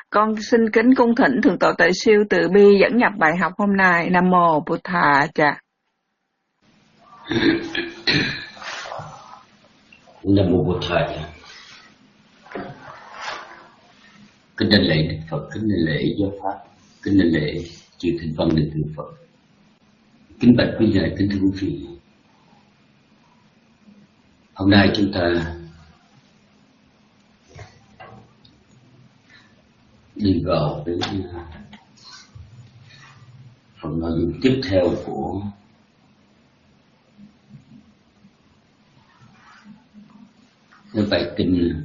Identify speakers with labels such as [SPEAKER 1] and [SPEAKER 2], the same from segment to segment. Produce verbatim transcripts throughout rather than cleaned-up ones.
[SPEAKER 1] Con xin kính cung thỉnh Thượng tọa Tuệ Siêu từ bi dẫn nhập bài học hôm nay. Nam mô Bụt Thà Cha.
[SPEAKER 2] Nam mô Bụt Thà Cha. Kính đảnh lễ Đức Phật, kính đảnh lễ giáo pháp, kính đảnh lễ chư thỉnh văn đệ tử Phật. Kính bạch quý ngài, kính thưa quý vị. Hôm nay chúng ta đi vào cái phần nội dung tiếp theo của cái bài kinh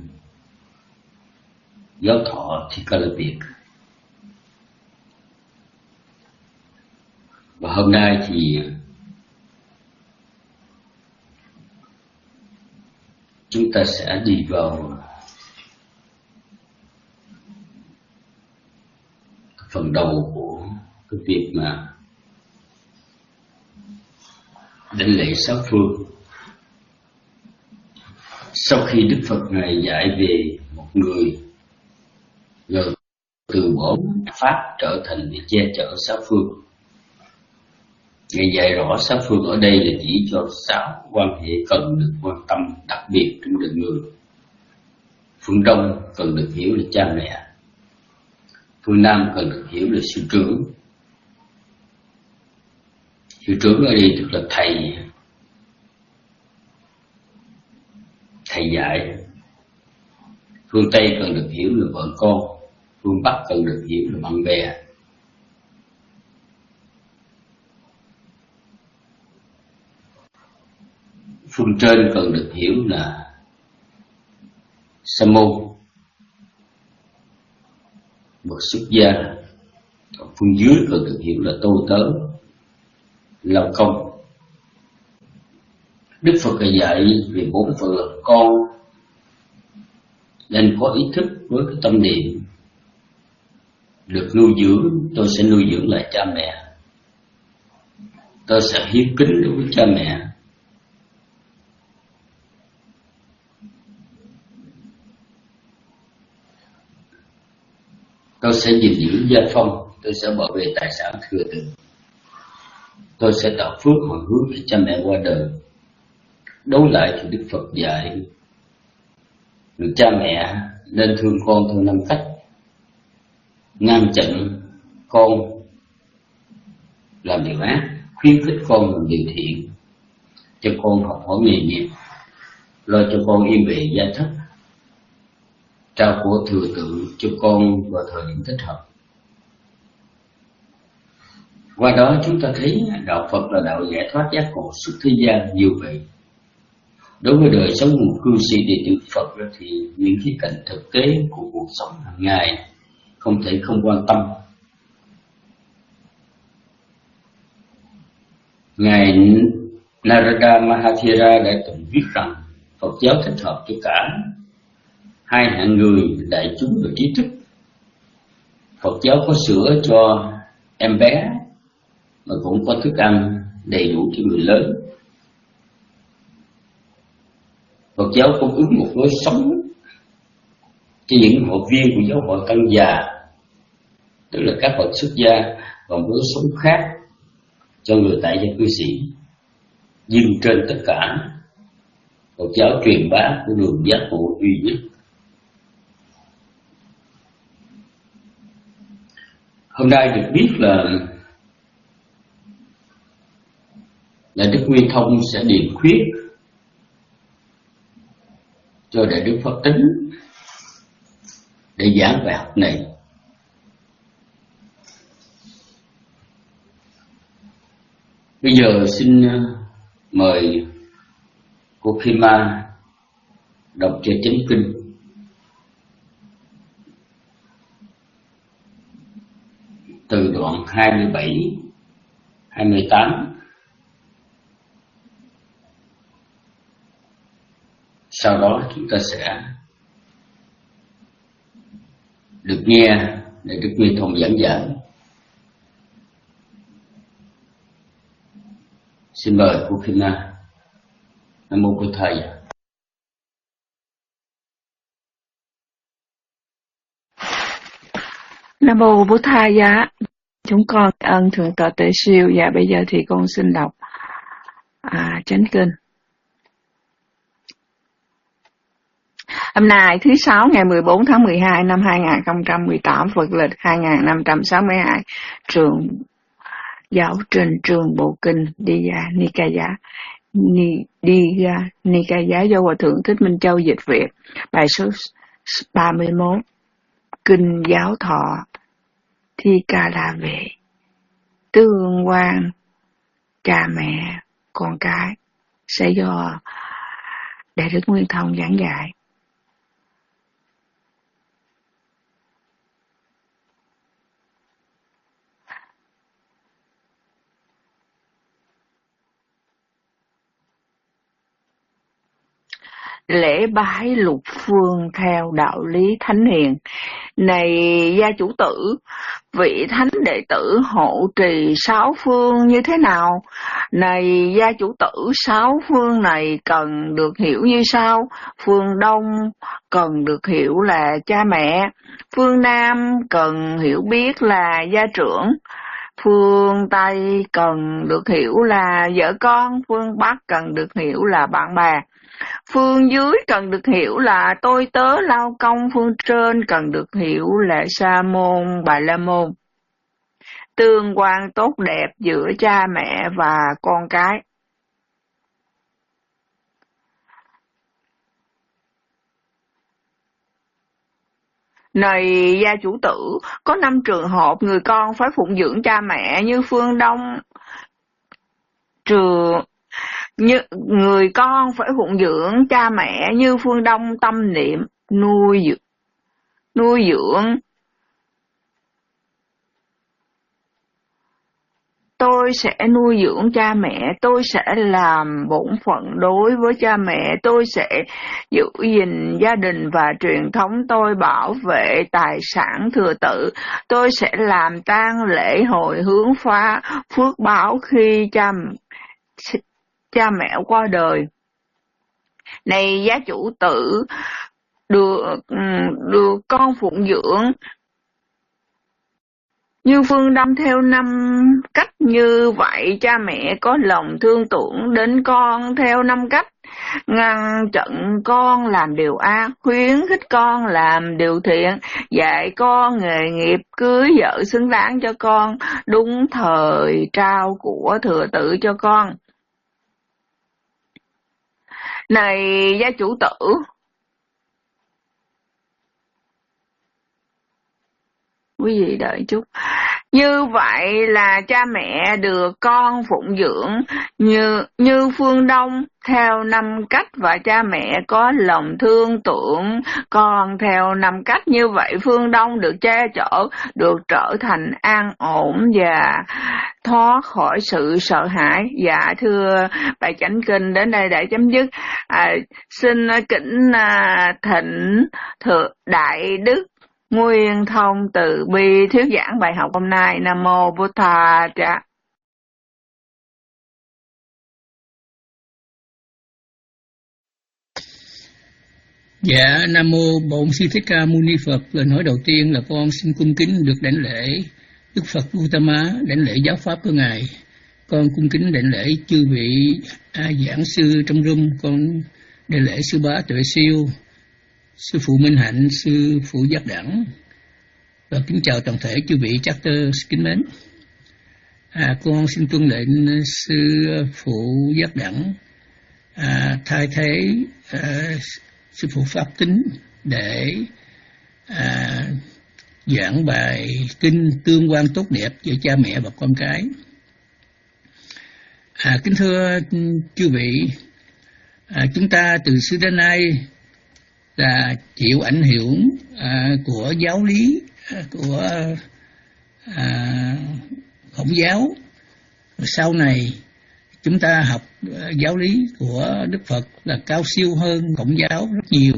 [SPEAKER 2] Giáo Thọ Thích Ca La Biệt. Và hôm nay thì chúng ta sẽ đi vào phần đầu của cái việc mà đảnh lễ sáu phương. Sau khi Đức Phật Ngài dạy về một người rồi từ bỏ pháp trở thành để che chở sáu phương, Ngài dạy rõ sáu phương ở đây là chỉ cho sáu quan hệ cần được quan tâm đặc biệt trong đời người. Phương Đông cần được hiểu là cha mẹ, phương Nam cần được hiểu là sư trưởng. Sư trưởng ở đây tức là thầy, thầy dạy. Phương Tây cần được hiểu là vợ con, phương Bắc cần được hiểu là bạn bè. Phương trên cần được hiểu là sa môn, bậc xuất gia. Phương dưới cần được hiểu là tô tớ, lao công. Đức Phật dạy về bốn phận làm con, nên có ý thức với cái tâm niệm được nuôi dưỡng. Tôi sẽ nuôi dưỡng lại cha mẹ, tôi sẽ hiếu kính đối với cha mẹ, tôi sẽ gìn giữ gia phong, tôi sẽ bảo vệ tài sản thừa tự, tôi sẽ tạo phước hồi hướng để cha mẹ qua đời. Đối lại thì Đức Phật dạy người cha mẹ nên thương con theo năm cách: ngăn chặn con làm điều ác, khuyến khích con làm điều thiện, cho con học hỏi nghề nghiệp, lo cho con yên bề gia thất, trao của thừa tự cho con vào thời điểm thích hợp. Qua đó chúng ta thấy đạo Phật là đạo giải thoát giác ngộ xuất thế gian nhiều vậy. Đối với đời sống của cư sĩ đệ tử Phật thì những khía cạnh thực tế của cuộc sống hàng ngày không thể không quan tâm. Ngài Narada Mahathira đã từng viết rằng Phật giáo thích hợp cho cả hai hạng người, đại chúng và trí thức. Phật giáo có sữa cho em bé mà cũng có thức ăn đầy đủ cho người lớn. Phật giáo cung ứng một lối sống cho những hội viên của giáo hội Tăng Già, tức là các bậc xuất gia, và một lối sống khác cho người tại gia cư sĩ. Nhưng trên tất cả, Phật giáo truyền bá của đường giác ngộ duy nhất. Hôm nay được biết là là Đức Nguyên Thông sẽ điền khuyết cho Đại Đức Phật Tính để giảng bài học này. Bây giờ xin mời cô Khima đọc cho chánh kinh. Từ đoạn hai mươi bảy, hai mươi tám. Sau đó chúng ta sẽ được nghe để Đức Nguyên Thông giảng giảng. Xin mời cô Khima. Nam mô Bụt Thầy.
[SPEAKER 1] Nam mô Bổn Thầy giá. Chúng con ơn Thượng Tọa Tuệ Siêu. Và bây giờ thì con xin đọc à, chánh kinh. Hôm nay thứ sáu ngày mười bốn tháng mười hai năm hai nghìn không trăm mười tám, Phật lịch hai nghìn năm trăm sáu mươi hai, trường giáo trình trường Bộ Kinh Diya Nikaya Ni, Diya Nikaya do Hòa Thượng Thích Minh Châu dịch Việt. Bài số ba mươi mốt, Kinh Giáo Thọ Thi Ca La Vệ, tương quan cha mẹ con cái, sẽ do Đại đức Nguyên Thông giảng dạy. Lễ bái lục phương theo đạo lý thánh hiền. Này gia chủ tử, vị thánh đệ tử hộ trì sáu phương như thế nào? Này gia chủ tử, sáu phương này cần được hiểu như sau. Phương Đông cần được hiểu là cha mẹ, phương Nam cần hiểu biết là gia trưởng, phương Tây cần được hiểu là vợ con, phương Bắc cần được hiểu là bạn bè, phương dưới cần được hiểu là tôi tớ lao công, phương trên cần được hiểu là sa môn bà la môn. Tương quan tốt đẹp giữa cha mẹ và con cái. Này gia chủ tử, có năm trường hợp người con phải phụng dưỡng cha mẹ như phương Đông. Trường Như, người con phải phụng dưỡng cha mẹ như phương Đông tâm niệm, nuôi dưỡng, nuôi dưỡng. Tôi sẽ nuôi dưỡng cha mẹ, tôi sẽ làm bổn phận đối với cha mẹ, tôi sẽ giữ gìn gia đình và truyền thống, tôi bảo vệ tài sản thừa tự, tôi sẽ làm tang lễ hồi hướng phá phước báo khi cha cha mẹ qua đời. Này gia chủ tử, được được con phụng dưỡng như phương Đông theo năm cách như vậy, cha mẹ có lòng thương tưởng đến con theo năm cách: ngăn chặn con làm điều ác, khuyến khích con làm điều thiện, dạy con nghề nghiệp, cưới vợ xứng đáng cho con, đúng thời trao của thừa tự cho con. Này gia chủ tử, quý vị đợi chút. Như vậy là cha mẹ được con phụng dưỡng như như phương Đông theo năm cách, và cha mẹ có lòng thương tưởng con theo năm cách. Như vậy phương Đông được che chở, được trở thành an ổn và thoát khỏi sự sợ hãi. Dạ thưa bài chánh kinh đến đây đã chấm dứt. À, xin kính à, thỉnh thượng đại đức Nguyên Thông từ bi thuyết giảng bài học hôm nay. Nam mô Bổn Thầy.
[SPEAKER 3] Dạ, Nam mô Bổn Sư Thích Ca Mâu Ni Phật. Lời nói đầu tiên là con xin cung kính được đảnh lễ Đức Phật Gautama, đảnh lễ giáo pháp của ngài. Con cung kính đảnh lễ chư vị a giảng sư trong room, con đảnh lễ sư bá Tuệ Siêu, sư phụ Minh Hạnh, sư phụ Giác Đẳng, và kính chào toàn thể chư vị chapter kính mến. À, con xin tuân lệnh sư phụ Giác Đẳng à, thay thế à, sư phụ Pháp Tính để à, giảng bài kinh tương quan tốt đẹp giữa cha mẹ và con cái. À, kính thưa chư vị, à, chúng ta từ xưa đến nay là chịu ảnh hưởng à, của giáo lý à, của à, Khổng giáo. Rồi sau này chúng ta học à, giáo lý của Đức Phật là cao siêu hơn Khổng giáo rất nhiều.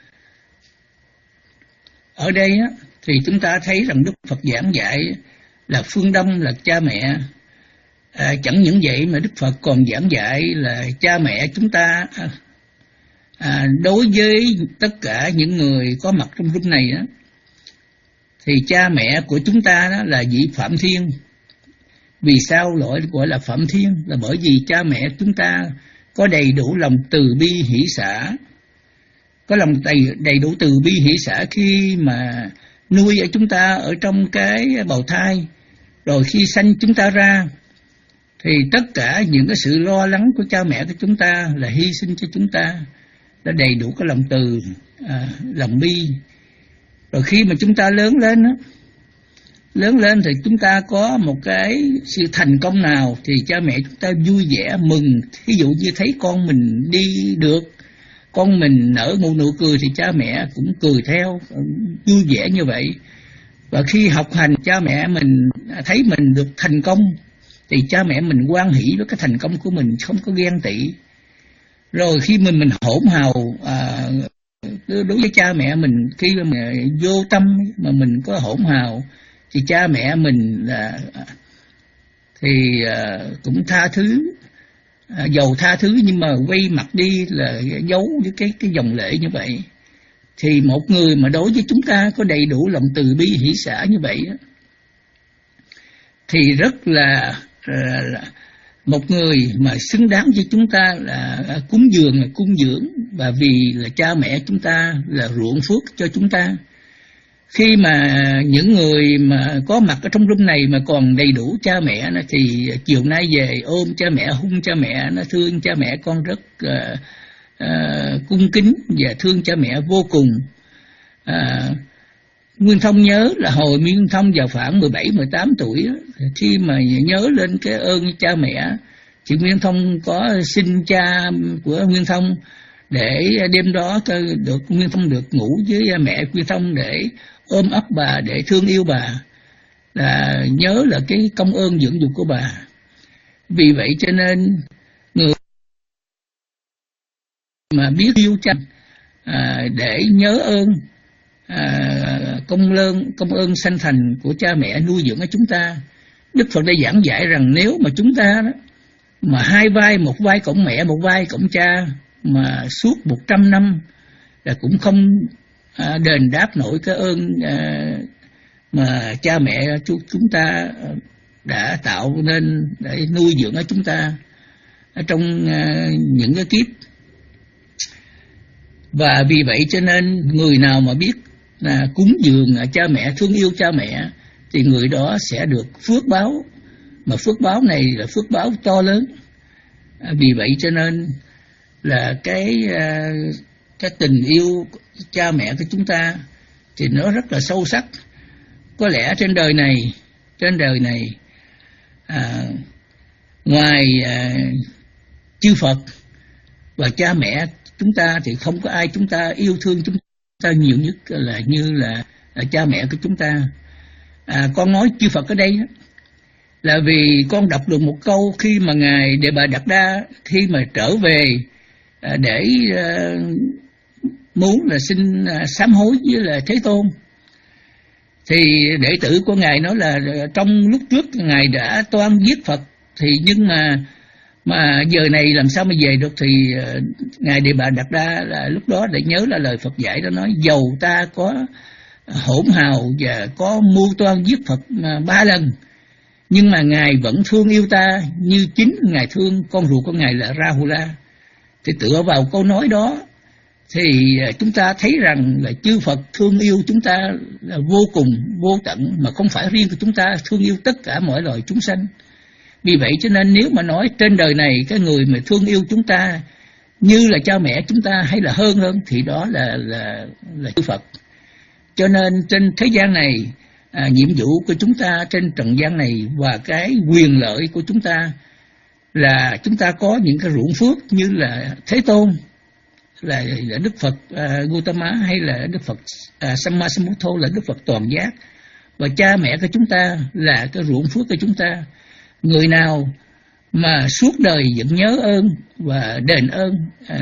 [SPEAKER 3] Ở đây á, thì chúng ta thấy rằng Đức Phật giảng dạy là phương Đông là cha mẹ. À, chẳng những vậy mà Đức Phật còn giảng dạy là cha mẹ chúng ta à, à, đối với tất cả những người có mặt trong room này á, thì cha mẹ của chúng ta đó là vị Phạm Thiên. Vì sao gọi gọi là Phạm Thiên? Là bởi vì cha mẹ chúng ta có đầy đủ lòng từ bi hỷ xả, có lòng đầy, đầy đủ từ bi hỷ xả khi mà nuôi ở chúng ta ở trong cái bào thai, rồi khi sanh chúng ta ra, thì tất cả những cái sự lo lắng của cha mẹ của chúng ta là hy sinh cho chúng ta, đã đầy đủ cái lòng từ, à, lòng bi. Rồi khi mà chúng ta lớn lên đó, lớn lên thì chúng ta có một cái sự thành công nào thì cha mẹ chúng ta vui vẻ mừng. Ví dụ như thấy con mình đi được, con mình nở một nụ cười thì cha mẹ cũng cười theo, vui vẻ như vậy. Và khi học hành cha mẹ mình thấy mình được thành công thì cha mẹ mình hoan hỷ với cái thành công của mình, không có ghen tị. Rồi khi mình mình hỗn hào à, đối với cha mẹ mình, khi mà vô tâm mà mình có hỗn hào thì cha mẹ mình là thì à, cũng tha thứ, à, dầu tha thứ nhưng mà quay mặt đi là giấu với cái cái dòng lệ như vậy. Thì một người mà đối với chúng ta có đầy đủ lòng từ bi hỷ xả như vậy đó, thì rất là, là, là một người mà xứng đáng với chúng ta là cúng dường, là cung dưỡng. Và vì là cha mẹ chúng ta là ruộng phước cho chúng ta. Khi mà những người mà có mặt ở trong room này mà còn đầy đủ cha mẹ nó, thì chiều nay về ôm cha mẹ, hung cha mẹ, nó thương cha mẹ con rất uh, uh, cung kính và thương cha mẹ vô cùng. Uh, Nguyên Thông nhớ là hồi Nguyên Thông vào khoảng mười bảy mười tám tuổi đó, khi mà nhớ lên cái ơn cha mẹ thì Nguyên Thông có xin cha của Nguyên Thông để đêm đó được Nguyên Thông được ngủ với mẹ Nguyên Thông để ôm ấp bà, để thương yêu bà, là nhớ là cái công ơn dưỡng dục của bà. Vì vậy cho nên người mà biết yêu cha à, để nhớ ơn à, công ơn công ơn sanh thành của cha mẹ nuôi dưỡng ở chúng ta. Đức Phật đã giảng dạy rằng nếu mà chúng ta đó mà hai vai, một vai cổng mẹ, một vai cổng cha, mà suốt một trăm năm là cũng không à, đền đáp nổi cái ơn à, mà cha mẹ chúng ta đã tạo nên để nuôi dưỡng ở chúng ta ở trong à, những cái kiếp. Và vì vậy cho nên người nào mà biết là cúng dường cha mẹ, thương yêu cha mẹ thì người đó sẽ được phước báo, mà phước báo này là phước báo to lớn. À, vì vậy cho nên là cái cái tình yêu cha mẹ của chúng ta thì nó rất là sâu sắc. Có lẽ trên đời này trên đời này à, ngoài à, chư Phật và cha mẹ chúng ta thì không có ai chúng ta yêu thương chúng ta nhiều nhất là như là, là cha mẹ của chúng ta. À, con nói chư Phật ở đây đó, là vì con đọc được một câu khi mà ngài Đề Bà Đạt Đa khi mà trở về à, để à, muốn là xin à, sám hối với là Thế Tôn, thì đệ tử của ngài nói là trong lúc trước ngài đã toan giết Phật, thì nhưng mà mà giờ này làm sao mà về được. Thì uh, ngài Đề Bà Đạt Đa là lúc đó để nhớ là lời Phật dạy đó, nói dầu ta có hỗn hào và có mưu toan giết Phật uh, ba lần, nhưng mà ngài vẫn thương yêu ta như chính ngài thương con ruột của ngài là Rahula. Thì tựa vào câu nói đó thì uh, chúng ta thấy rằng là chư Phật thương yêu chúng ta là vô cùng vô tận, mà không phải riêng của chúng ta, thương yêu tất cả mọi loài chúng sanh. Vì vậy cho nên nếu mà nói trên đời này cái người mà thương yêu chúng ta như là cha mẹ chúng ta hay là hơn hơn thì đó là là là chư Phật. Cho nên trên thế gian này à, nhiệm vụ của chúng ta trên trần gian này và cái quyền lợi của chúng ta là chúng ta có những cái ruộng phước như là Thế Tôn, là, là Đức Phật à, Gautama, hay là Đức Phật à, Sammasambuddho là Đức Phật toàn giác, và cha mẹ của chúng ta là cái ruộng phước của chúng ta. Người nào mà suốt đời vẫn nhớ ơn và đền ơn à,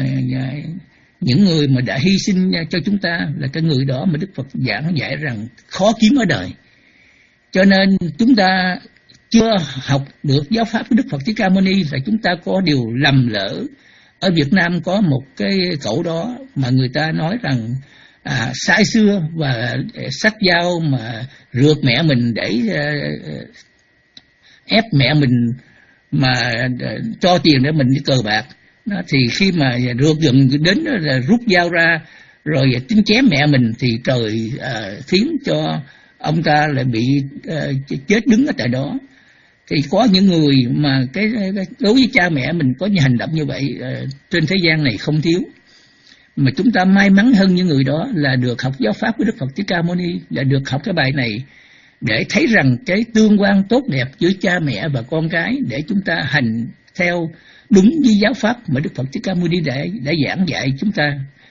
[SPEAKER 3] những người mà đã hy sinh cho chúng ta là cái người đó mà Đức Phật giảng dạy rằng khó kiếm ở đời. Cho nên chúng ta chưa học được giáo pháp của Đức Phật Thích Ca Mâu Ni là chúng ta có điều lầm lỡ. Ở Việt Nam có một cái cậu đó mà người ta nói rằng à, sai xưa và xách dao mà rượt mẹ mình để à, ép mẹ mình mà à, cho tiền để mình đi cờ bạc. Đó, thì khi mà rượt gần đến đó là rút dao ra rồi tính chém mẹ mình thì trời à, khiến cho ông ta lại bị à, chết đứng ở tại đó. Thì có những người mà cái, cái đối với cha mẹ mình có những hành động như vậy à, trên thế gian này không thiếu. Mà chúng ta may mắn hơn những người đó là được học giáo pháp của Đức Phật Thích Ca Mâu Ni, là được học cái bài này để thấy rằng cái tương quan tốt đẹp giữa cha mẹ và con cái, để chúng ta hành theo đúng với giáo pháp mà Đức Phật Thích Ca Mâu Ni đã, đã giảng dạy chúng ta.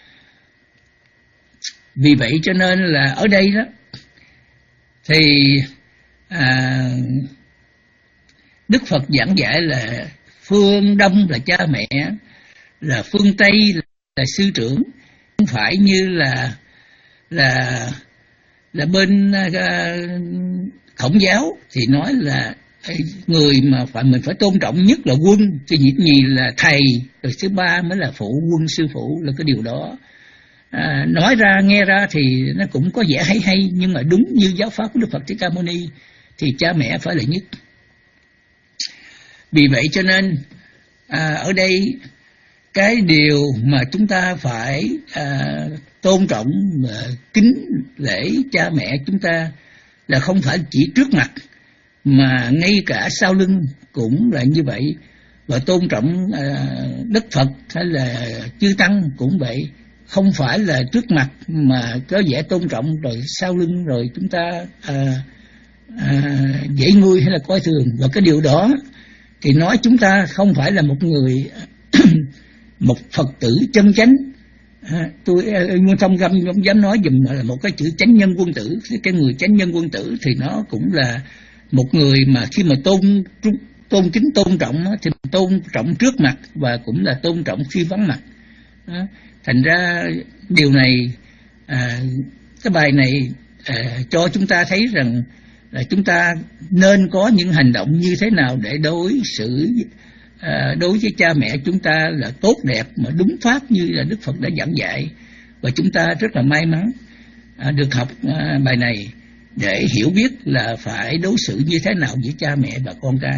[SPEAKER 3] Vì vậy cho nên là ở đây đó thì à, Đức Phật giảng dạy là phương Đông là cha mẹ, là phương Tây là sư trưởng, không phải như là là là bên uh, Khổng giáo thì nói là người mà phải mình phải tôn trọng nhất là quân, thì nhì là thầy, rồi thứ ba mới là phụ quân sư phụ, là cái điều đó à, nói ra nghe ra thì nó cũng có vẻ hay hay, nhưng mà đúng như giáo pháp của Đức Phật Thích Ca Mâu Ni thì cha mẹ phải là nhất. Vì vậy cho nên à, ở đây cái điều mà chúng ta phải à, tôn trọng và kính lễ cha mẹ chúng ta là không phải chỉ trước mặt, mà ngay cả sau lưng cũng là như vậy. Và tôn trọng à, Đức Phật hay là chư tăng cũng vậy, không phải là trước mặt mà có vẻ tôn trọng rồi sau lưng rồi chúng ta à, à, dễ nuôi hay là coi thường. Và cái điều đó thì nói chúng ta không phải là một người một Phật tử chân chánh. À, tôi Nguyên Thông Găm không dám nói dùm là một cái chữ chánh nhân quân tử. Cái người chánh nhân quân tử thì nó cũng là một người mà khi mà tôn tôn kính tôn trọng thì tôn trọng trước mặt và cũng là tôn trọng khi vắng mặt. À, thành ra điều này à, cái bài này à, cho chúng ta thấy rằng là chúng ta nên có những hành động như thế nào để đối xử à, đối với cha mẹ chúng ta là tốt đẹp mà đúng pháp như là Đức Phật đã giảng dạy. Và chúng ta rất là may mắn à, được học à, bài này để hiểu biết là phải đối xử như thế nào với cha mẹ và con cái.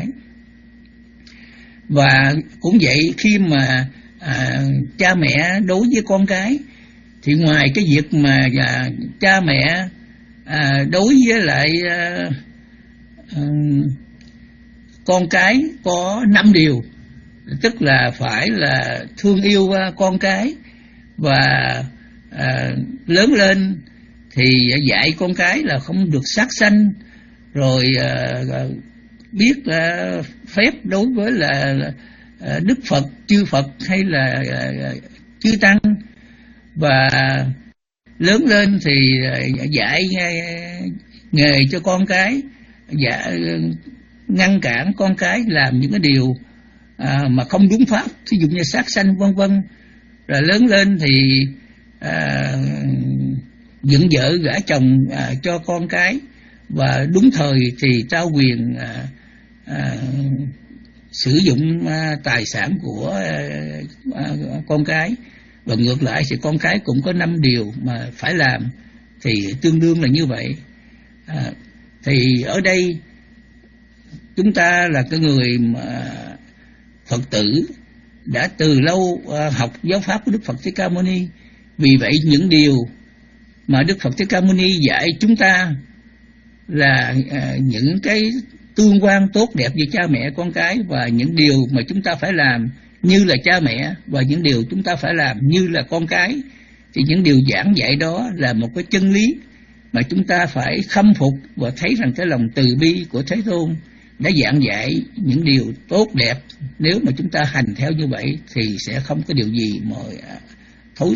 [SPEAKER 3] Và cũng vậy, khi mà à, cha mẹ đối với con cái thì ngoài cái việc mà à, cha mẹ à, đối với lại à, à, con cái có năm điều, tức là phải là thương yêu con cái và à, lớn lên thì dạy con cái là không được sát sanh, rồi à, biết à, phép đối với là à, Đức Phật, chư Phật hay là à, chư Tăng, và lớn lên thì dạy nghề cho con cái, dạy, ngăn cản con cái làm những cái điều à, mà không đúng pháp, ví dụ như sát sanh vân vân. Rồi lớn lên thì à, dựng vợ gả chồng à, cho con cái, và đúng thời thì trao quyền à, à, sử dụng à, tài sản của à, con cái. Và ngược lại thì con cái cũng có năm điều mà phải làm, thì tương đương là như vậy. À, thì ở đây chúng ta là cái người mà Phật tử đã từ lâu à, học giáo pháp của Đức Phật Thích Ca Mâu Ni. Vì vậy những điều mà Đức Phật Thích Ca Mâu Ni dạy chúng ta là à, những cái tương quan tốt đẹp với cha mẹ con cái, và những điều mà chúng ta phải làm như là cha mẹ, và những điều chúng ta phải làm như là con cái. Thì những điều giảng dạy đó là một cái chân lý mà chúng ta phải khâm phục và thấy rằng cái lòng từ bi của Thế Tôn đã giảng dạy những điều tốt đẹp. Nếu mà chúng ta hành theo như vậy thì sẽ không có điều gì mà thấu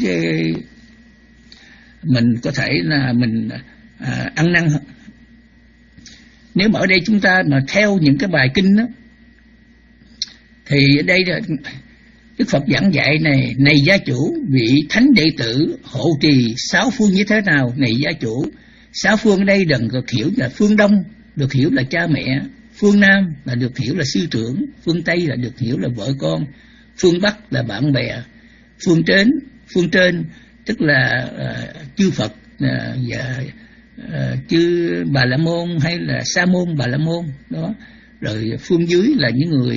[SPEAKER 3] mình có thể là mình à, ăn năn. Nếu mà ở đây chúng ta mà theo những cái bài kinh đó, thì ở đây là Đức Phật giảng dạy này: này gia chủ, vị thánh đệ tử hộ trì sáu phương như thế nào? Này gia chủ, sáu phương ở đây đừng được hiểu là phương Đông được hiểu là cha mẹ, phương Nam là được hiểu là sư trưởng, phương Tây là được hiểu là vợ con, phương Bắc là bạn bè, phương trên phương trên tức là uh, chư Phật uh, và uh, chư Bà La Môn hay là Sa Môn Bà La Môn đó, rồi phương dưới là những người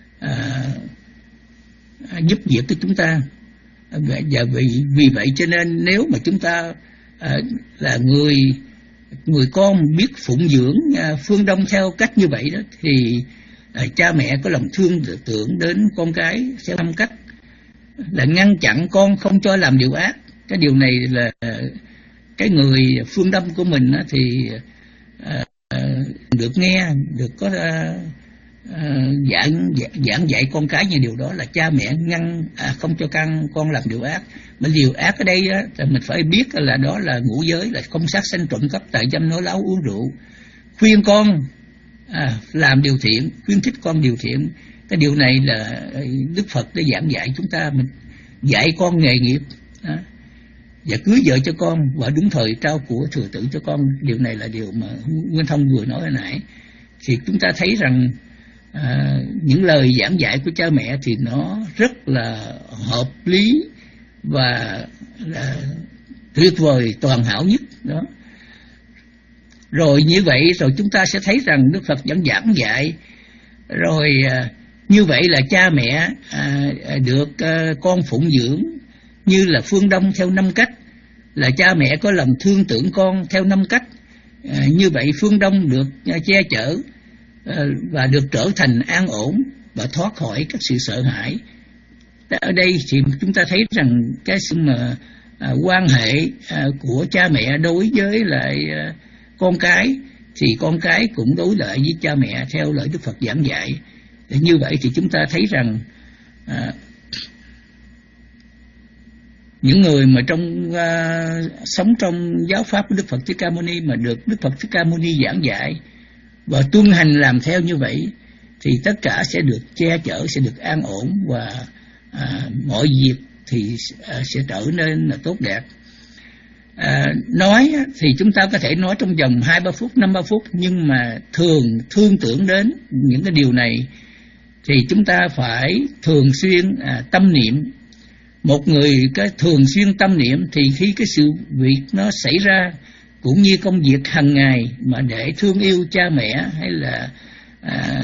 [SPEAKER 3] uh, giúp việc cho chúng ta. Và vì vì vậy cho nên nếu mà chúng ta uh, là người người con biết phụng dưỡng uh, phương Đông theo cách như vậy đó, thì uh, cha mẹ có lòng thương tưởng đến con cái theo năm cách là ngăn chặn con không cho làm điều ác. Cái điều này là uh, cái người phương Đông của mình uh, thì uh, uh, được nghe, được có uh, Uh, giảng, giảng dạy con cái như điều đó là cha mẹ ngăn à, không cho căn con làm điều ác. Mà điều ác ở đây á, mình phải biết là đó là ngũ giới, là không sát sanh trộm cắp tà dâm nói láo uống rượu. Khuyên con à, làm điều thiện, khuyến khích con điều thiện. Cái điều này là Đức Phật đã giảng dạy chúng ta, mình dạy con nghề nghiệp đó, và cưới vợ cho con và đúng thời trao của thừa tử cho con. Điều này là điều mà Nguyên Thông vừa nói hồi nãy. Thì chúng ta thấy rằng À, những lời giảng dạy của cha mẹ thì nó rất là hợp lý và là tuyệt vời, toàn hảo nhất đó. Rồi như vậy rồi chúng ta sẽ thấy rằng Đức Phật vẫn giảng dạy rồi à, như vậy là cha mẹ à, được à, con phụng dưỡng như là phương Đông theo năm cách, là cha mẹ có lòng thương tưởng con theo năm cách. À, như vậy phương Đông được à, che chở và được trở thành an ổn và thoát khỏi các sự sợ hãi. Ở đây thì chúng ta thấy rằng cái sự mà à, quan hệ à, của cha mẹ đối với lại à, con cái thì con cái cũng đối lại với cha mẹ theo lời Đức Phật giảng dạy. Như vậy thì chúng ta thấy rằng à, những người mà trong à, sống trong giáo pháp của Đức Phật Thích Ca Mâu Ni mà được Đức Phật Thích Ca Mâu Ni giảng dạy và tuân hành làm theo như vậy thì tất cả sẽ được che chở, sẽ được an ổn và à, mọi việc thì à, sẽ trở nên là tốt đẹp. À, nói thì chúng ta có thể nói trong vòng hai ba phút, năm ba phút, nhưng mà thường thương tưởng đến những cái điều này thì chúng ta phải thường xuyên à, tâm niệm. Một người cái thường xuyên tâm niệm thì khi cái sự việc nó xảy ra cũng như công việc hàng ngày mà để thương yêu cha mẹ hay là à,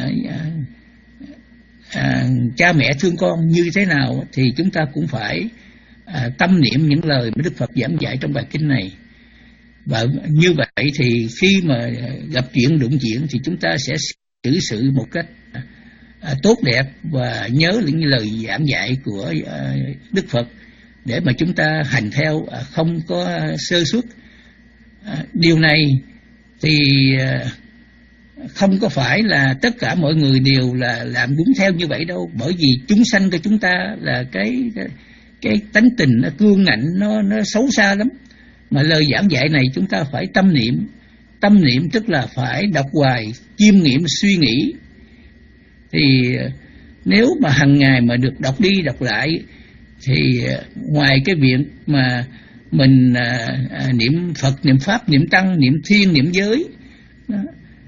[SPEAKER 3] à, cha mẹ thương con như thế nào thì chúng ta cũng phải à, tâm niệm những lời mà Đức Phật giảng dạy trong bài kinh này. Và như vậy thì khi mà gặp chuyện đụng chuyện thì chúng ta sẽ xử sự một cách à, tốt đẹp và nhớ những lời giảng dạy của à, Đức Phật để mà chúng ta hành theo, à, không có sơ suất. À, điều này thì à, không có phải là tất cả mọi người đều là làm đúng theo như vậy đâu, bởi vì chúng sanh của chúng ta là cái cái, cái tánh tình nó cương ngạnh, nó nó xấu xa lắm. Mà lời giảng dạy này chúng ta phải tâm niệm, tâm niệm tức là phải đọc hoài, chiêm nghiệm suy nghĩ. Thì nếu mà hàng ngày mà được đọc đi đọc lại thì ngoài cái việc mà mình à, à, niệm Phật, niệm Pháp, niệm Tăng, niệm Thiên, niệm giới đó,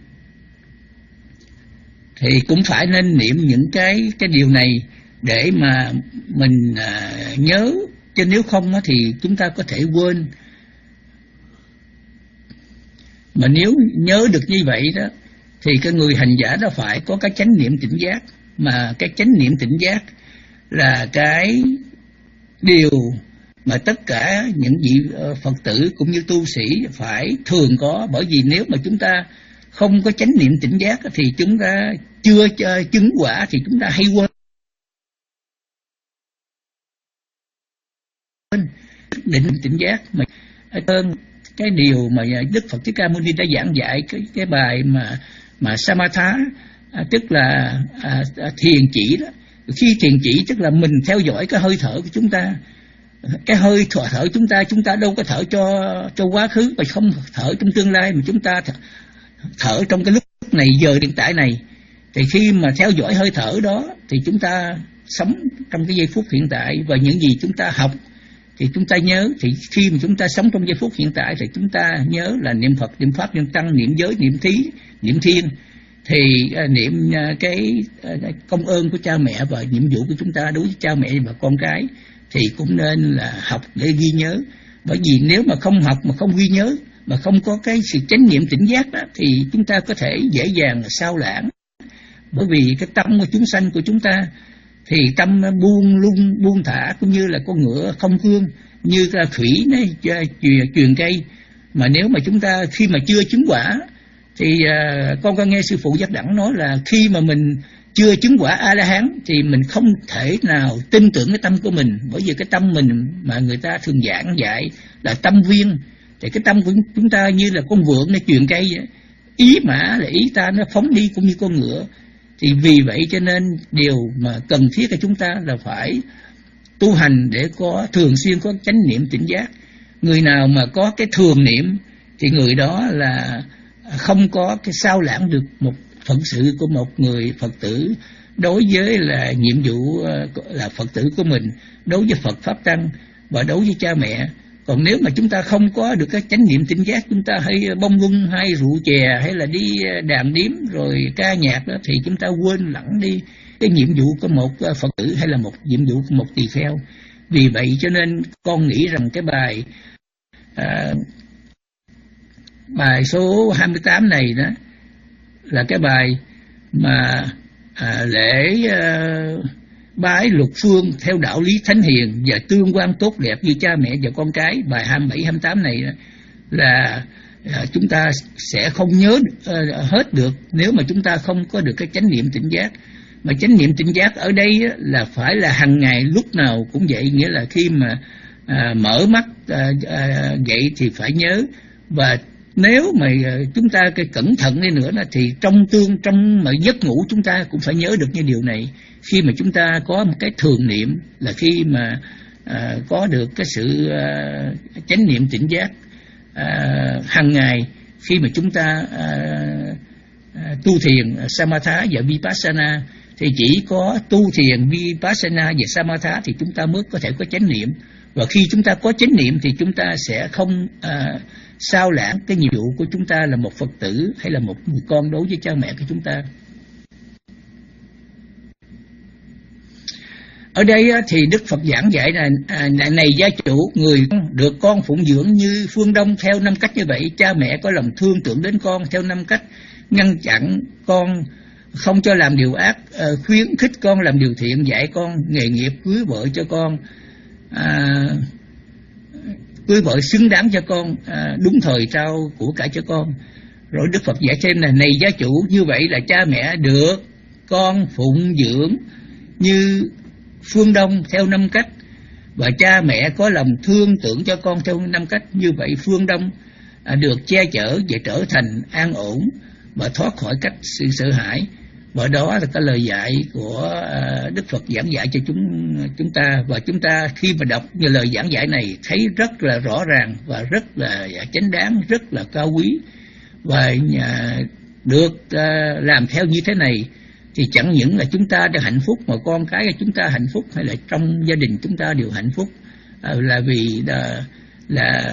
[SPEAKER 3] thì cũng phải nên niệm những cái cái điều này để mà mình à, nhớ, chứ nếu không đó, thì chúng ta có thể quên. Mà nếu nhớ được như vậy đó thì cái người hành giả đó phải có cái chánh niệm tỉnh giác. Mà cái chánh niệm tỉnh giác là cái điều mà tất cả những vị Phật tử cũng như tu sĩ phải thường có. Bởi vì nếu mà chúng ta không có chánh niệm tỉnh giác thì chúng ta chưa chứng quả thì chúng ta hay quên. Định tỉnh giác mà hơn cái điều mà Đức Phật Thích Ca Mâu Ni đã giảng dạy cái cái bài mà mà Samatha, à, tức là à, thiền chỉ đó. Khi thiền chỉ tức là mình theo dõi cái hơi thở của chúng ta, cái hơi thở, thở chúng ta chúng ta đâu có thở cho cho quá khứ và không thở trong tương lai, mà chúng ta thở, thở trong cái lúc này, giờ hiện tại này. Thì khi mà theo dõi hơi thở đó thì chúng ta sống trong cái giây phút hiện tại, và những gì chúng ta học thì chúng ta nhớ. Thì khi mà chúng ta sống trong giây phút hiện tại thì chúng ta nhớ là niệm Phật, niệm Pháp, niệm Tăng, niệm giới, niệm thí, niệm thiên. Thì uh, niệm uh, cái uh, công ơn của cha mẹ và nhiệm vụ của chúng ta đối với cha mẹ và con cái thì cũng nên là học để ghi nhớ. Bởi vì nếu mà không học mà không ghi nhớ, mà không có cái sự chánh niệm tỉnh giác đó, thì chúng ta có thể dễ dàng sao lãng. Bởi vì cái tâm của chúng sanh của chúng ta thì tâm nó buông lung buông thả, cũng như là con ngựa không cương, như là khỉ nó truyền cây. Mà nếu mà chúng ta khi mà chưa chứng quả thì à, con có nghe sư phụ Giác Đẳng nói là khi mà mình chưa chứng quả A-la-hán thì mình không thể nào tin tưởng cái tâm của mình. Bởi vì cái tâm mình mà người ta thường giảng dạy là tâm viên, thì cái tâm của chúng ta như là con vượn nó truyền cây vậy. Ý mã là ý ta nó phóng đi cũng như con ngựa. Thì vì vậy cho nên điều mà cần thiết của chúng ta là phải tu hành để có thường xuyên có chánh niệm tỉnh giác. Người nào mà có cái thường niệm thì người đó là không có cái sao lãng được một phận sự của một người Phật tử đối với là nhiệm vụ là Phật tử của mình, đối với Phật Pháp Tăng và đối với cha mẹ. Còn nếu mà chúng ta không có được cái chánh niệm tỉnh giác, chúng ta hay bông lung hay rượu chè hay là đi đàm điếm rồi ca nhạc đó, thì chúng ta quên lẳng đi cái nhiệm vụ của một Phật tử hay là một nhiệm vụ của một tỳ kheo. Vì vậy cho nên con nghĩ rằng cái bài à, bài số hai mươi tám này đó là cái bài mà à, lễ à, bái luật phương theo đạo lý thánh hiền và tương quan tốt đẹp như cha mẹ và con cái. Bài hai mươi bảy hai mươi tám này là à, chúng ta sẽ không nhớ à, hết được nếu mà chúng ta không có được cái chánh niệm tỉnh giác. Mà chánh niệm tỉnh giác ở đây á, là phải là hàng ngày lúc nào cũng vậy, nghĩa là khi mà à, mở mắt à, à, dậy thì phải nhớ. Và nếu mà chúng ta cái cẩn thận đi nữa đó, thì trong tương trong mà giấc ngủ chúng ta cũng phải nhớ được như điều này. Khi mà chúng ta có một cái thường niệm là khi mà à, có được cái sự à, chánh niệm tỉnh giác à, hàng ngày, khi mà chúng ta à, à, tu thiền Samatha và Vipassana, thì chỉ có tu thiền Vipassana và Samatha thì chúng ta mới có thể có chánh niệm. Và khi chúng ta có chánh niệm thì chúng ta sẽ không à, sao lãng cái nhiệm vụ của chúng ta là một Phật tử hay là một người con đối với cha mẹ của chúng ta. Ở đây thì Đức Phật giảng dạy là à, này gia chủ, người được con phụng dưỡng như phương Đông theo năm cách như vậy. Cha mẹ có lòng thương tưởng đến con theo năm cách: ngăn chặn con không cho làm điều ác, à, khuyến khích con làm điều thiện, dạy con nghề nghiệp, cưới vợ cho con, à, cưới vợ xứng đáng cho con, à, đúng thời trao của cải cho con. Rồi Đức Phật dạy thêm là này gia chủ, như vậy là cha mẹ được con phụng dưỡng như phương Đông theo năm cách, và cha mẹ có lòng thương tưởng cho con theo năm cách. Như vậy phương Đông à, được che chở và trở thành an ổn và thoát khỏi cách sự sợ hãi. Và đó là cái lời dạy của à, Đức Phật giảng dạy cho chúng chúng ta. Và chúng ta khi mà đọc như lời giảng dạy này thấy rất là rõ ràng và rất là chánh đáng, rất là cao quý. Và à, được à, làm theo như thế này thì chẳng những là chúng ta đã hạnh phúc, mà con cái của chúng ta hạnh phúc, hay là trong gia đình chúng ta đều hạnh phúc, à, là vì là, là,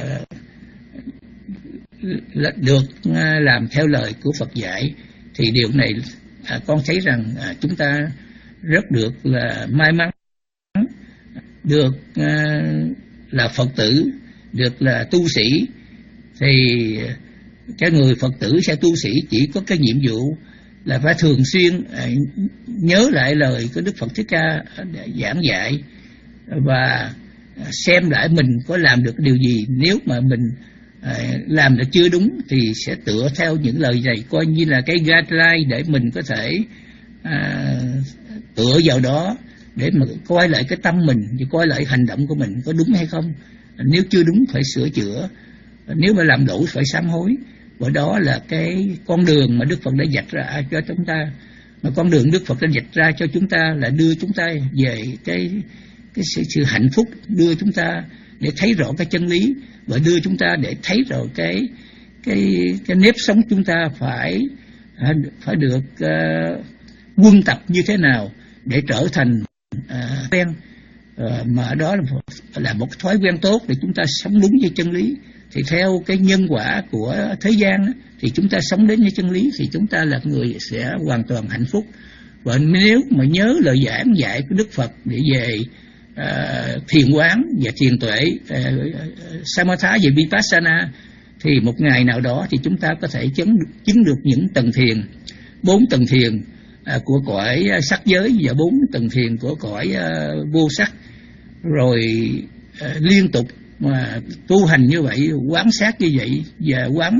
[SPEAKER 3] là được à, làm theo lời của Phật dạy. Thì điều này à, con thấy rằng à, chúng ta rất được là may mắn, được à, là Phật tử, được là tu sĩ. Thì cái người Phật tử hay tu sĩ chỉ có cái nhiệm vụ là phải thường xuyên à, nhớ lại lời của Đức Phật Thích Ca giảng dạy, và xem lại mình có làm được điều gì. Nếu mà mình à, làm được chưa đúng thì sẽ tựa theo những lời này, coi như là cái guideline để mình có thể à, tựa vào đó để mà coi lại cái tâm mình, và coi lại hành động của mình có đúng hay không. Nếu chưa đúng phải sửa chữa, nếu mà làm lỗi phải sám hối. Và đó là cái con đường mà Đức Phật đã vạch ra cho chúng ta. Mà con đường Đức Phật đã vạch ra cho chúng ta là đưa chúng ta về cái cái sự, sự hạnh phúc, đưa chúng ta để thấy rõ cái chân lý, và đưa chúng ta để thấy rồi cái cái cái nếp sống chúng ta phải phải được uh, quân tập như thế nào để trở thành uh, quen uh, mà đó là một, là một thói quen tốt để chúng ta sống đúng với chân lý. Thì theo cái nhân quả của thế gian thì chúng ta sống đến với chân lý thì chúng ta là người sẽ hoàn toàn hạnh phúc. Và nếu mà nhớ lời giảng dạy của Đức Phật để về uh, thiền quán và thiền tuệ, uh, samatha và vipassana, thì một ngày nào đó thì chúng ta có thể chứng, chứng được những tầng thiền, bốn tầng thiền uh, của cõi sắc giới và bốn tầng thiền của cõi uh, vô sắc. Rồi uh, liên tục mà tu hành như vậy, quán sát như vậy và quán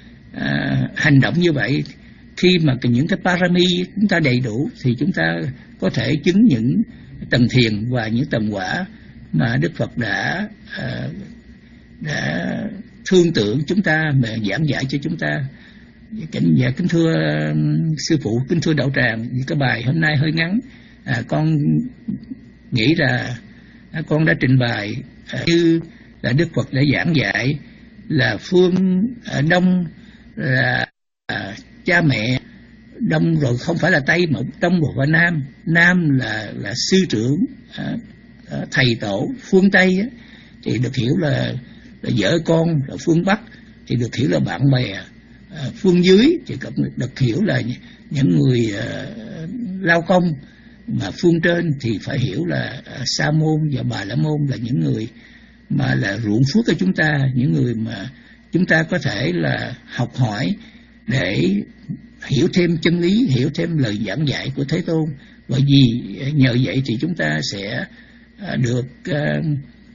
[SPEAKER 3] uh, hành động như vậy, khi mà những cái parami chúng ta đầy đủ thì chúng ta có thể chứng những tầng thiền và những tầng quả mà Đức Phật đã uh, đã thương tưởng chúng ta mà giảng giải cho chúng ta. Kính dạ kính thưa sư phụ, kính thưa đạo tràng, cái bài hôm nay hơi ngắn, à, con nghĩ là à, con đã trình bày à, như là Đức Phật đã giảng dạy, là phương à, Đông là à, cha mẹ, Đông rồi không phải là Tây mà Đông và Nam. Nam là là sư trưởng, à, à, thầy tổ. Phương Tây á, thì được hiểu là, là vợ con, là phương Bắc thì được hiểu là bạn bè, à, phương dưới thì được hiểu là những người à, lao công, mà phương trên thì phải hiểu là à, sa môn và bà la môn, là những người mà là ruộng phước của chúng ta, những người mà chúng ta có thể là học hỏi để hiểu thêm chân lý, hiểu thêm lời giảng dạy của Thế Tôn. Bởi vì nhờ vậy thì chúng ta sẽ được uh,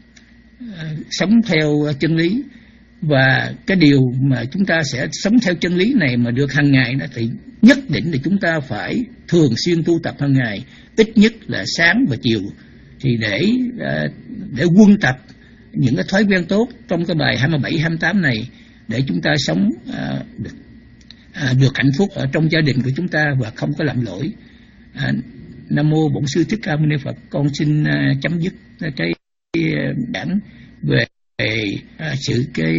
[SPEAKER 3] uh, sống theo chân lý. Và cái điều mà chúng ta sẽ sống theo chân lý này mà được hàng ngày đó, thì nhất định là chúng ta phải thường xuyên tu tập hàng ngày, ít nhất là sáng và chiều, thì để uh, để quân tập những cái thói quen tốt trong cái bài hai mươi bảy hai mươi tám này, để chúng ta sống uh, được À, được hạnh phúc ở trong gia đình của chúng ta và không có làm lỗi. à, Nam mô Bổn Sư Thích Ca Mâu Ni Phật. Con xin uh, chấm dứt cái giảng uh, về uh, sự cái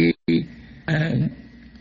[SPEAKER 3] uh,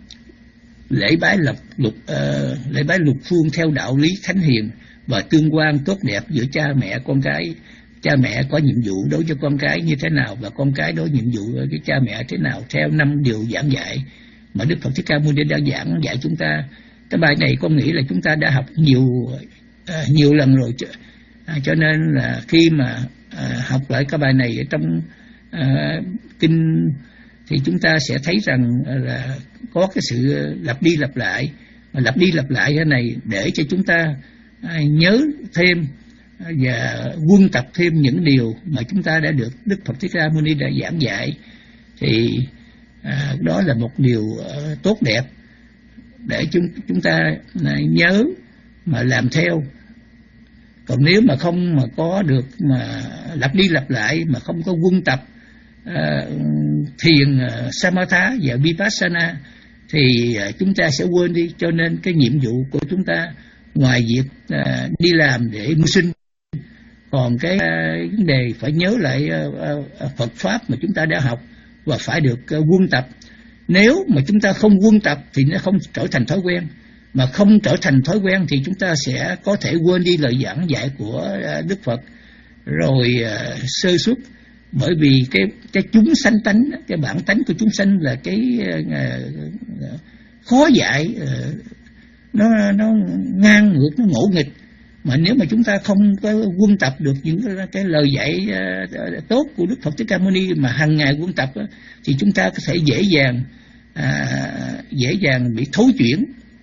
[SPEAKER 3] lễ bái lập lục uh, lễ bái lục phương theo đạo lý thánh hiền và tương quan tốt đẹp giữa cha mẹ con cái. Cha mẹ có nhiệm vụ đối với con cái như thế nào và con cái đối nhiệm vụ với cha mẹ thế nào, theo năm điều giảng dạy mà Đức Phật Thích Ca Mâu Ni đã giảng dạy chúng ta. Cái bài này con nghĩ là chúng ta đã học nhiều à, nhiều lần rồi, à, cho nên là khi mà à, học lại cái bài này ở trong à, kinh thì chúng ta sẽ thấy rằng là có cái sự lặp đi lặp lại, mà lặp đi lặp lại cái này để cho chúng ta à, nhớ thêm và quân tập thêm những điều mà chúng ta đã được Đức Phật Thích Ca Mâu Ni đã giảng dạy. Thì À, đó là một điều uh, tốt đẹp để chúng chúng ta uh, nhớ mà làm theo. Còn nếu mà không mà có được mà lặp đi lặp lại, mà không có quân tập uh, thiền uh, samatha và vipassana thì uh, chúng ta sẽ quên đi. Cho nên cái nhiệm vụ của chúng ta ngoài việc uh, đi làm để mưu sinh, còn cái uh, vấn đề phải nhớ lại uh, uh, Phật pháp mà chúng ta đã học và phải được uh, quân tập. Nếu mà chúng ta không quân tập thì nó không trở thành thói quen, mà không trở thành thói quen thì chúng ta sẽ có thể quên đi lời giảng dạy của uh, Đức Phật, rồi uh, sơ suất. Bởi vì cái cái chúng sanh tánh, cái bản tánh của chúng sanh là cái uh, khó dạy, uh, nó nó ngang ngược, nó ngỗ nghịch. Mà nếu mà chúng ta không có quân tập được những cái, cái lời dạy uh, tốt của Đức Phật Thích Ca Mâu Ni mà hàng ngày quân tập uh, thì chúng ta có thể dễ dàng uh, dễ dàng bị thối chuyển.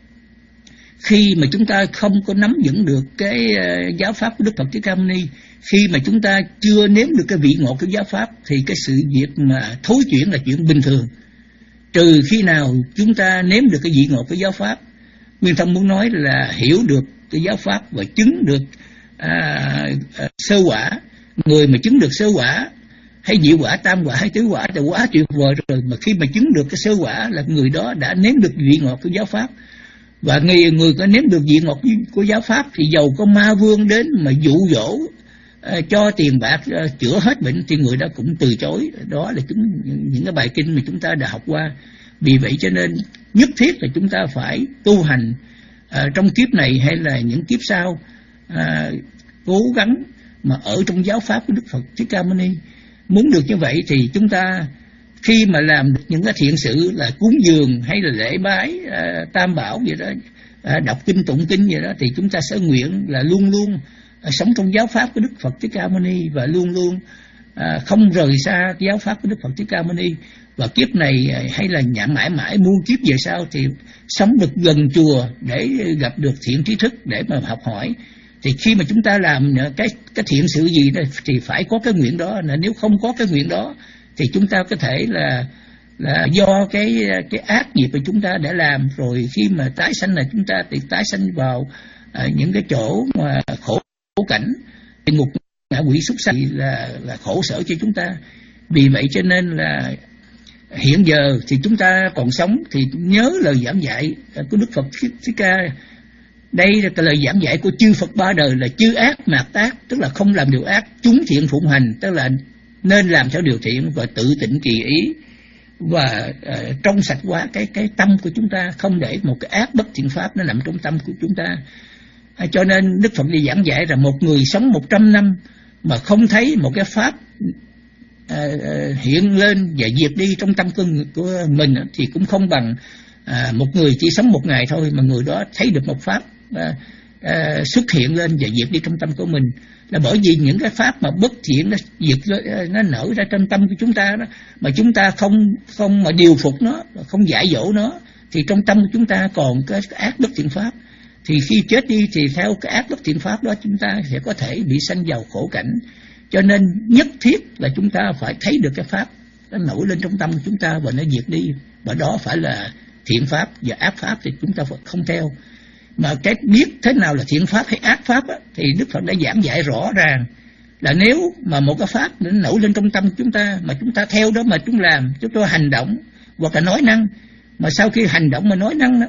[SPEAKER 3] Khi mà chúng ta không có nắm vững được cái uh, giáo pháp của Đức Phật Thích Ca Mâu Ni, khi mà chúng ta chưa nếm được cái vị ngọt của giáo pháp, thì cái sự việc mà thối chuyển là chuyện bình thường. Trừ khi nào chúng ta nếm được cái vị ngọt của giáo pháp. Nguyên Thông muốn nói là hiểu được cái giáo pháp và chứng được à, à, sơ quả. Người mà chứng được sơ quả hay nhị quả, tam quả hay tứ quả là quá tuyệt vời rồi. Mà khi mà chứng được cái sơ quả là người đó đã nếm được vị ngọt của giáo pháp. Và người, người có nếm được vị ngọt của giáo pháp thì dầu có ma vương đến mà dụ dỗ à, cho tiền bạc à, chữa hết bệnh thì người đó cũng từ chối. Đó là chúng, những cái bài kinh mà chúng ta đã học qua. Vì vậy cho nên nhất thiết là chúng ta phải tu hành à, trong kiếp này hay là những kiếp sau, à, cố gắng mà ở trong giáo pháp của Đức Phật Thích Ca Mâu Ni. Muốn được như vậy thì chúng ta khi mà làm được những cái thiện sự là cúng dường hay là lễ bái à, tam bảo vậy đó, à, đọc kinh tụng kinh vậy đó, thì chúng ta sẽ nguyện là luôn luôn à, sống trong giáo pháp của Đức Phật Thích Ca Mâu Ni và luôn luôn à, không rời xa giáo pháp của Đức Phật Thích Ca Mâu Ni, và kiếp này hay là nhạ mãi mãi muôn kiếp về sau thì sống được gần chùa để gặp được thiện trí thức để mà học hỏi. Thì khi mà chúng ta làm cái cái thiện sự gì đó thì phải có cái nguyện đó. Nếu không có cái nguyện đó thì chúng ta có thể là là do cái cái ác nghiệp của chúng ta đã làm, rồi khi mà tái sanh là chúng ta thì tái sanh vào à, những cái chỗ mà khổ, khổ cảnh, địa ngục, ngạ quỷ, súc sanh là là khổ sở cho chúng ta. Vì vậy cho nên là hiện giờ thì chúng ta còn sống thì nhớ lời giảng dạy của Đức Phật Thích Ca. Đây là lời giảng dạy của chư Phật ba đời là chư ác mạt tác, tức là không làm điều ác, chúng thiện phụng hành, tức là nên làm theo điều thiện và tự tịnh kỳ ý, và uh, trong sạch hóa cái cái tâm của chúng ta, không để một cái ác bất thiện pháp nó nằm trong tâm của chúng ta. À, cho nên Đức Phật đi giảng dạy là một người sống một trăm năm mà không thấy một cái pháp uh, uh, hiện lên và diệt đi trong tâm của mình thì cũng không bằng uh, một người chỉ sống một ngày thôi mà người đó thấy được một pháp uh, uh, xuất hiện lên và diệt đi trong tâm của mình. Là bởi vì những cái pháp mà bất thiện nó diệt nó nở ra trong tâm của chúng ta đó, mà chúng ta không không mà điều phục nó, không dạy dỗ nó, thì trong tâm của chúng ta còn cái ác bất thiện pháp. Thì khi chết đi thì theo cái ác bất thiện pháp đó chúng ta sẽ có thể bị sanh vào khổ cảnh. Cho nên nhất thiết là chúng ta phải thấy được cái pháp nó nổi lên trong tâm của chúng ta và nó diệt đi, và đó phải là thiện pháp, và ác pháp thì chúng ta phải không theo. Mà cái biết thế nào là thiện pháp hay ác pháp á, thì Đức Phật đã giảng dạy rõ ràng là nếu mà một cái pháp nó nổi lên trong tâm của chúng ta mà chúng ta theo đó mà chúng làm, chúng ta hành động hoặc là nói năng, mà sau khi hành động mà nói năng đó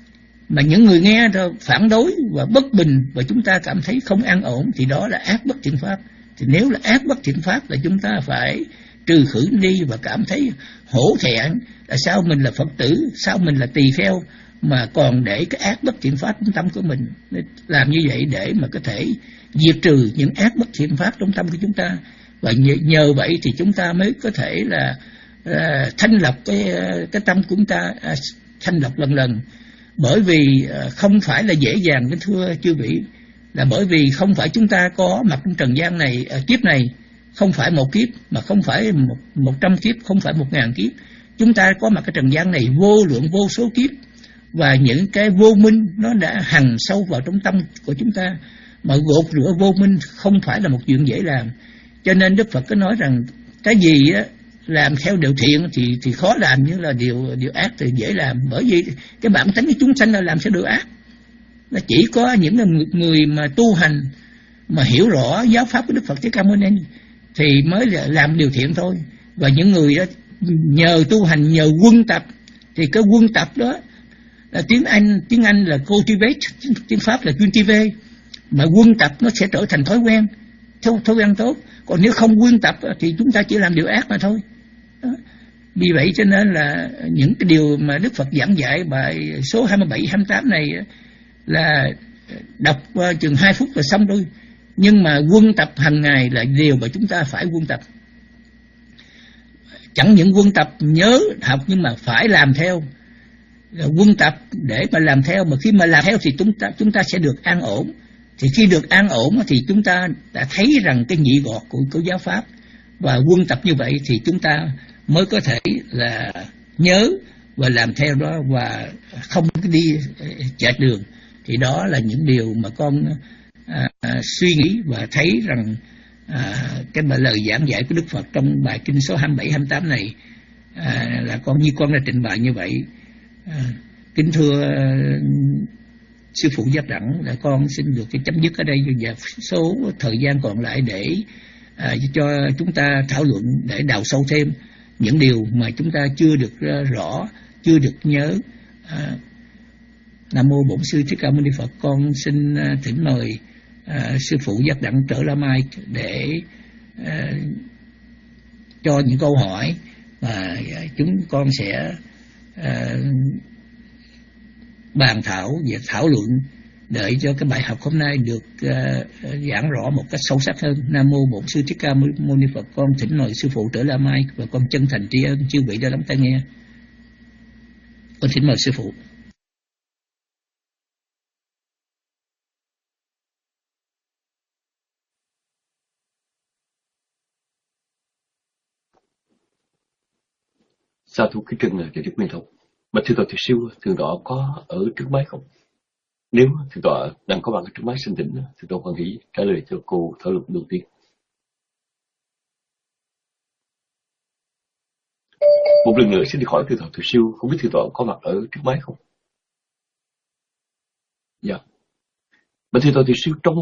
[SPEAKER 3] mà những người nghe rồi phản đối và bất bình và chúng ta cảm thấy không an ổn thì đó là ác bất thiện pháp. Thì nếu là ác bất thiện pháp là chúng ta phải trừ khử đi và cảm thấy hổ thẹn là sao mình là Phật tử, sao mình là tỳ kheo mà còn để cái ác bất thiện pháp trong tâm của mình. Làm như vậy để mà có thể diệt trừ những ác bất thiện pháp trong tâm của chúng ta, và nhờ vậy thì chúng ta mới có thể là uh, thanh lọc cái cái tâm của chúng ta, uh, thanh lọc lần lần. Bởi vì uh, không phải là dễ dàng, cái thưa chư vị, là bởi vì không phải chúng ta có mặt trong trần gian này, uh, kiếp này không phải một kiếp, mà không phải một, một trăm kiếp, không phải một ngàn kiếp. Chúng ta có mặt cái trần gian này vô lượng vô số kiếp, và những cái vô minh nó đã hằn sâu vào trong tâm của chúng ta, mà gột rửa vô minh không phải là một chuyện dễ làm. Cho nên Đức Phật có nói rằng cái gì á, làm theo điều thiện thì thì khó làm, nhưng là điều điều ác thì dễ làm. Bởi vì cái bản tính của chúng sanh là làm theo điều ác. Nó chỉ có những người mà tu hành mà hiểu rõ giáo pháp của Đức Phật Thích Ca Mâu Ni thì mới là làm điều thiện thôi. Và những người đó nhờ tu hành, nhờ quân tập, thì cái quân tập đó là tiếng Anh tiếng Anh là cultivate, tiếng Pháp là cultivate, mà quân tập nó sẽ trở thành thói quen, thói, thói quen tốt. Còn nếu không quân tập thì chúng ta chỉ làm điều ác mà thôi đó. Vì vậy cho nên là những cái điều mà Đức Phật giảng dạy bài số hai mươi bảy hai mươi tám này là đọc uh, chừng hai phút là xong thôi, nhưng mà quân tập hàng ngày là điều mà chúng ta phải quân tập. Chẳng những quân tập nhớ học nhưng mà phải làm theo. Quân tập để mà làm theo, mà khi mà làm theo thì chúng ta chúng ta sẽ được an ổn. Thì khi được an ổn thì chúng ta đã thấy rằng cái nhị gọt của, của giáo pháp, và quân tập như vậy thì chúng ta mới có thể là nhớ và làm theo đó, và không đi chệch đường. Thì đó là những điều mà con à, à, suy nghĩ và thấy rằng à, cái lời giảng dạy của Đức Phật trong bài kinh số hai mươi bảy hai mươi tám này à, là con như con đã trình bày như vậy. À, kính thưa uh, sư phụ Giác Đẳng, là con xin được cái chấm dứt ở đây, và số thời gian còn lại để uh, cho chúng ta thảo luận, để đào sâu thêm những điều mà chúng ta chưa được uh, rõ, chưa được nhớ. uh, Nam mô Bổn Sư Thích Ca Mâu Ni Phật. Con xin uh, thỉnh mời uh, sư phụ Giác Đẳng trở la mai để uh, cho những câu hỏi, và uh, chúng con sẽ Uh, bàn thảo và thảo luận để cho cái bài học hôm nay được uh, giảng rõ một cách sâu sắc hơn. Nam mô Bổn Sư Thích Ca Mâu Ni Phật. Con thỉnh mời sư phụ trở la mai, và con chân thành tri ân chư vị đã lắng tai nghe. Con thỉnh mời sư phụ.
[SPEAKER 4] Sa thú cái trưng là Đức Minh Thông. Mà thưa tọa thiệt siêu, thượng tọa có ở trước máy không? Nếu thượng tọa đang có mặt ở trước máy xin thỉnh, thượng tọa hoan hỷ trả lời cho cô thảo luận đầu tiên. Một lần nữa xin đi hỏi thượng tọa thiệt siêu, không biết thượng tọa có mặt ở trước máy không? Dạ. Mà thượng tọa thiệt siêu trong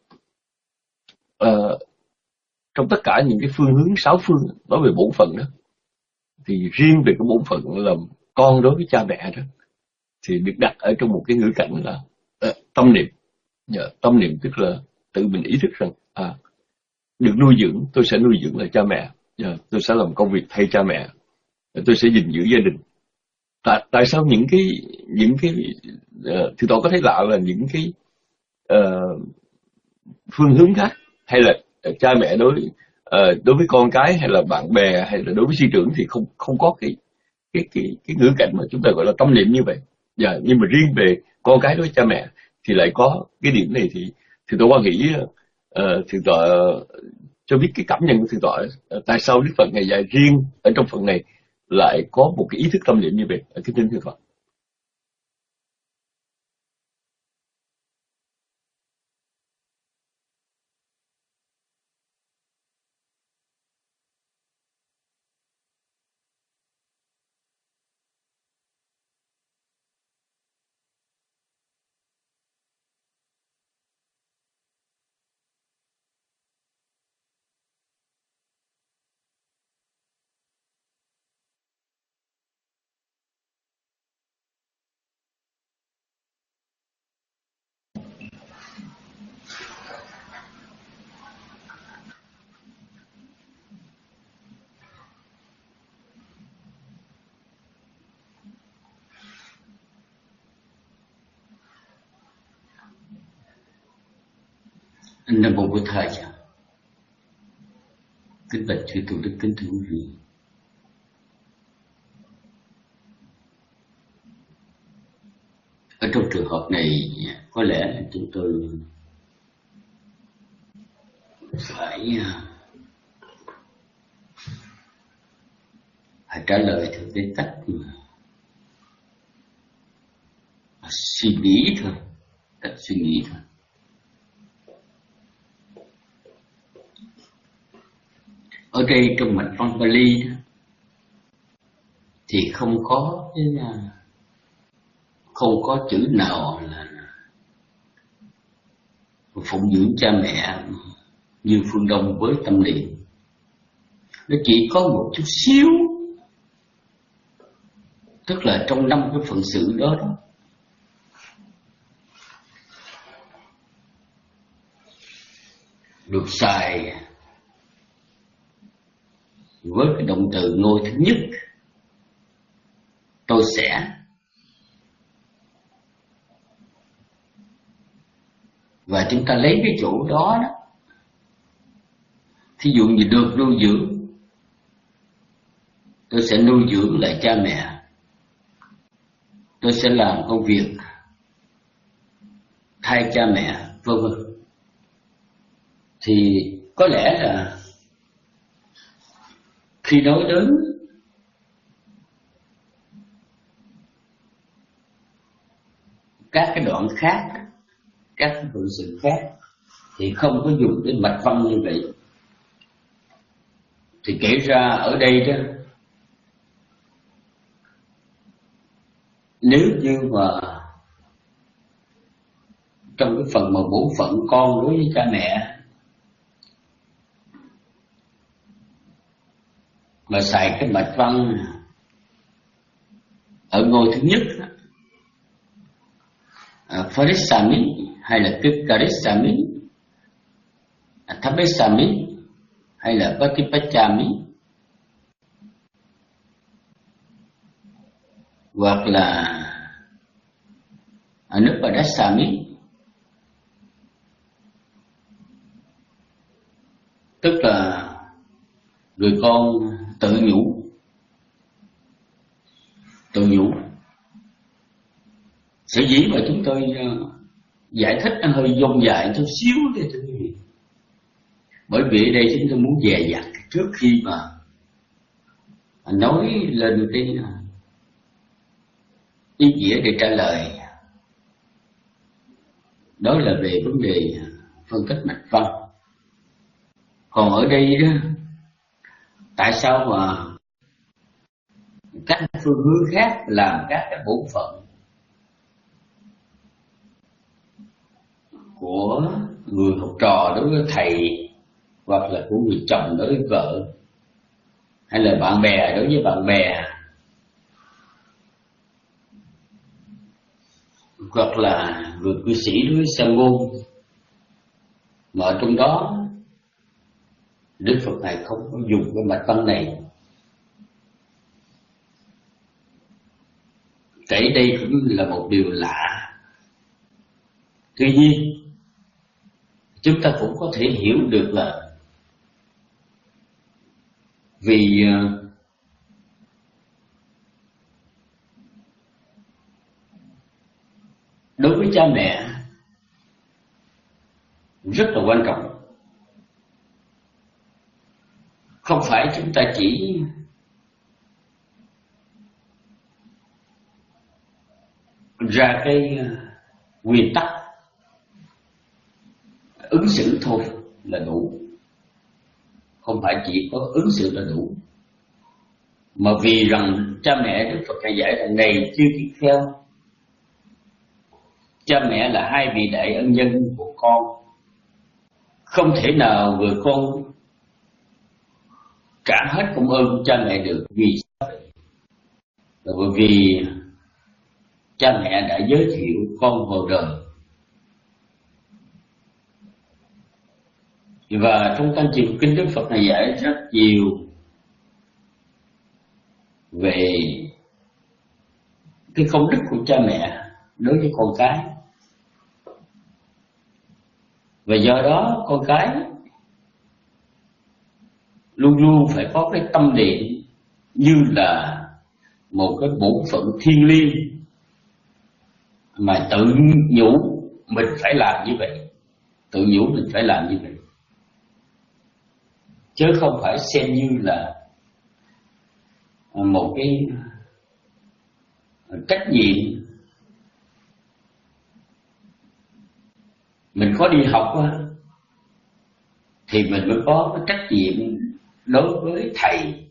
[SPEAKER 4] uh, trong tất cả những cái phương hướng sáu phương nói về bổn phận đó, thì riêng về cái bổn phận là con đối với cha mẹ đó thì được đặt ở trong một cái ngữ cảnh là uh, tâm niệm. Yeah, tâm niệm tức là tự mình ý thức rằng à, được nuôi dưỡng, tôi sẽ nuôi dưỡng là cha mẹ, yeah, tôi sẽ làm công việc thay cha mẹ, tôi sẽ gìn giữ gia đình. Tại, tại sao những cái những cái uh, thì tôi có thấy lạ là những cái uh, phương hướng khác, hay là uh, cha mẹ đối uh, đối với con cái, hay là bạn bè, hay là đối với sư trưởng thì không không có cái cái cái cái ngữ cảnh mà chúng ta gọi là tâm niệm như vậy. Yeah, nhưng mà riêng về con cái đối với cha mẹ thì lại có cái điểm này. Thì thì tôi quan nghĩ uh, thượng tọa uh, cho biết cái cảm nhận của thượng tọa uh, tại sao Đức Phật ngày dạy riêng ở trong phần này lại có một cái ý thức tâm niệm như vậy ở cái trên thượng tọa.
[SPEAKER 2] Nam mô Bổn Thầy. Kính bạch chư tu đức, kính thưa quý vị. Ở trong trường hợp này có lẽ là chúng tôi phải phải trả lời theo cái cách mà suy nghĩ thôi, cách suy nghĩ thôi. Ở đây trong mạch văn Pali thì không có cái, không có chữ nào là phụng dưỡng cha mẹ như phương Đông với tâm niệm. Nó chỉ có một chút xíu, tức là trong năm cái phận sự đó đó được xài với cái động từ ngôi thứ nhất, tôi sẽ. Và chúng ta lấy cái chỗ đó đó, thí dụ như được nuôi dưỡng, tôi sẽ nuôi dưỡng lại cha mẹ, tôi sẽ làm công việc thay cha mẹ, vân vân. Thì có lẽ là khi nói đến các cái đoạn khác, các cái phận sự khác thì không có dùng cái mạch văn như vậy. Thì kể ra ở đây đó, nếu như mà trong cái phần mà bổn phận con đối với cha mẹ mà xài cái mạch văn ở ngôi thứ nhất, Pharisami hay là Karisami, Thabesami hay là Patipachami, hoặc là Anupadasami, tức là người con tự nhủ, tự nhủ. Sở dĩ mà chúng tôi giải thích nó hơi dông dài chút xíu để thưa quý vị, bởi vì ở đây chúng tôi muốn dè dặt trước khi mà nói lên cái ý nghĩa để trả lời. Đó là về vấn đề phân tích mạch văn. Còn ở đây đó, tại sao mà các phương hướng khác làm các cái bổn phận của người học trò đối với thầy, hoặc là của người chồng đối với vợ, hay là bạn bè đối với bạn bè, hoặc là người cư sĩ đối với sa môn, mà ở trong đó Đức Phật này không có dùng cái mạch văn này. Cái đây cũng là một điều lạ. Tuy nhiên chúng ta cũng có thể hiểu được là vì đối với cha mẹ rất là quan trọng. Không phải chúng ta chỉ ra cái nguyên tắc ứng xử thôi là đủ. Không phải chỉ có ứng xử là đủ, mà vì rằng cha mẹ Đức Phật dạy rằng này chưa kiết theo, cha mẹ là hai vị đại ân nhân của con. Không thể nào người con trả hết công ơn của cha mẹ được. Vì sao? Là bởi vì cha mẹ đã giới thiệu con vào đời. Và trong Tăng Trì Kinh, Đức Phật này dạy rất nhiều về cái công đức của cha mẹ đối với con cái. Và do đó con cái luôn luôn phải có cái tâm niệm như là một cái bổn phận thiêng liêng mà tự nhủ mình phải làm như vậy, tự nhủ mình phải làm như vậy, chứ không phải xem như là một cái trách nhiệm. Mình có đi học thì mình mới có cái trách nhiệm đối với thầy.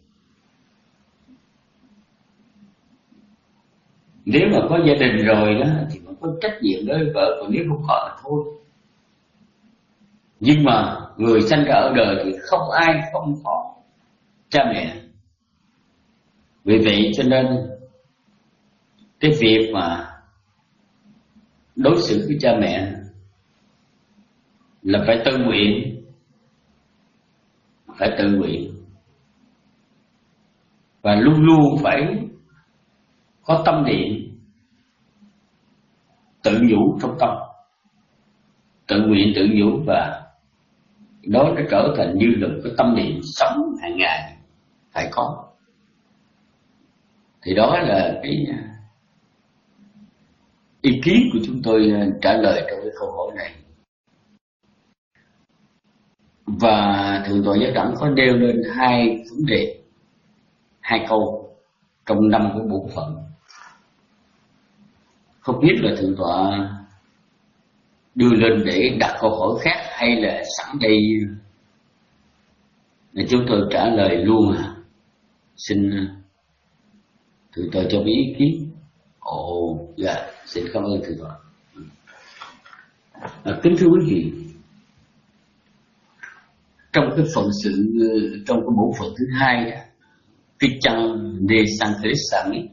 [SPEAKER 2] Nếu mà có gia đình rồi đó thì mới có trách nhiệm đối với vợ, còn nếu không có thôi. Nhưng mà người sanh ra ở đời thì không ai không có cha mẹ. Vì vậy cho nên cái việc mà đối xử với cha mẹ là phải tự nguyện, phải tự nguyện, và luôn luôn phải có tâm niệm tự nhủ trong tâm, tự nguyện tự nhủ, và đó nó trở thành như là một cái tâm niệm sống hàng ngày phải có. Thì đó là cái ý kiến của chúng tôi trả lời trong cái câu hỏi này. Và Thượng tọa Giác Đẳng có nêu lên hai vấn đề, hai câu trong năm cái bổn phận. Không biết là Thượng tọa đưa lên để đặt câu hỏi khác hay là sẵn đây để chúng tôi trả lời luôn à? Xin Thượng tọa cho biết ý kiến. Ồ, dạ, xin cảm ơn Thượng tọa. À, kính thưa quý vị, trong cái phận sự, trong cái bộ phận thứ hai đó, cái chân đề sang thế sami,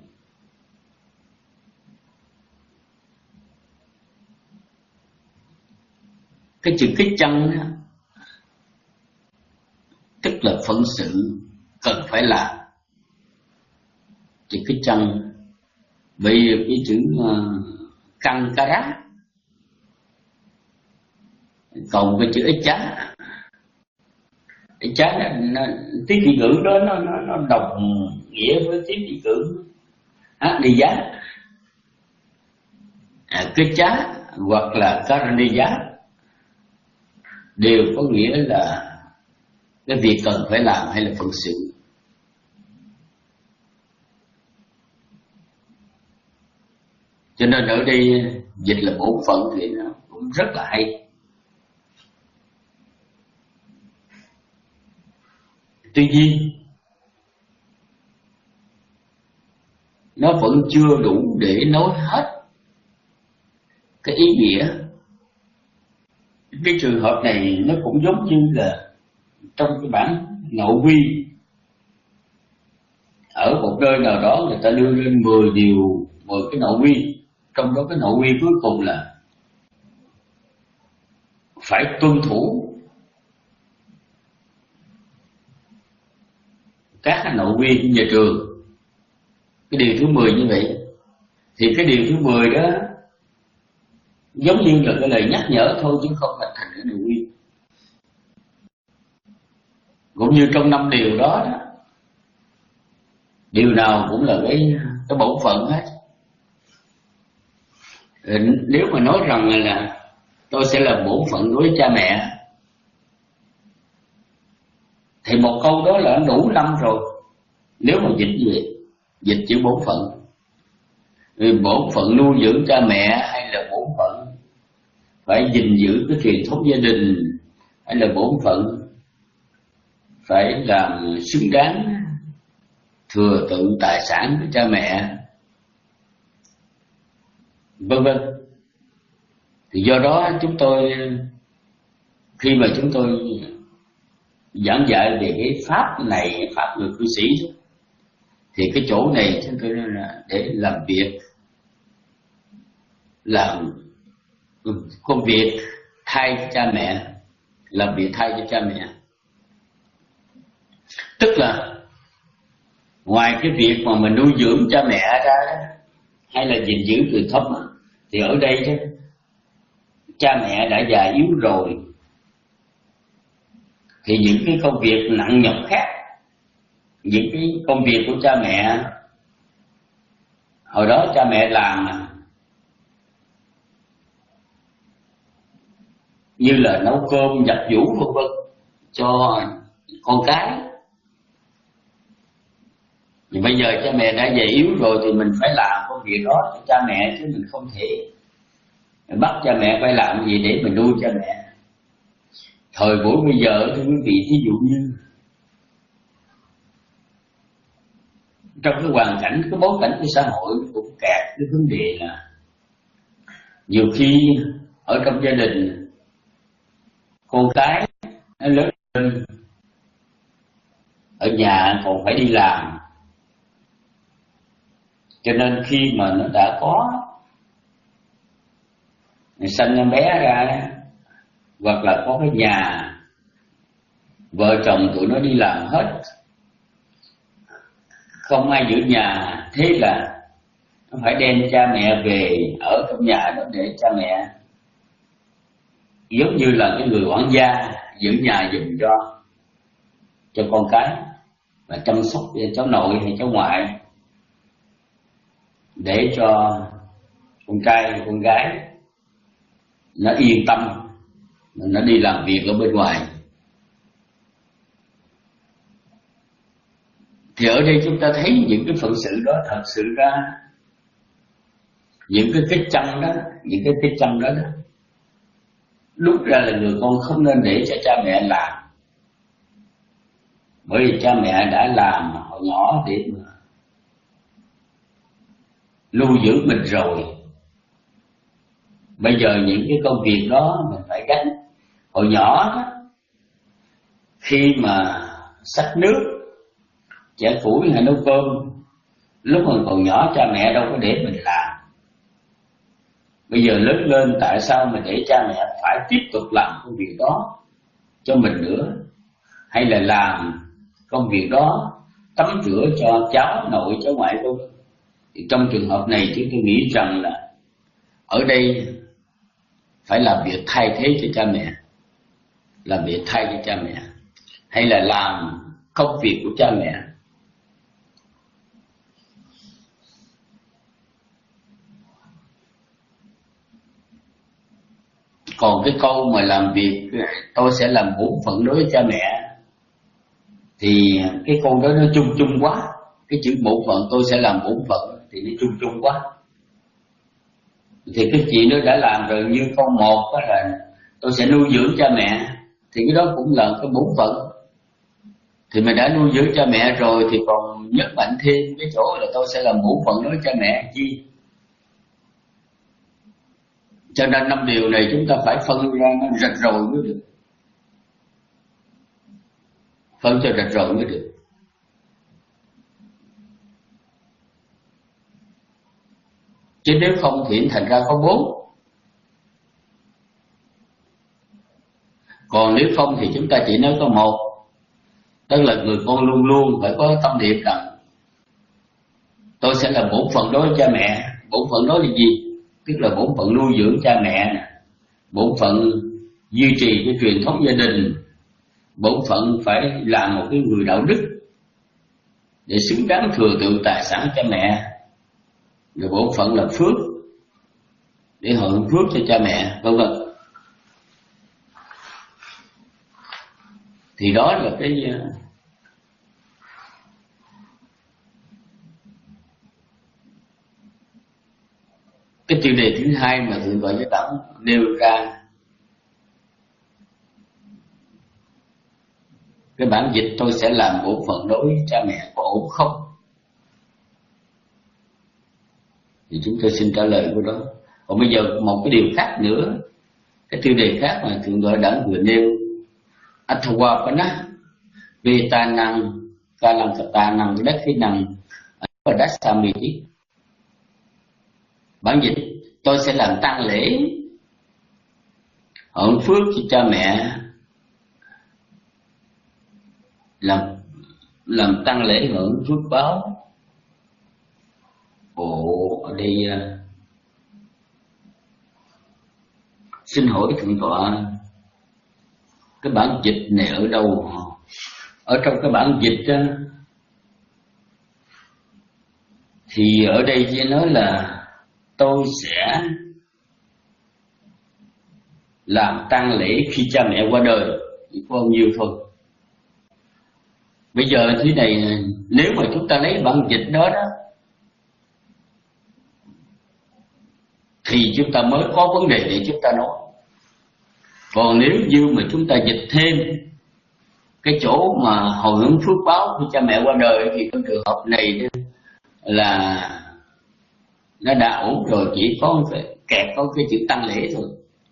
[SPEAKER 2] cái chữ cái chân đó, tức là phận sự cần phải làm. Chữ cái chân vì cái chữ uh, căng cá đá, còn cái chữ ích chá, ích chá nó, tiếng Việt ngữ đó nó nó nó đồng nghĩa với tiếng Việt ngữ á đi giá, à, cái chá hoặc là karaniya đều có nghĩa là cái việc cần phải làm hay là phận sự. Cho nên ở đây dịch là bổn phận thì nó cũng rất là hay. Tuy nhiên nó vẫn chưa đủ để nói hết cái ý nghĩa. Cái trường hợp này nó cũng giống như là trong cái bản nội quy, ở một nơi nào đó người ta đưa lên mười điều, mười cái nội quy, trong đó cái nội quy cuối cùng là phải tuân thủ các nội quy của nhà trường. Cái điều thứ mười như vậy, thì cái điều thứ mười đó giống như là cái lời nhắc nhở thôi, chứ không phải thành cái nội quy. Cũng như trong năm điều đó, đó điều nào cũng là cái cái bổn phận hết. Nếu mà nói rằng là tôi sẽ làm bổn phận đối với cha mẹ, thì một câu đó là đủ năm rồi. Nếu mà dịch như vậy, dịch chữ bổn phận, bổn phận nuôi dưỡng cha mẹ, hay là bổn phận phải gìn giữ cái truyền thống gia đình, hay là bổn phận phải làm xứng đáng thừa tự tài sản của cha mẹ, vân vân. Thì do đó chúng tôi, khi mà chúng tôi giảng dạy về cái pháp này, pháp người cư sĩ, thì cái chỗ này chúng tôi nói là để làm việc, làm công việc thay cho cha mẹ, làm việc thay cho cha mẹ. Tức là ngoài cái việc mà mình nuôi dưỡng cha mẹ ra, hay là gìn giữ truyền thống, thì ở đây chứ cha mẹ đã già yếu rồi, thì những cái công việc nặng nhọc khác, những cái công việc của cha mẹ hồi đó cha mẹ làm, như là nấu cơm, giặt giũ vân vân cho con cái, nhưng bây giờ cha mẹ đã già yếu rồi thì mình phải làm công việc đó cho cha mẹ, chứ mình không thể bắt cha mẹ phải làm gì để mình nuôi cha mẹ. Thời buổi bây giờ thưa quý vị, thí dụ như trong cái hoàn cảnh, cái bối cảnh của xã hội cũng kẹt cái vấn đề là nhiều khi ở trong gia đình con cái nó lớn lên, ở nhà còn phải đi làm, cho nên khi mà nó đã có sanh em bé ra, hoặc là có cái nhà, vợ chồng tụi nó đi làm hết, không ai giữ nhà, thế là nó phải đem cha mẹ về ở trong nhà đó để cha mẹ giống như là cái người quản gia giữ nhà giùm cho cho con cái, và chăm sóc cháu nội hay cháu ngoại, để cho con trai con gái nó yên tâm, nó đi làm việc ở bên ngoài. Thì ở đây chúng ta thấy những cái phận sự đó, thật sự ra những cái cái chân đó, những cái cái chân đó, đó đúng ra là người con không nên để cho cha mẹ làm, bởi vì cha mẹ đã làm hồi nhỏ để mà nuôi dưỡng mình rồi. Bây giờ những cái công việc đó mình phải gánh. Hồi nhỏ đó, khi mà xách nước, chẻ củi hay nấu cơm, lúc mình còn nhỏ cha mẹ đâu có để mình làm. Bây giờ lớn lên, tại sao mà để cha mẹ phải tiếp tục làm công việc đó cho mình nữa, hay là làm công việc đó tắm rửa cho cháu nội cháu ngoại luôn. Thì trong trường hợp này chúng tôi nghĩ rằng là ở đây phải làm việc thay thế cho cha mẹ, làm việc thay cho cha mẹ, hay là làm công việc của cha mẹ. Còn cái câu mà làm việc tôi sẽ làm bổn phận đối với cha mẹ, thì cái câu đó nó chung chung quá. Cái chữ bổn phận tôi sẽ làm bổn phận thì nó chung chung quá. thì cái chuyện đó đã làm rồi. Như câu một đó là tôi sẽ nuôi dưỡng cha mẹ, thì cái đó cũng là cái bổn phận. Thì mình đã nuôi dưỡng cha mẹ rồi thì còn nhấn mạnh thêm cái chỗ là tôi sẽ làm bổn phận đối với cha mẹ chi. Cho nên năm điều này chúng ta phải phân ra nó rạch ròi mới được, phân cho rạch ròi mới được. Chứ nếu không thì thành ra có bốn. Còn nếu không thì chúng ta chỉ nói có một. Tức là người con luôn luôn phải có tâm niệm rằng tôi sẽ làm bổn phận đối với cha mẹ. Bổn phận đó là gì? Tức là bổn phận nuôi dưỡng cha mẹ, bổn phận duy trì cái truyền thống gia đình, bổn phận phải làm một cái người đạo đức để xứng đáng thừa tự tài sản cha mẹ, rồi bổn phận là phước để hưởng phước cho cha mẹ, vân vân. Thì đó là cái cái tiêu đề thứ hai mà Thượng tọa Giới Đẳng nêu ra. Cái bản dịch tôi sẽ làm bổn phận đối với cha mẹ có ổn không? Thì chúng tôi xin trả lời của đó. Còn bây giờ một cái điều khác nữa, cái tiêu đề khác mà Thượng tọa Đẳng vừa nêu, Atthawapana Vetanang Kalankatanang Dakhinang Padasamiti. Bản dịch tôi sẽ làm tang lễ hưởng phước cho cha mẹ, làm làm tang lễ hưởng phước báo. Ồ, ở đây uh, xin hỏi Thượng tọa, cái bản dịch này ở đâu? Ở trong cái bản dịch đó, thì ở đây chỉ nói là tôi sẽ làm tang lễ khi cha mẹ qua đời, chỉ có bao nhiêu thôi. Bây giờ thế này, nếu mà chúng ta lấy bản dịch đó đó thì chúng ta mới có vấn đề để chúng ta nói. Còn nếu như mà chúng ta dịch thêm cái chỗ mà hồi hướng phước báo khi cha mẹ qua đời thì cái trường hợp này là nó đã ổn rồi, chỉ có cái kẹt có cái chữ tang lễ thôi.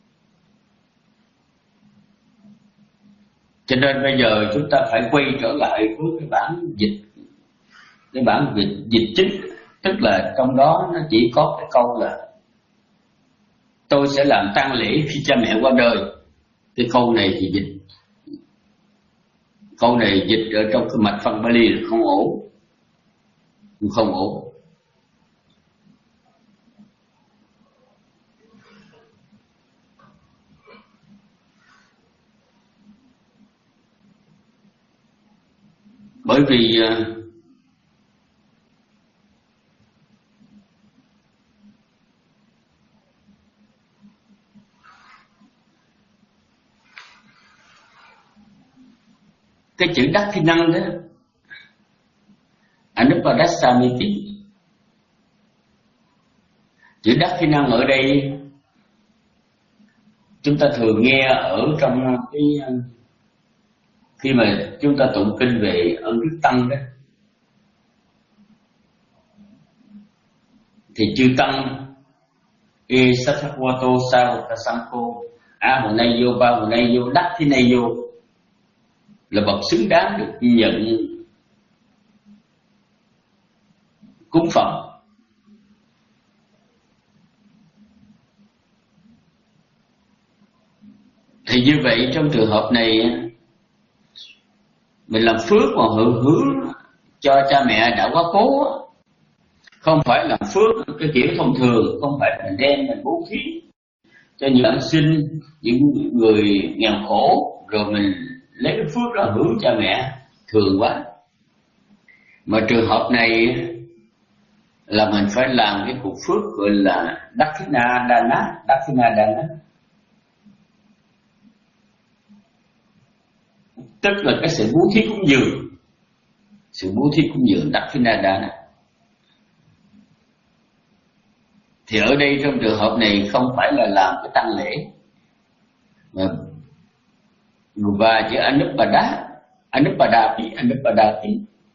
[SPEAKER 2] Cho nên bây giờ chúng ta phải quay trở lại với cái bản dịch, cái bản dịch dịch chính, tức là trong đó nó chỉ có cái câu là tôi sẽ làm tang lễ khi cha mẹ qua đời. Cái câu này thì dịch, câu này dịch ở trong cái mạch văn Bali là không ổn, không ổn. Bởi vì cái chữ đắc thi năng đó, Anupadassamiti, chữ đắc thi năng ở đây chúng ta thường nghe ở trong cái khi mà chúng ta tụng kinh về ơn đức tăng đó, thì chư tăng e sattvato savakasanko a hồ nay vô ba hồ nay vô đắc thi nay vô là bậc xứng đáng được nhận cúng phẩm. Thì như vậy trong trường hợp này mình làm phước mà hướng hướng cho cha mẹ đã quá cố, không phải làm phước cái kiểu thông thường, không phải mình đem mình bố thí cho những bạn sinh, những người nghèo khổ, rồi mình lấy cái phước đó hướng cha mẹ, thường quá. Mà trường hợp này là mình phải làm cái cuộc phước gọi là Dakshina Dana, Dakshina Dana, tức là cái sự bố thí cúng dường, sự bố thí cúng dường Dakshina Dana. Thì ở đây trong trường hợp này không phải là làm cái tang lễ, và chữ Anupada, Anupadapi, Anupadapi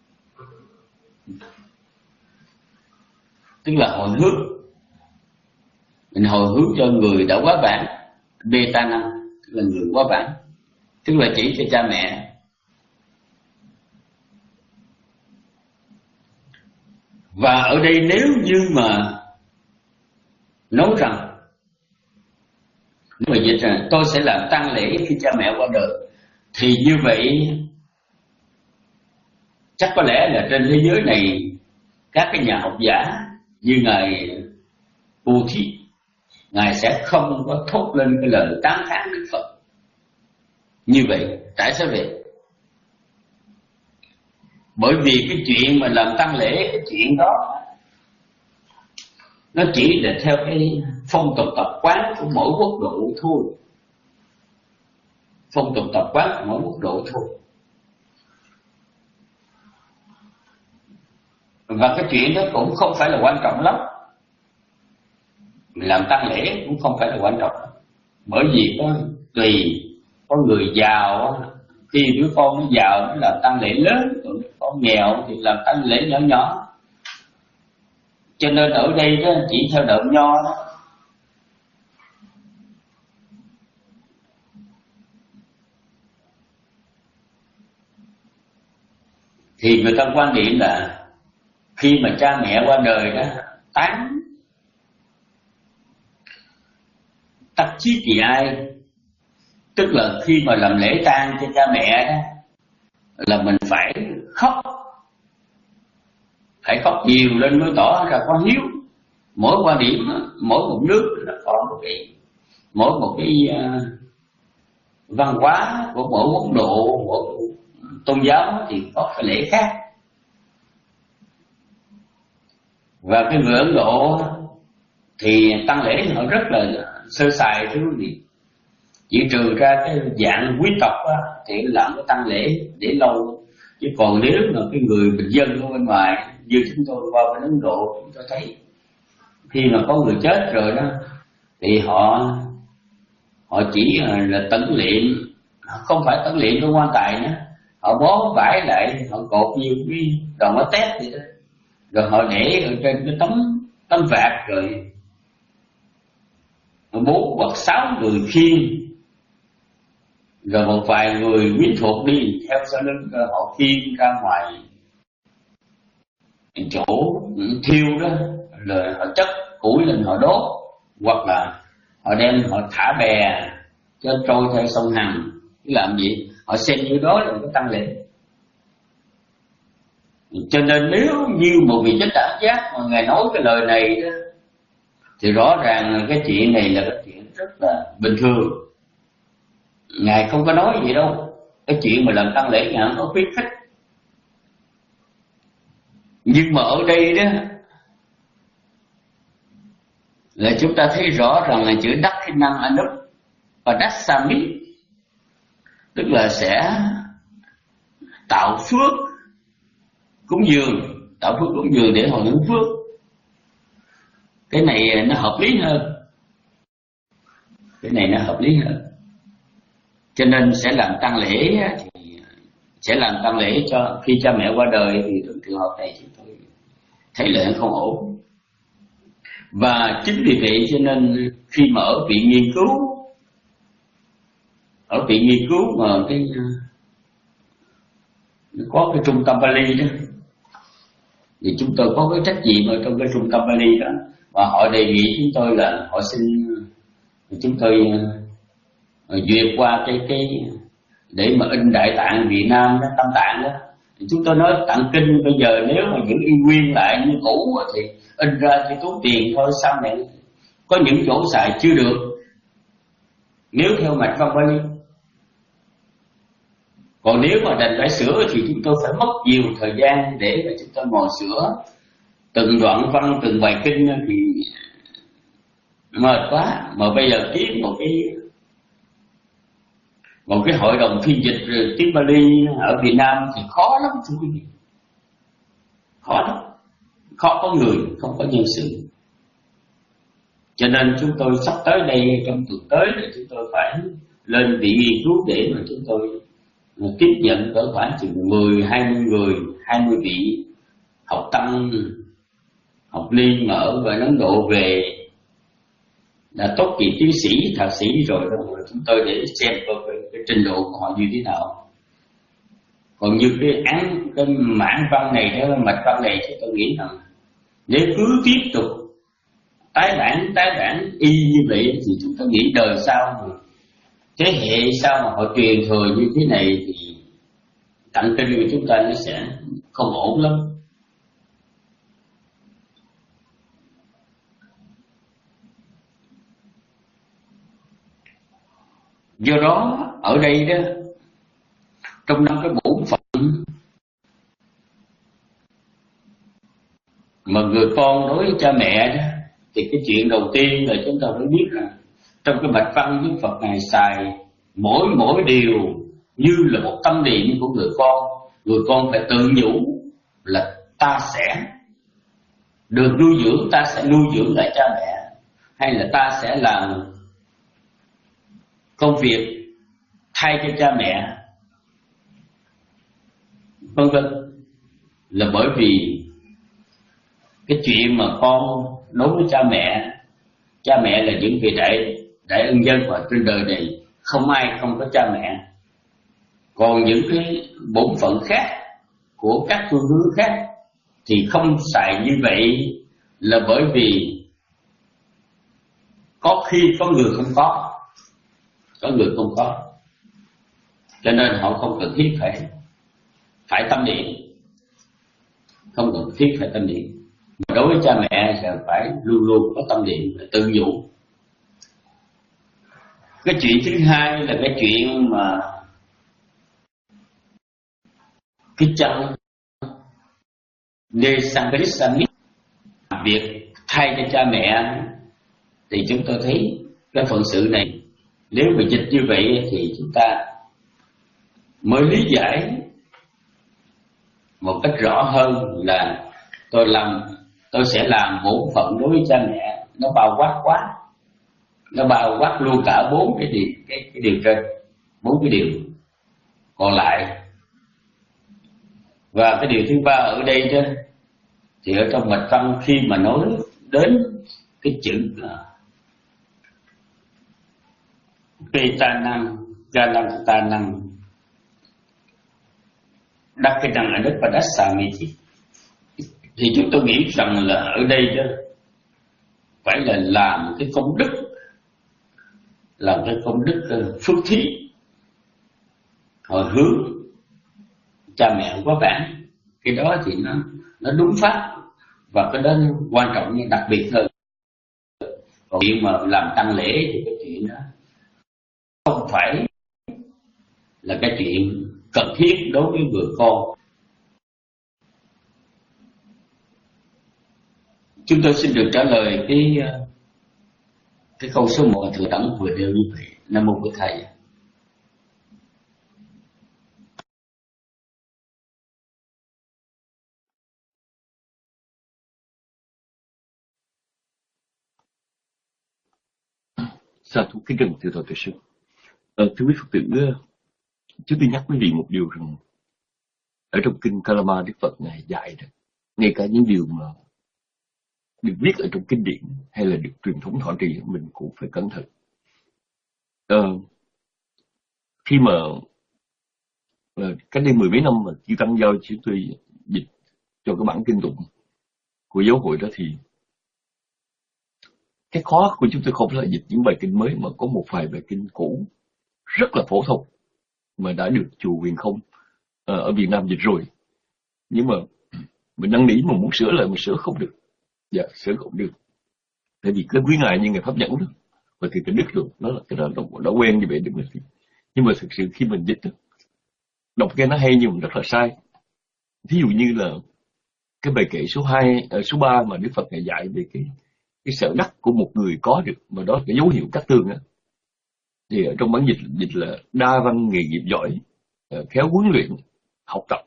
[SPEAKER 2] tức là hồi hướng. Mình hồi hướng cho người đã quá vãng, Betanam tức là người quá vãng, tức là chỉ cho cha mẹ. Và ở đây nếu như mà nói rằng, nếu mà dịch rằng tôi sẽ làm tang lễ khi cha mẹ qua đời, thì như vậy chắc có lẽ là trên thế giới này các cái nhà học giả như ngài Bouthit, ngài sẽ không có thốt lên cái lời tán thán Đức Phật như vậy. Tại sao vậy? Bởi vì cái chuyện mà làm tang lễ, cái chuyện đó nó chỉ là theo cái phong tục tập quán của mỗi quốc độ thôi. Phong tục tập quán của mỗi quốc độ thôi. Và cái chuyện đó cũng không phải là quan trọng lắm. Mình làm tang lễ cũng không phải là quan trọng. Bởi vì có tùy, có người giàu khi đứa con nó giàu nó làm tang lễ lớn, còn đứa con nghèo thì làm tang lễ nhỏ nhỏ. Cho nên ở đây đó chỉ theo đạo Nho đó. Thì người ta quan điểm là khi mà cha mẹ qua đời đó, tán tắc chí kỳ ai, tức là khi mà làm lễ tang cho cha mẹ đó là mình phải khóc, phải khóc nhiều lên mới tỏ ra có hiếu. Mỗi quan điểm, mỗi một nước là có một cái, mỗi một cái uh, văn hóa của mỗi quốc độ, mỗi tôn giáo thì có cái lễ khác. Và cái người Ấn Độ thì tang lễ họ rất là sơ sài thưa quý vị. Chỉ trừ ra cái dạng quý tộc á, thì làm cái tang lễ để lâu. Chứ còn nếu mà cái người bình dân ở bên ngoài như chúng tôi qua bên Ấn Độ, chúng tôi thấy khi mà có người chết rồi đó thì họ họ chỉ là tẩn liệm, không phải tẩn liệm trong quan tài nữa, họ bó vải lại, họ cột nhiều cái đòn nó tép vậy đó, rồi họ để ở trên cái tấm tấm vạt, rồi bốn hoặc sáu người khiêng, rồi một vài người quyến thuộc đi theo sau lưng họ khiêng ra ngoài chỗ thiêu đó, rồi họ chất củi lên họ đốt, hoặc là họ đem họ thả bè cho trôi theo sông Hằng. Làm gì? Họ xem như đó là cái tang lễ. Cho nên nếu như một vị Chánh Đẳng Giác mà ngài nói cái lời này đó, thì rõ ràng là cái chuyện này là cái chuyện rất là bình thường. Ngài không có nói gì đâu. Cái chuyện mà làm tang lễ ngài không có khuyến khích. Nhưng mà ở đây đó là chúng ta thấy rõ ràng là chữ Dakhinam Anup và Dassami, tức là sẽ tạo phước cúng dường, tạo phước cúng dường để hồi hướng phước. Cái này nó hợp lý hơn. Cái này nó hợp lý hơn. Cho nên sẽ làm tang lễ thì sẽ làm tang lễ cho khi cha mẹ qua đời, thì trong trường hợp này chúng tôi thấy là không ổn. Và chính vì vậy cho nên khi mà ở viện nghiên cứu, ở viện nghiên cứu mà cái có cái trung tâm Bali đó, thì chúng tôi có cái trách nhiệm ở trong cái trung tâm Bali đó, và họ đề nghị chúng tôi là họ xin chúng tôi duyệt qua cái cái để mà in Đại Tạng Việt Nam đó, Tam Tạng đó. Thì chúng tôi nói tặng kinh bây giờ nếu mà giữ y nguyên lại như cũ thì in ra chỉ tốn tiền thôi, sau này có những chỗ xài chưa được nếu theo mạch văn Bali. Còn nếu mà đành phải sửa thì chúng tôi phải mất nhiều thời gian để mà chúng tôi ngồi sửa từng đoạn văn, từng bài kinh thì mệt quá. Mà bây giờ kiếm một cái một cái hội đồng phiên dịch tiếng Bali ở Việt Nam thì khó lắm thưa quý vị, khó lắm, khó có người, không có nhân sự. Cho nên chúng tôi sắp tới đây, trong tuần tới thì chúng tôi phải lên viện nghiên cứu để mà chúng tôi tiếp nhận cỡ khoảng chừng mười hai mươi người, hai mươi vị học tăng, học ni mà ở ngoài Ấn Độ về đã tốt nghiệp tiến sĩ, thạc sĩ rồi, rồi chúng tôi để xem coi cái, cái trình độ của họ như thế nào. Còn như cái án, cái mảng văn này, cái mạch văn này, thì tôi nghĩ rằng nếu cứ tiếp tục tái bản, tái bản y như vậy thì chúng ta nghĩ đời sau, thế hệ sau mà họ truyền thừa như thế này thì tặng kinh của chúng ta nó sẽ không ổn lắm. Do đó ở đây đó, trong năm cái bổn phận mà người con đối với cha mẹ đó, thì cái chuyện đầu tiên là chúng ta phải biết rằng trong cái mạch văn Đức Phật Ngài xài mỗi mỗi điều như là một tâm niệm của người con. Người con phải tự nhủ là ta sẽ được nuôi dưỡng, ta sẽ nuôi dưỡng lại cha mẹ, hay là ta sẽ làm công việc thay cho cha mẹ, vân vân. Là bởi vì cái chuyện mà con đối với cha mẹ, cha mẹ là những vị đại đại ân nhân và trên đời này không ai không có cha mẹ. Còn những cái bổn phận khác của các phương hướng khác thì không xài như vậy, là bởi vì có khi có người không có, có người không có, cho nên họ không cần thiết phải phải tâm niệm, không cần thiết phải tâm niệm. Mà đối với cha mẹ thì phải luôn luôn có tâm niệm, tự nhủ. Cái chuyện thứ hai là cái chuyện mà cái chân Desangarisani, việc thay cho cha mẹ, thì chúng tôi thấy cái phận sự này nếu mà dịch như vậy thì chúng ta mới lý giải một cách rõ hơn là tôi làm tôi sẽ làm bổn phận đối với cha mẹ, nó bao quát quá, nó bao quát luôn cả bốn cái điều cái, cái điều trên, bốn cái điều còn lại. Và cái điều thứ ba ở đây đó, thì ở trong mạch văn khi mà nói đến cái chữ Petanam, Galantanam, Đắc cái năng ở đất và đất Samiti, thì chúng tôi nghĩ rằng là ở đây đó phải là làm cái công đức, làm cái công đức phước thí hồi hướng cha mẹ của các bạn. Cái đó thì nó nó đúng pháp, và cái đó quan trọng nhưng đặc biệt hơn. Còn chuyện mà làm tăng lễ thì cái chuyện đó không phải là cái chuyện cần thiết đối với người con. Chúng tôi xin được trả lời cái cái câu số một thượng tận vừa nêu như vậy. Nam mô Bổn Thầy.
[SPEAKER 4] Sa thú kính trân thưa Thầy Tuệ Sư. Ờ, thưa quý Phật tử, chúng tôi nhắc quý vị một điều rằng ở trong kinh Kalama Đức Phật Ngài dạy đó, ngay cả những điều mà được viết ở trong kinh điển hay là được truyền thống thọ trì mình cũng phải cẩn thận. Ờ, khi mà uh, cách đây mười mấy năm mà chư tăng giao chúng tôi dịch cho cái bản kinh tụng của giáo hội đó, thì cái khó của chúng tôi không phải là dịch những bài kinh mới, mà có một vài bài kinh cũ rất là phổ thông mà đã được chùa Huyền Không uh, ở Việt Nam dịch rồi, nhưng mà mình năn nỉ mà muốn sửa lại mà sửa không được. Dạ, sửa không được. Tại vì cái quý ngài như ngài Pháp Nhẫn đó, và thì cái đức luôn, nó là cái đó nó, nó quen như vậy đúng là. Nhưng mà thực sự khi mình dịch đó, đọc nghe nó hay nhưng mà rất là sai. Thí dụ như là cái bài kệ số hai, số ba mà Đức Phật ngài dạy về cái cái sở đắc của một người có được, mà đó là cái dấu hiệu cát tương á. Thì ở trong bản dịch dịch là đa văn nghề nghiệp giỏi, khéo huấn luyện, học tập,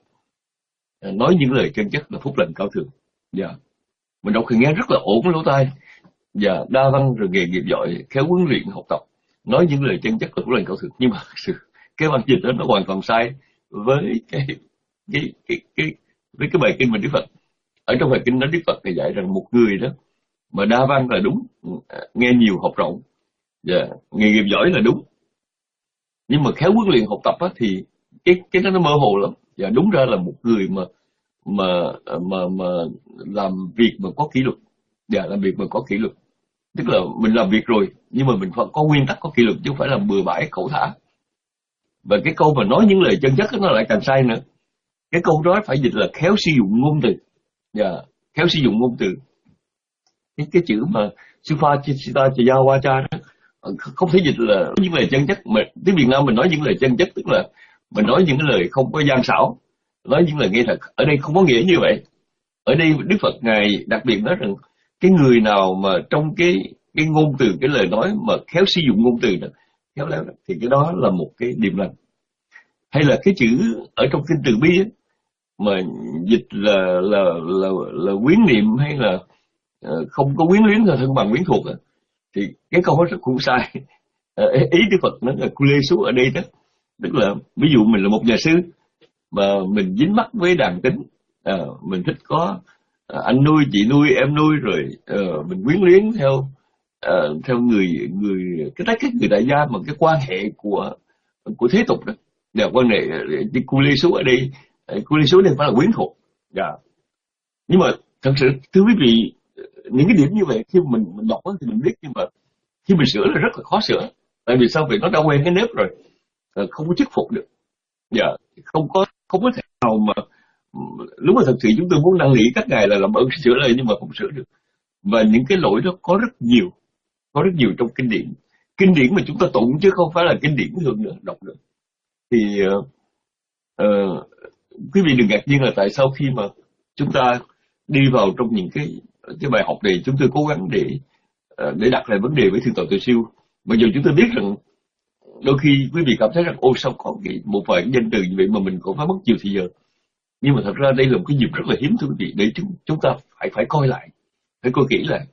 [SPEAKER 4] nói những lời chân chất là phúc lành cao thượng. Dạ. Mình đọc thì nghe rất là ổn lỗ tai, và đa văn rồi nghề nghiệp giỏi, khéo huấn luyện học tập, nói những lời chân chất là cũng là câu thực. Nhưng mà sự cái văn dịch đó nó hoàn toàn sai với cái cái cái cái với cái bài kinh mà Đức Phật ở trong bài kinh đó. Đức Phật thì dạy rằng một người đó mà đa văn là đúng, nghe nhiều học rộng, và nghề nghiệp giỏi là đúng, nhưng mà khéo huấn luyện học tập á, thì cái cái đó nó mơ hồ lắm. Và đúng ra là một người mà mà mà mà làm việc mà có kỷ luật, và làm việc mà có kỷ luật, tức là mình làm việc rồi nhưng mà mình phải có nguyên tắc, có kỷ luật, chứ không phải là bừa bãi khẩu thả. Và cái câu mà nói những lời chân chất nó lại càng sai nữa. Cái câu đó phải dịch là khéo sử dụng ngôn từ, và khéo sử dụng ngôn từ. Cái, cái chữ mà Sufa Chita Chaya Wacha đó không thể dịch là những lời chân chất. Mà tiếng Việt Nam mình nói những lời chân chất tức là mình nói những cái lời không có gian xảo, nói những lời nghe thật. Ở đây không có nghĩa như vậy. Ở đây Đức Phật Ngài đặc biệt nói rằng cái người nào mà trong cái cái ngôn từ, cái lời nói mà khéo sử dụng ngôn từ đó, khéo léo đó, thì cái đó là một cái điềm lành. Hay là cái chữ ở trong kinh Từ Bi ấy, mà dịch là là là là quyến niệm hay là uh, không có quyến luyến thân bằng quyến thuộc, thì cái câu đó cũng sai. Uh, ý Đức Phật nói là Kule Sú ở đây đó, tức là ví dụ mình là một nhà sư mà mình dính mắc với đàn tính, uh, mình thích có uh, anh nuôi, chị nuôi, em nuôi, rồi uh, mình quyến luyến theo uh, theo người người cái tất các người đại gia, mà cái quan hệ của của thế tục đó. Và quan hệ Kule Sú ở đây, Kule Sú đây phải là quyến thuộc. Yeah. Nhưng mà thật sự thưa quý vị, những cái điểm như vậy khi mình mình đọc thì mình biết, nhưng mà khi mình sửa là rất là khó sửa. Tại vì sao? Vì nó đã quen cái nếp rồi, không có thuyết phục được. Dạ, không có không có thể nào mà lúc mà thật sự chúng tôi muốn năn nỉ các ngài là làm ơn sửa lại, nhưng mà không sửa được. Và những cái lỗi đó có rất nhiều, có rất nhiều trong kinh điển, kinh điển mà chúng ta tụng chứ không phải là kinh điển thường nữa đọc được. Thì uh, uh, quý vị đừng ngạc nhiên là tại sao khi mà chúng ta đi vào trong những cái cái bài học này, chúng tôi cố gắng để uh, để đặt lại vấn đề với Thượng tọa Tuệ Siêu. Mặc dù chúng tôi biết rằng đôi khi quý vị cảm thấy rằng ô sao có cái một vài cái danh từ như vậy mà mình cũng phải mất nhiều thời giờ, nhưng mà thật ra đây là một cái dịp rất là hiếm thưa quý vị, để chúng chúng ta phải phải coi lại, phải coi kỹ lại.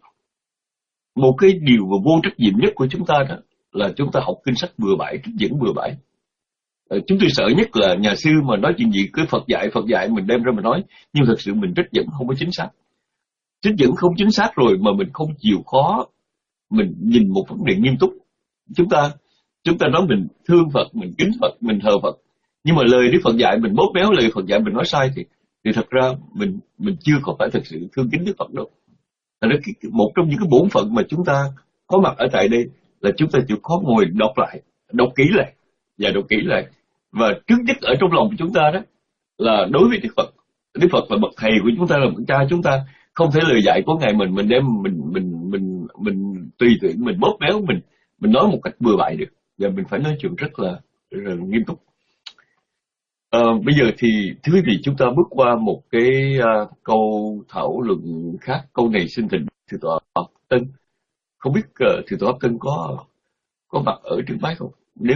[SPEAKER 4] Một cái điều mà vô trách nhiệm nhất của chúng ta đó là chúng ta học kinh sách bừa bãi, trích dẫn bừa bãi. Chúng tôi sợ nhất là nhà sư mà nói chuyện gì cứ Phật dạy, Phật dạy mình đem ra mình nói, nhưng thật sự mình trích dẫn không có chính xác. Trích dẫn không chính xác rồi mà mình không chịu khó, mình nhìn một vấn đề nghiêm túc. Chúng ta chúng ta nói mình thương Phật, mình kính Phật, mình thờ Phật, nhưng mà lời Đức Phật dạy mình bóp méo, lời Phật dạy mình nói sai thì thì thật ra mình mình chưa có phải thật sự thương kính Đức Phật đâu. Là một trong những cái bổn phận mà chúng ta có mặt ở tại đây là chúng ta chịu khó ngồi đọc lại, đọc kỹ lại và đọc kỹ lại. Và trước nhất ở trong lòng của chúng ta đó là đối với Đức Phật, Đức Phật là bậc thầy của chúng ta, là bậc cha chúng ta, không thể lời dạy của ngài mình mình đem mình mình mình mình tùy tiện mình bóp méo, mình mình nói một cách bừa bãi được, và mình phải nói chuyện rất là, rất là nghiêm túc. À, bây giờ thì thưa quý vị, chúng ta bước qua một cái uh, câu thảo luận khác. Câu này xin thỉnh Thượng tọa Pháp Tân. Không biết uh, Thượng tọa Pháp Tân có có mặt ở trước máy không? Nếu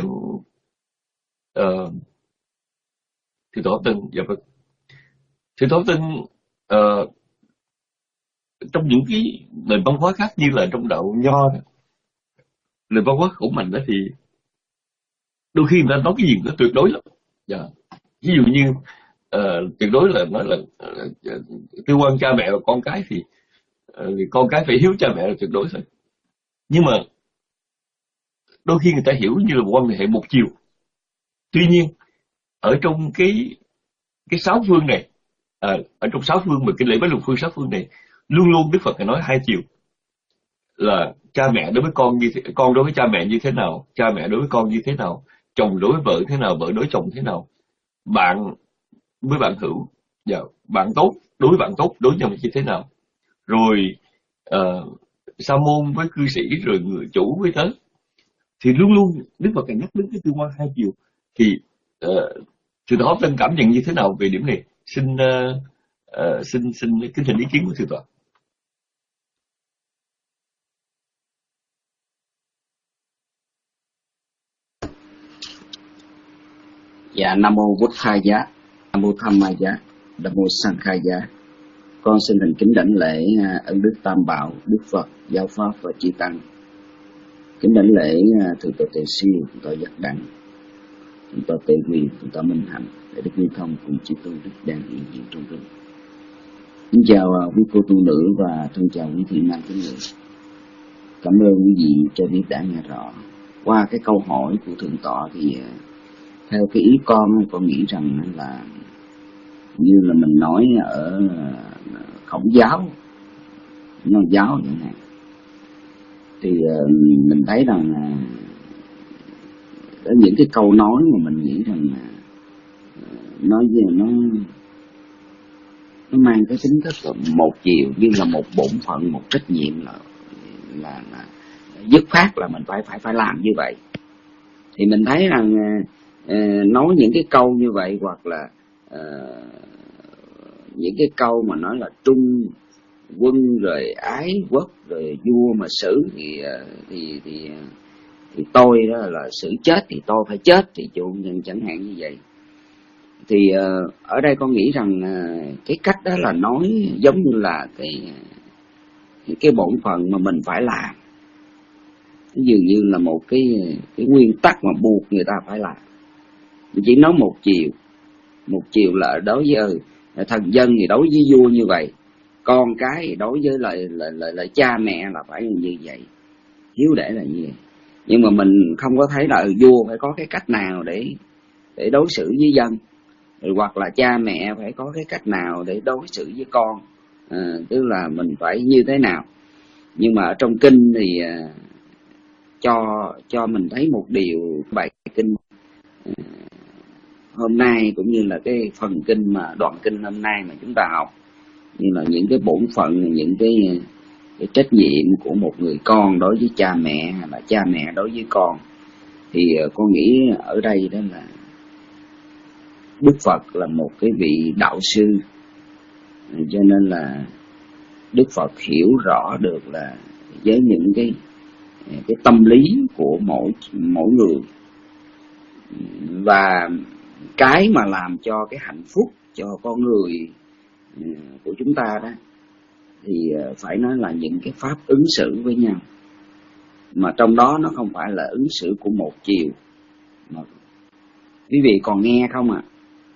[SPEAKER 4] uh, Thượng tọa Pháp Tân, dạ vâng. Thượng tọa Pháp Tân, uh, trong những cái nền văn hóa khác như là trong đạo Nho, nền văn hóa khổng mạnh đó, thì đôi khi người ta nói cái gì nó tuyệt đối lắm. Dạ. Ví dụ như uh, tuyệt đối là nói là uh, tương quan cha mẹ và con cái thì, uh, thì con cái phải hiếu cha mẹ là tuyệt đối thôi. Nhưng mà đôi khi người ta hiểu như là một quan hệ một chiều. Tuy nhiên ở trong cái cái sáu phương này, à, ở trong sáu phương mà cái lễ bái lục phương sáu phương này, luôn luôn Đức Phật nói hai chiều, là cha mẹ đối với con như thế, con đối với cha mẹ như thế nào, cha mẹ đối với con như thế nào, chồng đối với vợ thế nào, vợ đối với chồng thế nào, bạn với bạn hữu, dạ, bạn tốt đối với bạn tốt đối với nhau như thế nào, rồi uh, sa môn với cư sĩ, rồi người chủ với tớ, thì luôn luôn Đức Phật nhắc đến cái tương quan hai chiều. Thì uh, Thượng tọa Pháp Tân cảm nhận như thế nào về điểm này? Xin uh, uh, xin xin kính thỉnh ý kiến của Thượng tọa.
[SPEAKER 5] Dạ, Nam mô Bụt Thaya, Nam mô Tham Maya, Nam mô Sang Khaya. Con xin thành kính đảnh lễ ân đức Tam Bảo, Đức Phật, Giáo Pháp và Chư Tăng. Kính đảnh lễ Thượng tọa Tề Siêu, Thượng tọa Giác Đẳng, Thượng tọa Tề Quyền, Thượng tọa Minh Hạnh, để Đức Nguyên Thông cùng chư tôn đức đang hiện diện trong rừng. Kính chào quý cô tu nữ và thân chào quý thiện nam kính người. Cảm ơn quý vị cho biết đã nghe rõ. Qua cái câu hỏi của Thượng tọa thì theo cái ý con, con nghĩ rằng là như là mình nói ở Khổng giáo, Nho giáo vậy này, thì mình thấy rằng ở những cái câu nói mà mình nghĩ rằng nói về nó nó mang cái tính chất một chiều, như là một bổn phận, một trách nhiệm là là, là dứt khoát là mình phải phải phải làm như vậy. Thì mình thấy rằng uh, nói những cái câu như vậy, hoặc là uh, những cái câu mà nói là trung quân rồi ái quốc rồi vua mà xử thì thì thì thì tôi đó là xử chết thì tôi phải chết, thì chủ nhân chẳng hạn như vậy. Thì uh, ở đây con nghĩ rằng uh, cái cách đó là nói giống như là cái cái bổn phận mà mình phải làm, dường như là một cái cái nguyên tắc mà buộc người ta phải làm. Mình chỉ nói một chiều, một chiều là đối với thần dân thì đối với vua như vậy, con cái thì đối với lại lại lại, lại cha mẹ là phải như vậy, hiếu để là như vậy. Nhưng mà mình không có thấy là vua phải có cái cách nào để để đối xử với dân, hoặc là cha mẹ phải có cái cách nào để đối xử với con, à, tức là mình phải như thế nào. Nhưng mà ở trong kinh thì à, cho cho mình thấy một điều, bài kinh à, hôm nay cũng như là cái phần kinh mà đoạn kinh hôm nay mà chúng ta học, như là những cái bổn phận, những cái cái trách nhiệm của một người con đối với cha mẹ, hay là cha mẹ đối với con, thì con nghĩ ở đây đó là Đức Phật là một cái vị đạo sư, cho nên là Đức Phật hiểu rõ được là với những cái cái tâm lý của mỗi mỗi người, và cái mà làm cho cái hạnh phúc cho con người của chúng ta đó, thì phải nói là những cái pháp ứng xử với nhau, mà trong đó nó không phải là ứng xử của một chiều. Mà quý vị còn nghe không ạ? À?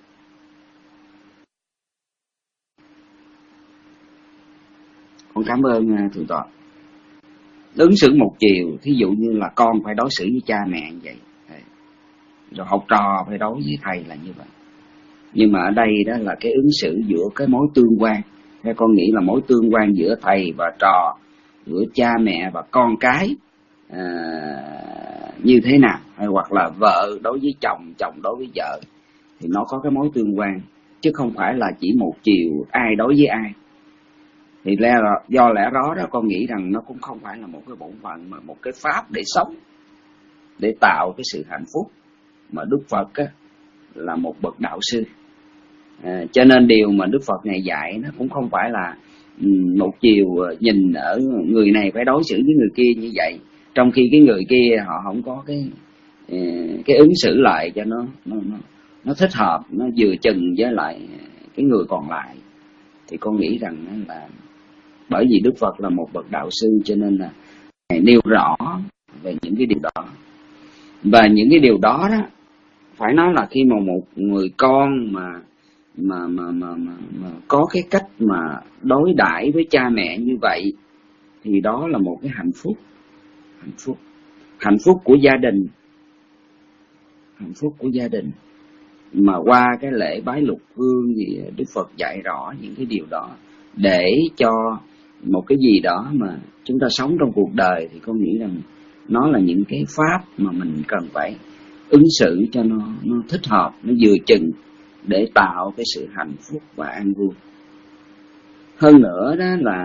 [SPEAKER 5] Con cảm ơn Thượng tọa. Ứng xử một chiều, thí dụ như là con phải đối xử với cha mẹ như vậy, rồi học trò phải đối với thầy là như vậy. Nhưng mà ở đây đó là cái ứng xử giữa cái mối tương quan. Theo con nghĩ là mối tương quan giữa thầy và trò, giữa cha mẹ và con cái à, như thế nào, hay hoặc là vợ đối với chồng, chồng đối với vợ, thì nó có cái mối tương quan, chứ không phải là chỉ một chiều ai đối với ai. Thì do lẽ đó đó con nghĩ rằng nó cũng không phải là một cái bổn phận, mà một cái pháp để sống, để tạo cái sự hạnh phúc. Mà Đức Phật á, là một bậc đạo sư, à, cho nên điều mà Đức Phật này dạy nó cũng không phải là um, một chiều nhìn ở người này phải đối xử với người kia như vậy, trong khi cái người kia họ không có cái uh, cái ứng xử lại cho nó nó nó, nó thích hợp, nó vừa chừng với lại cái người còn lại. Thì con nghĩ rằng là bởi vì Đức Phật là một bậc đạo sư, cho nên là Ngài nêu rõ về những cái điều đó. Và những cái điều đó đó phải nói là khi mà một người con mà mà mà mà, mà, mà có cái cách mà đối đãi với cha mẹ như vậy, thì đó là một cái hạnh phúc, hạnh phúc, hạnh phúc của gia đình, hạnh phúc của gia đình. Mà qua cái lễ bái lục phương thì Đức Phật dạy rõ những cái điều đó, để cho một cái gì đó mà chúng ta sống trong cuộc đời, thì con nghĩ rằng nó là những cái pháp mà mình cần phải ứng xử cho nó, nó thích hợp, nó vừa chừng, để tạo cái sự hạnh phúc và an vui. Hơn nữa đó là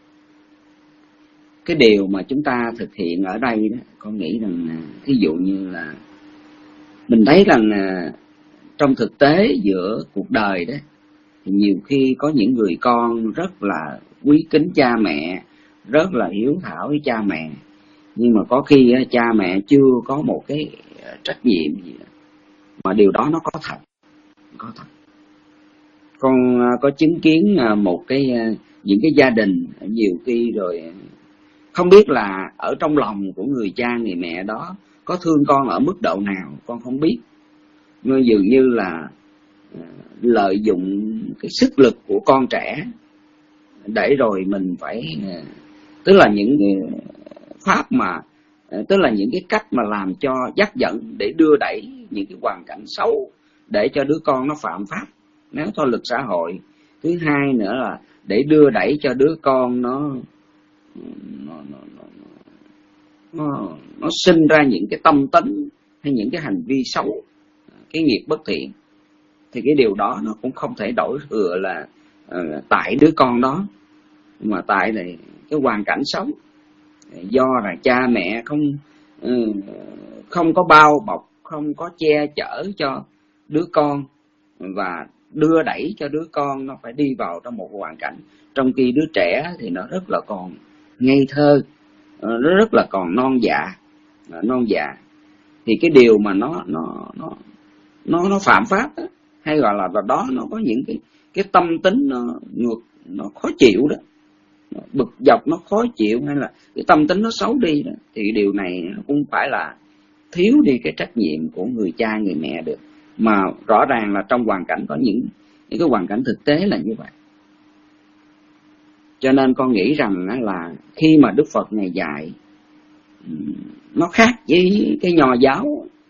[SPEAKER 5] cái điều mà chúng ta thực hiện ở đây đó, con nghĩ rằng ví dụ như là mình thấy rằng trong thực tế giữa cuộc đời đó, thì nhiều khi có những người con rất là quý kính cha mẹ, rất là hiếu thảo với cha mẹ, nhưng mà có khi cha mẹ chưa có một cái trách nhiệm gì đó. Mà điều đó nó có thật, có thật. Con có chứng kiến một cái những cái gia đình nhiều khi rồi không biết là ở trong lòng của người cha người mẹ đó có thương con ở mức độ nào, con không biết. Nhưng dường như là lợi dụng cái sức lực của con trẻ để rồi mình phải, tức là những cái pháp mà, tức là những cái cách mà làm cho dắt dẫn để đưa đẩy những cái hoàn cảnh xấu để cho đứa con nó phạm pháp nếu theo luật xã hội. Thứ hai nữa là để đưa đẩy cho đứa con nó nó, nó, nó, nó, nó sinh ra những cái tâm tính hay những cái hành vi xấu, cái nghiệp bất thiện. Thì cái điều đó nó cũng không thể đổi thừa là uh, tại đứa con đó, mà tại này cái hoàn cảnh sống, do là cha mẹ không uh, không có bao bọc, không có che chở cho đứa con, và đưa đẩy cho đứa con nó phải đi vào trong một hoàn cảnh, trong khi đứa trẻ thì nó rất là còn ngây thơ, nó rất là còn non dạ, non dạ. Thì cái điều mà nó nó nó nó nó phạm pháp đó, hay gọi là đó nó có những cái cái tâm tính nó ngược, nó khó chịu đó, nó bực dọc, nó khó chịu, hay là cái tâm tính nó xấu đi đó, thì điều này nó cũng phải là thiếu đi cái trách nhiệm của người cha người mẹ được. Mà rõ ràng là trong hoàn cảnh có những những cái hoàn cảnh thực tế là như vậy. Cho nên con nghĩ rằng là khi mà Đức Phật Ngài dạy, nó khác với cái nho giáo,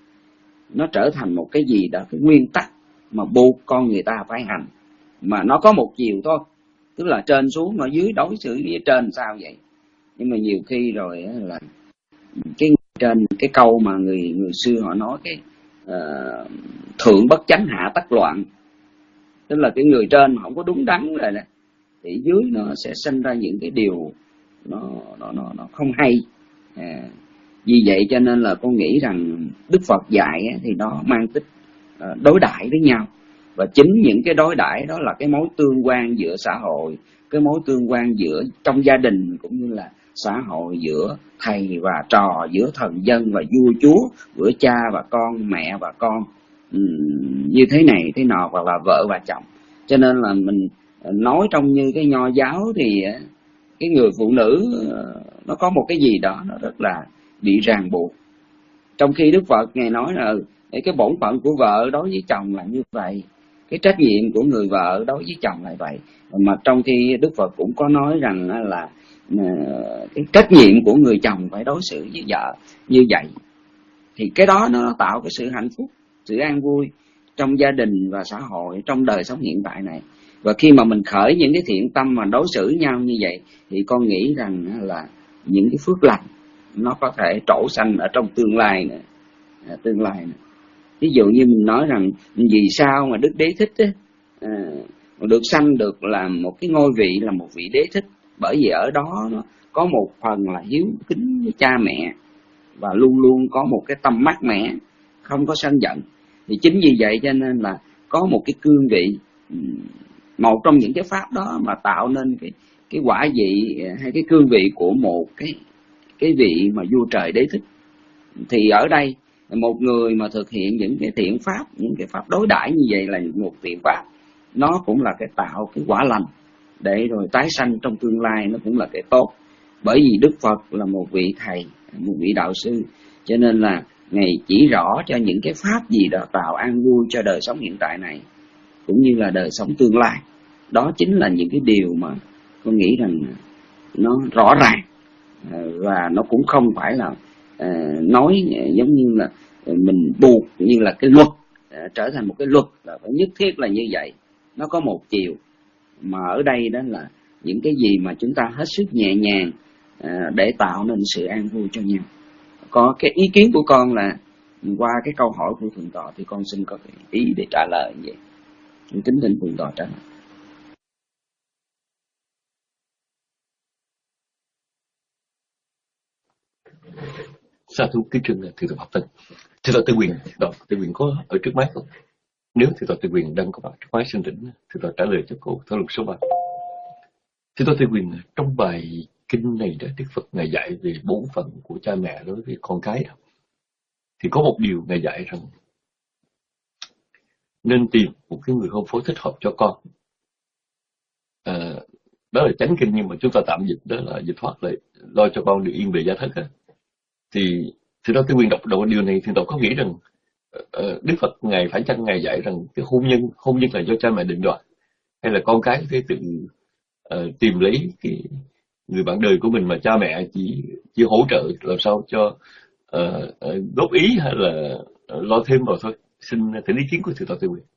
[SPEAKER 5] nó trở thành một cái gì đó, cái nguyên tắc mà buộc con người ta phải hành, mà nó có một chiều thôi, tức là trên xuống, nó dưới đối xử với trên sao vậy. Nhưng mà nhiều khi rồi là cái trên, cái câu mà người người xưa họ nói cái uh, thượng bất chánh hạ tắc loạn, tức là cái người trên mà không có đúng đắn rồi nè, thì dưới nó sẽ sinh ra những cái điều nó nó nó, nó không hay. À, vì vậy cho nên là con nghĩ rằng Đức Phật dạy thì nó mang tính uh, đối đãi với nhau, và chính những cái đối đãi đó là cái mối tương quan giữa xã hội, cái mối tương quan giữa trong gia đình, cũng như là xã hội, giữa thầy và trò, giữa thần dân và vua chúa, giữa cha và con, mẹ và con, uhm, như thế này thế nọ, hoặc là vợ và chồng. Cho nên là mình nói trong như cái nho giáo thì cái người phụ nữ nó có một cái gì đó nó rất là bị ràng buộc, trong khi Đức Phật Ngài nói là cái bổn phận của vợ đối với chồng là như vậy, cái trách nhiệm của người vợ đối với chồng là vậy. Mà trong khi Đức Phật cũng có nói rằng là cái trách nhiệm của người chồng phải đối xử với vợ như vậy. Thì cái đó nó tạo cái sự hạnh phúc, sự an vui trong gia đình và xã hội, trong đời sống hiện tại này. Và khi mà mình khởi những cái thiện tâm mà đối xử nhau như vậy, thì con nghĩ rằng là những cái phước lành nó có thể trổ xanh ở trong tương lai nữa, à, tương lai nữa. Ví dụ như mình nói rằng vì sao mà Đức Đế Thích ấy, à, được sanh được làm một cái ngôi vị là một vị Đế Thích, bởi vì ở đó nó có một phần là hiếu kính với cha mẹ, và luôn luôn có một cái tâm mát mẻ, không có sân giận. Thì chính vì vậy cho nên là có một cái cương vị, một trong những cái pháp đó mà tạo nên cái cái quả vị hay cái cương vị của một cái cái vị mà vua trời Đế Thích. Thì ở đây một người mà thực hiện những cái thiện pháp, những cái pháp đối đãi như vậy là một thiện pháp, nó cũng là cái tạo cái quả lành để rồi tái sanh trong tương lai, nó cũng là cái tốt. Bởi vì Đức Phật là một vị thầy, một vị đạo sư, cho nên là Ngài chỉ rõ cho những cái pháp gì đó tạo an vui cho đời sống hiện tại này, cũng như là đời sống tương lai. Đó chính là những cái điều mà con nghĩ rằng nó rõ ràng, và nó cũng không phải là uh, nói giống như là mình buộc như là cái luật, uh, trở thành một cái luật là phải nhất thiết là như vậy. Nó có một chiều, mà ở đây đó là những cái gì mà chúng ta hết sức nhẹ nhàng uh, để tạo nên sự an vui cho nhau. Có cái ý kiến của con là qua cái câu hỏi của Thượng Tọa thì con xin có cái ý để trả lời như vậy. Kính thỉnh Thượng Tọa trả lời.
[SPEAKER 4] Sa thú kính trân Thượng Tọa Pháp Tân. Thượng Tọa Tư Quyền, Tọa Tư Quyền có ở trước máy không? Nếu Thượng Tọa Tư Quyền đang có mặt trước máy xin thỉnh Thượng Tọa trả lời cho cô thảo luận số ba. Thượng Tọa Tư Quyền, trong bài kinh này đó, Đức Phật Ngài dạy về bổn phận của cha mẹ đối với con cái đó, thì có một điều Ngài dạy rằng nên tìm một cái người hôn phối thích hợp cho con. À, đó là chánh kinh, nhưng mà chúng ta tạm dịch đó là dịch thoát lại lo cho con được yên bề gia thất á. Thì thì đó, cái quyền đọc đầu điều này thì tôi có nghĩ rằng uh, Đức Phật ngài phải chăng ngài dạy rằng cái hôn nhân hôn nhân là do cha mẹ định đoạt, hay là con cái có thể tự uh, tìm lấy cái người bạn đời của mình mà cha mẹ chỉ chỉ hỗ trợ làm sao cho uh, uh, góp ý hay là uh, lo thêm vào thôi. Xin thỉnh ý kiến của thượng tọa Tư Quyền.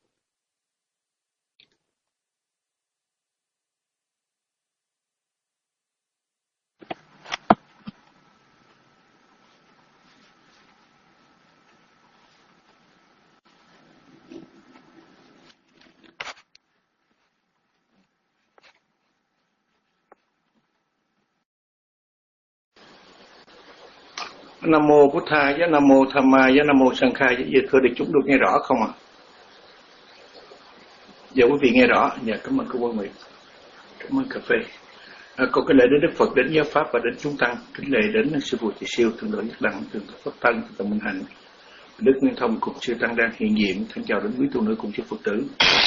[SPEAKER 6] Nam mô Bụt Tha, với Nam mô Tham Ma, với Nam mô Sang Khai, với giờ thưa đại chúng được nghe rõ không ạ? À? Giờ quý vị nghe rõ. Dạ, cảm ơn cô Quan Nguyệt, cảm ơn cà phê. À, con kính lễ đến Đức Phật, đến giáo pháp và đến chúng tăng, kính lễ đến sư phụ Chỉ Siêu, thượng đội Nhất Đẳng, thượng tọa Pháp Tân, thượng tọa Minh Hạnh, Đức Nguyên Thông cùng sư tăng đang hiện diện. Thân chào đến quý tu nữ cùng chư Phật tử.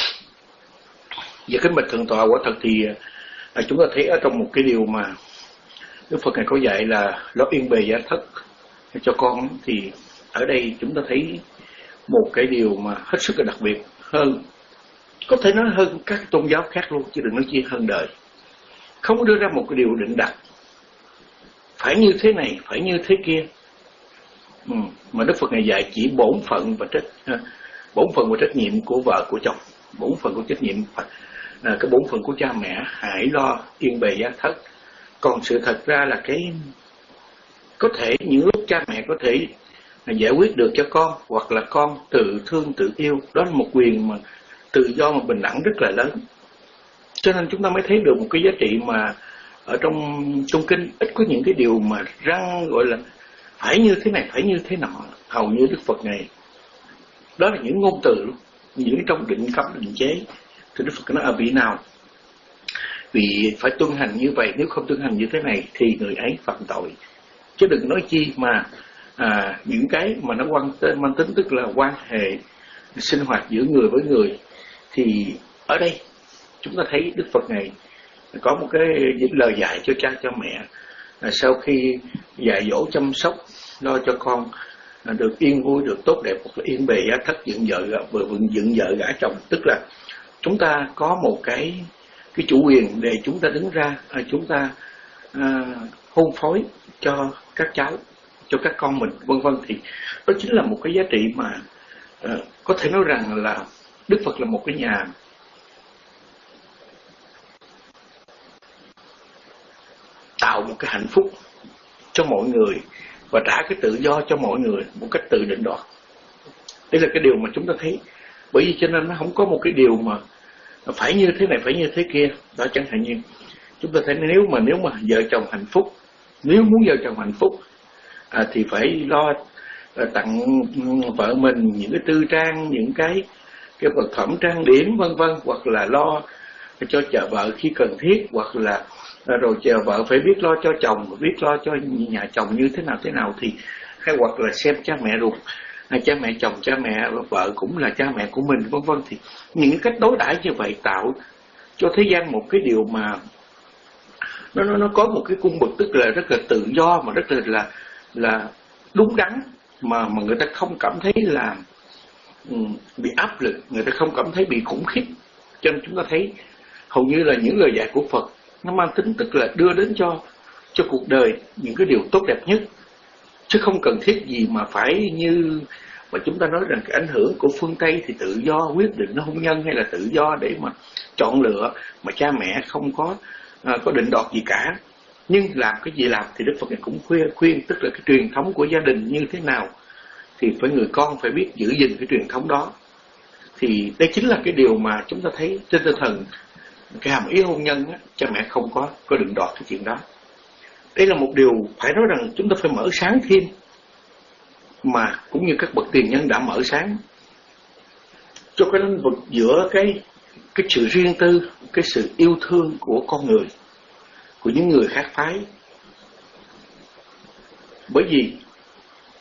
[SPEAKER 6] Giờ kính bạch thượng tọa, quả thật thì à, chúng ta thấy ở trong một cái điều mà Đức Phật này có dạy là lo yên bề gia thất cho con, thì ở đây chúng ta thấy một cái điều mà hết sức là đặc biệt hơn, có thể nói hơn các tôn giáo khác luôn, chứ đừng nói chi hơn đời. Không đưa ra một cái điều định đặt phải như thế này, phải như thế kia, ừ. mà Đức Phật này dạy chỉ bổn phận và trách bổn phận và trách nhiệm của vợ của chồng, bổn phận của trách nhiệm là cái bổn phận của cha mẹ, hãy lo yên bề gia thất. Còn sự thật ra là cái có thể những lúc cha mẹ có thể giải quyết được cho con, hoặc là con tự thương tự yêu, đó là một quyền mà tự do mà bình đẳng rất là lớn. Cho nên chúng ta mới thấy được một cái giá trị mà ở trong trong kinh ít có những cái điều mà răng gọi là phải như thế này, phải như thế nọ. Hầu như Đức Phật này đó là những ngôn từ luôn, những trong định cấm định chế thì Đức Phật nói ở vị nào vì phải tuân hành như vậy, nếu không tuân hành như thế này thì người ấy phạm tội. Chứ đừng nói chi mà à, những cái mà nó quan mang tính tức là quan hệ sinh hoạt giữa người với người, thì ở đây chúng ta thấy Đức Phật này có một cái lời dạy cho cha cho mẹ là sau khi dạy dỗ chăm sóc lo cho con được yên vui, được tốt đẹp, hoặc là yên bề gia thất, dựng vợ vừa vượng dựng vợ gả chồng, tức là chúng ta có một cái cái chủ quyền để chúng ta đứng ra, chúng ta à, hôn phối cho các cháu, cho các con mình, vân vân. Thì đó chính là một cái giá trị mà à, có thể nói rằng là Đức Phật là một cái nhà tạo một cái hạnh phúc cho mọi người và trả cái tự do cho mọi người một cách tự định đoạt. Đây là cái điều mà chúng ta thấy. Bởi vì cho nên nó không có một cái điều mà phải như thế này, phải như thế kia. Đó, chẳng hạn như chúng ta thấy nếu mà nếu mà vợ chồng hạnh phúc, nếu muốn vợ chồng hạnh phúc à, thì phải lo à, tặng vợ mình những cái tư trang, những cái cái vật phẩm trang điểm vân vân, hoặc là lo cho chờ vợ khi cần thiết, hoặc là à, rồi chờ vợ phải biết lo cho chồng, biết lo cho nhà chồng như thế nào thế nào, thì hay hoặc là xem cha mẹ ruột, à, cha mẹ chồng, cha mẹ vợ cũng là cha mẹ của mình, vân vân. Thì những cách đối đãi như vậy tạo cho thế gian một cái điều mà nó nó nó có một cái cung bậc, tức là rất là tự do, mà rất là là là đúng đắn, mà mà người ta không cảm thấy là um, bị áp lực, người ta không cảm thấy bị khủng khiếp. Cho nên chúng ta thấy hầu như là những lời dạy của Phật nó mang tính tức là đưa đến cho cho cuộc đời những cái điều tốt đẹp nhất, chứ không cần thiết gì mà phải như mà chúng ta nói rằng cái ảnh hưởng của phương Tây thì tự do quyết định hôn nhân, hay là tự do để mà chọn lựa, mà cha mẹ không có à, có định đoạt gì cả. Nhưng làm cái gì làm thì Đức Phật này cũng khuyên, khuyên tức là cái truyền thống của gia đình như thế nào thì phải người con phải biết giữ gìn cái truyền thống đó. Thì đây chính là cái điều mà chúng ta thấy trên tinh thần cái hàm ý hôn nhân á, cha mẹ không có có định đoạt cái chuyện đó. Đây là một điều phải nói rằng chúng ta phải mở sáng thêm, mà cũng như các bậc tiền nhân đã mở sáng cho cái lĩnh vực giữa cái cái sự riêng tư, cái sự yêu thương của con người, của những người khác phái. Bởi vì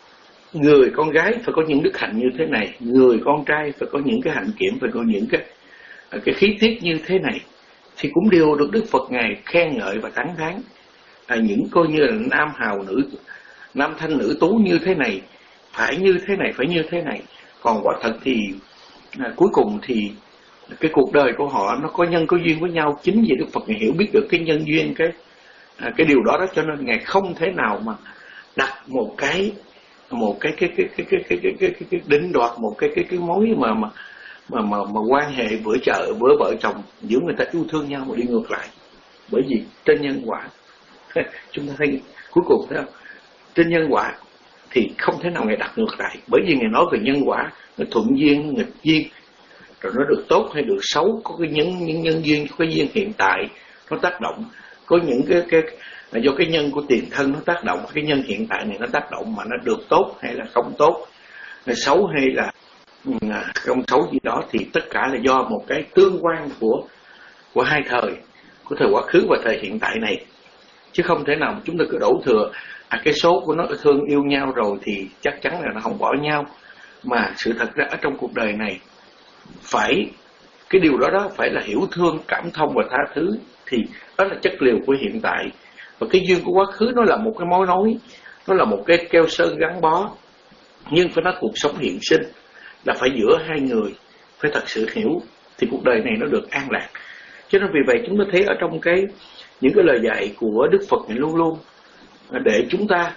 [SPEAKER 6] người con gái phải có những đức hạnh như thế này, người con trai phải có những cái hạnh kiểm, phải có những cái cái khí tiết như thế này, thì cũng đều được Đức Phật Ngài khen ngợi và tán thán. À, những coi như là nam hào nữ, nam thanh nữ tú như thế này, phải như thế này, phải như thế này. Còn quả thật thì à, cuối cùng thì cái cuộc đời của họ nó có nhân có duyên với nhau. Chính vì Đức Phật Ngài hiểu biết được cái nhân duyên, cái à, cái điều đó đó, cho nên Ngài không thể nào mà đặt một cái một cái cái cái cái cái cái cái cái, cái, cái định đoạt một cái cái cái mối mà mà mà mà, mà quan hệ vợ chợ vợ vợ chồng giữa người ta yêu thương nhau mà đi ngược lại. Bởi vì trên nhân quả chúng ta thấy cuối cùng thấy không? Trên nhân quả thì không thể nào Ngài đặt ngược lại, bởi vì Ngài nói về nhân quả, nó thuận duyên, nghịch duyên, rồi nó được tốt hay được xấu, có cái nhân nhân nhân duyên, có cái duyên hiện tại nó tác động, có những cái cái là do cái nhân của tiền thân nó tác động, cái nhân hiện tại này nó tác động mà nó được tốt hay là không tốt, là xấu hay là không xấu gì đó, thì tất cả là do một cái tương quan của của hai thời, của thời quá khứ và thời hiện tại này, chứ không thể nào chúng ta cứ đổ thừa à cái số của nó thương yêu nhau rồi thì chắc chắn là nó không bỏ nhau. Mà sự thật ra ở trong cuộc đời này phải cái điều đó đó phải là hiểu thương, cảm thông và tha thứ, thì đó là chất liệu của hiện tại. Và cái duyên của quá khứ nó là một cái mối nối, nó là một cái keo sơn gắn bó, nhưng phải nói cuộc sống hiện sinh là phải giữa hai người phải thật sự hiểu thì cuộc đời này nó được an lạc. Cho nên vì vậy chúng ta thấy ở trong cái những cái lời dạy của Đức Phật này luôn luôn để chúng ta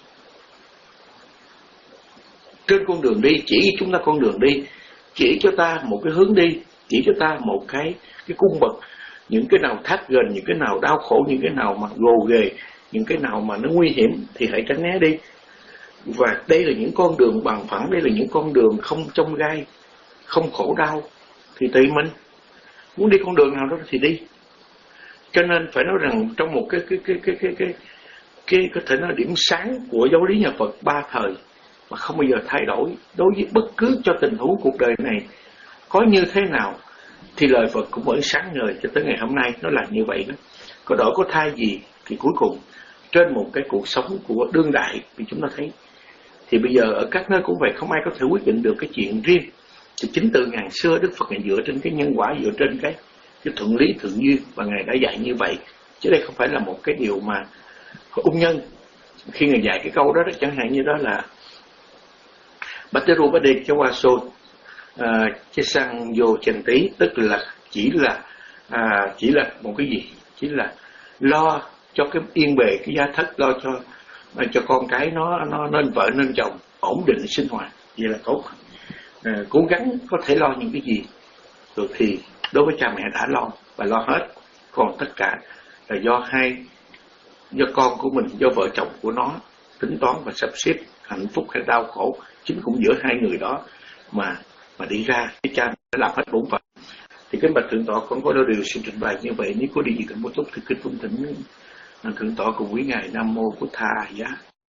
[SPEAKER 6] trên con đường đi, chỉ chúng ta con đường đi, chỉ cho ta một cái hướng đi, chỉ cho ta một cái cái cung bậc, những cái nào thắt gần, những cái nào đau khổ, những cái nào mà gồ ghề, những cái nào mà nó nguy hiểm thì hãy tránh né đi. Và đây là những con đường bằng phẳng, đây là những con đường không chông gai, không khổ đau, thì tùy mình muốn đi con đường nào đó thì đi. Cho nên phải nói rằng trong một cái cái cái cái cái cái cái có thể nói điểm sáng của giáo lý nhà Phật ba thời mà không bao giờ thay đổi đối với bất cứ cho tình huống cuộc đời này có như thế nào, thì lời Phật cũng vẫn sáng ngời cho tới ngày hôm nay. Nó là như vậy đó. Có đổi có thay gì thì cuối cùng trên một cái cuộc sống của đương đại thì chúng ta thấy thì bây giờ ở các nơi cũng vậy, không ai có thể quyết định được cái chuyện riêng. Thì chính từ ngàn xưa Đức Phật Ngài dựa trên cái nhân quả, dựa trên cái cái thuận lý thượng duyên, và Ngài đã dạy như vậy, chứ đây không phải là một cái điều mà ung nhân. Khi Ngài dạy cái câu đó, đó chẳng hạn như đó là Bateru Bade Chawaso Che Sang Vô Chành Tí, tức là chỉ là à, chỉ là một cái gì, chỉ là lo cho cái yên bề, cái gia thất, lo cho cho con cái nó nó nên vợ nên chồng, ổn định sinh hoạt, vậy là tốt. À, cố gắng có thể lo những cái gì được thì đối với cha mẹ đã lo và lo hết, còn tất cả là do hai, do con của mình, do vợ chồng của nó tính toán và sắp xếp hạnh phúc hay đau khổ, chính cũng giữa hai người đó mà mà đi ra. Cái cha đã làm hết bổn phận. Thì cái bạch thượng tọa con có đôi điều xin trình bày như vậy. Nếu có điều gì cần bổ túc thì kính cung thỉnh thượng tọa cùng quý ngài. Nam mô Bổn Tha Giá.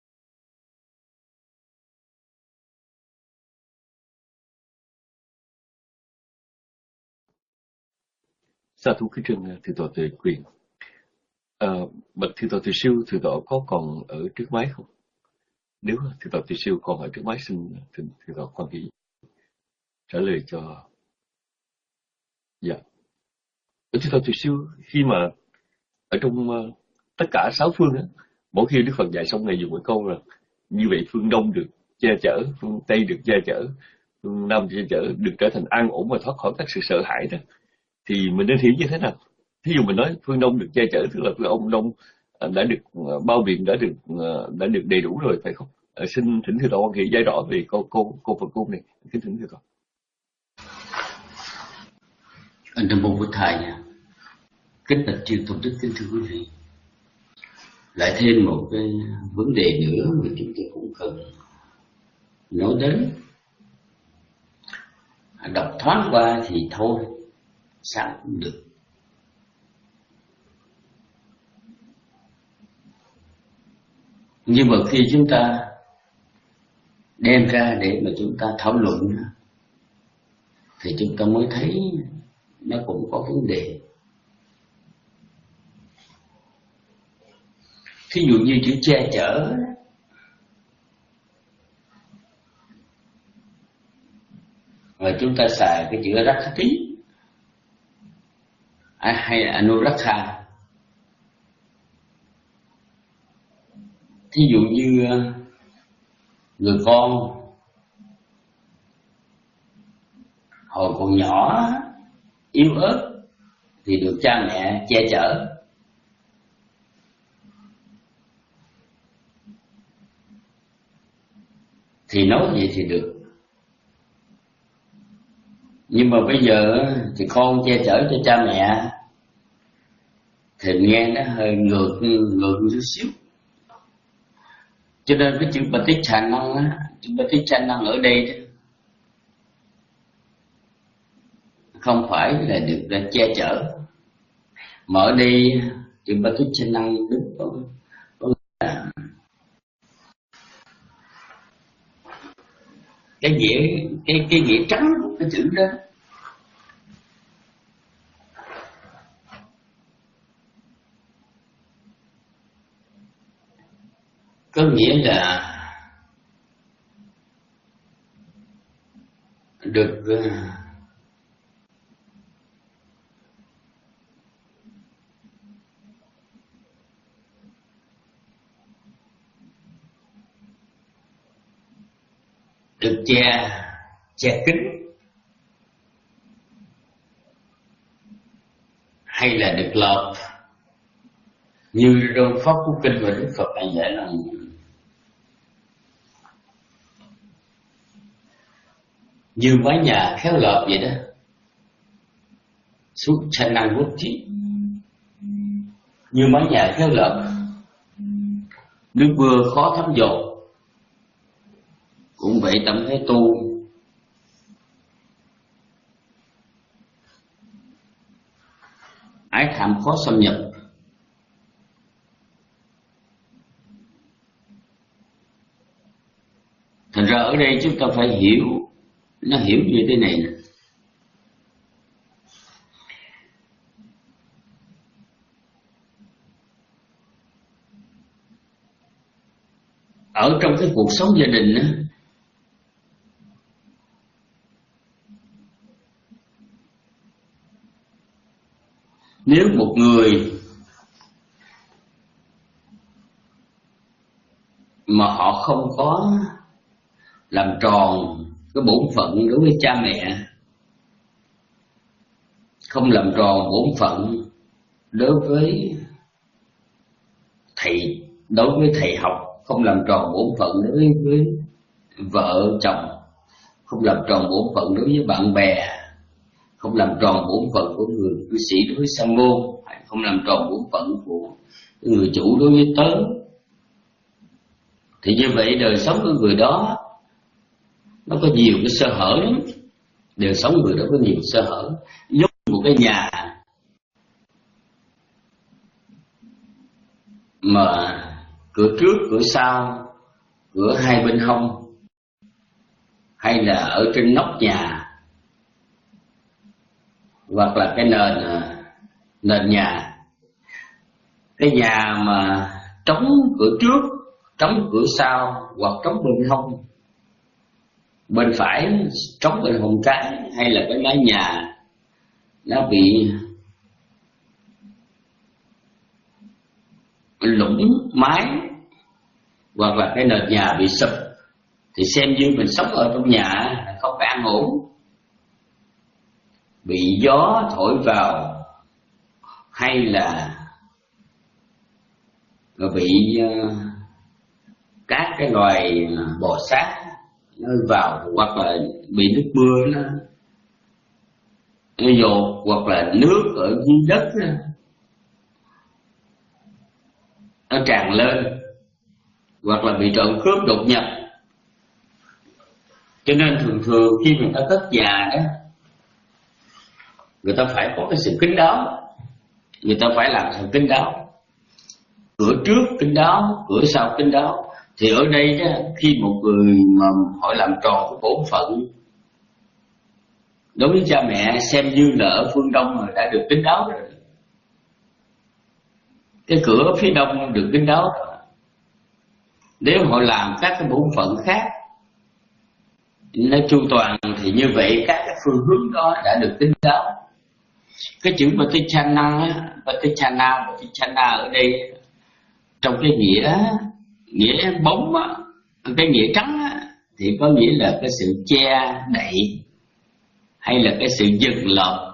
[SPEAKER 4] Sa thú kính trân thượng tọa Tuệ Quyền. À, bạch thượng tọa Từ Siêu, thượng tọa có còn ở trước máy không? Nếu thượng tọa Từ Siêu còn ở trước máy, xin thượng, thượng tọa quan hỷ trả lời cho. Dạ. Thượng tọa Từ Siêu, khi mà ở trong uh, tất cả sáu phương á, mỗi khi Đức Phật dạy xong này dùng một câu là như vậy phương Đông được che chở, phương Tây được che chở, phương Nam che chở, được trở thành an ổn và thoát khỏi các sự sợ hãi đó, thì mình nên hiểu như thế nào? Thí dụ mình nói phương Đông được che chở, tức là phương ông Đông đã được bao biện, đã được đã được đầy đủ rồi, phải không? À, xin thỉnh thượng tọa quan hệ giải rõ về câu cô cô Phật cung này. Kính thỉnh thượng tọa.
[SPEAKER 2] Anh Nam mô Bổn Thầy nha. Kính bạch chư tôn đức, kính thưa quý vị. Lại thêm một cái vấn đề nữa mà chúng tôi cũng cần nói đến. Đọc thoáng qua thì thôi, sao cũng được. Nhưng mà khi chúng ta đem ra để mà chúng ta thảo luận thì chúng ta mới thấy nó cũng có vấn đề. Thí dụ như chữ che chở, Rồi chúng ta xài cái chữ Rakkhati hay Anurakha. Thí dụ như người con hồi còn nhỏ yếu ớt thì được cha mẹ che chở, thì nói vậy thì được. Nhưng mà bây giờ thì con che chở cho cha mẹ thì nghe nó hơi ngược ngược chút xíu. Cho nên cái chữ Patichanang á, chữ Patichanang ở đây đó, không phải là được là che chở, mà ở đây chữ Patichanang đúng có, có là cái nghĩa cái cái nghĩa trắng của cái chữ đó. Có nghĩa là được được che che kín, hay là được lọt, như trong Pháp Cú Kinh và Đức Phật này dạy là như mái nhà khéo lợp vậy đó. Suốt cha năng quốc trí, như mái nhà khéo lợp, nước mưa khó thấm dột. Cũng vậy, tâm thế tu ái tham khó xâm nhập. Thành ra ở đây chúng ta phải hiểu, nó hiểu như thế này nè. Ở trong cái cuộc sống gia đình á, nếu một người mà họ không có làm tròn cái bổn phận đối với cha mẹ, không làm tròn bổn phận đối với thầy, đối với thầy học, không làm tròn bổn phận đối với vợ chồng, không làm tròn bổn phận đối với bạn bè, không làm tròn bổn phận của người cư sĩ đối với sa môn, không làm tròn bổn phận của người chủ đối với tớ, thì như vậy đời sống của người đó nó có nhiều cái sơ hở lắm. Đời sống người đó có nhiều sơ hở. Giống một cái nhà mà cửa trước, cửa sau, cửa hai bên hông, hay là ở trên nóc nhà, hoặc là cái nền nền nhà. Cái nhà mà trống cửa trước, trống cửa sau, hoặc trống bên hông, bên phải trống bên hông trái, hay là cái mái nhà nó bị lũng mái, hoặc là cái nền nhà bị sụp, thì xem như mình sống ở trong nhà không có an ổn, bị gió thổi vào, hay là bị uh, các cái loài bò sát nó vào, hoặc là bị nước mưa nó, nó dột, hoặc là nước ở dưới đất nó, nó tràn lên, hoặc là bị trộm cướp đột nhập. Cho nên thường thường khi người ta cất nhà đó, người ta phải có cái sự kín đáo, người ta phải làm sự kín đáo, cửa trước kín đáo, cửa sau kín đáo. Thì ở đây đó, khi một người mà họ làm tròn cái bổn phận đối với cha mẹ, xem như là ở phương Đông mà đã được kín đáo rồi, cái cửa phía Đông được kín đáo rồi. Nếu họ làm các cái bổn phận khác nó chu toàn, thì như vậy các cái phương hướng đó đã được tính đáo. Cái chữ Patichana á, Patichana, Patichana ở đây trong cái nghĩa nghĩa bóng á, cái nghĩa trắng á, thì có nghĩa là cái sự che đậy hay là cái sự dừng lọt.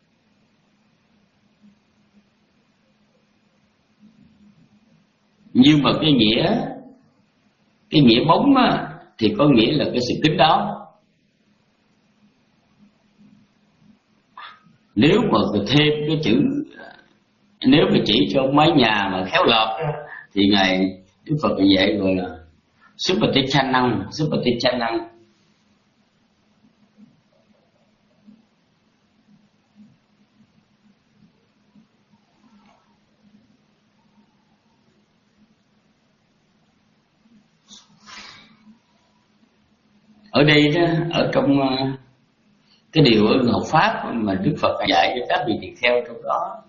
[SPEAKER 2] Nhưng mà cái nghĩa cái nghĩa bóng á, thì có nghĩa là cái sự kín đáo. Nếu mà thêm cái chữ, nếu mà chỉ cho mái nhà mà khéo lọt thì ngài Đức Phật dạy gọi là Supatichannam, Supatichannam. Ở đây đó, ở trong cái điều ở học pháp mà Đức Phật dạy cho các vị tỳ kheo trong đó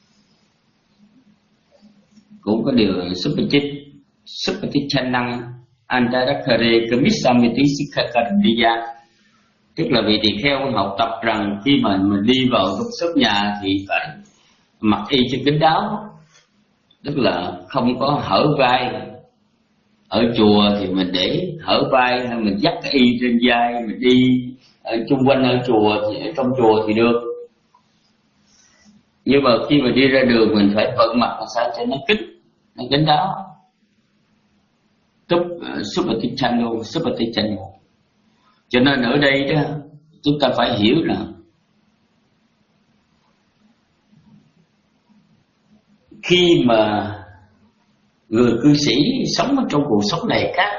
[SPEAKER 2] cũng có điều Supatichannam Antarakare Kamisamiti Sikkhakardiya, tức là vị tỳ kheo học tập rằng khi mà mình đi vào trong xóm nhà thì phải mặc y cho kín đáo, tức là không có hở vai. Ở chùa thì mình để hở vai hay mình dắt cái y trên vai mình đi ở chung quanh ở chùa thì ở trong chùa thì được. Nhưng mà khi mà đi ra đường mình phải vận mặt làm sao cho nó kín, nó kín đó. Túc Supatichannam, Supatichannam. Cho nên ở đây đó chúng ta phải hiểu rằng khi mà người cư sĩ sống ở trong cuộc sống này, các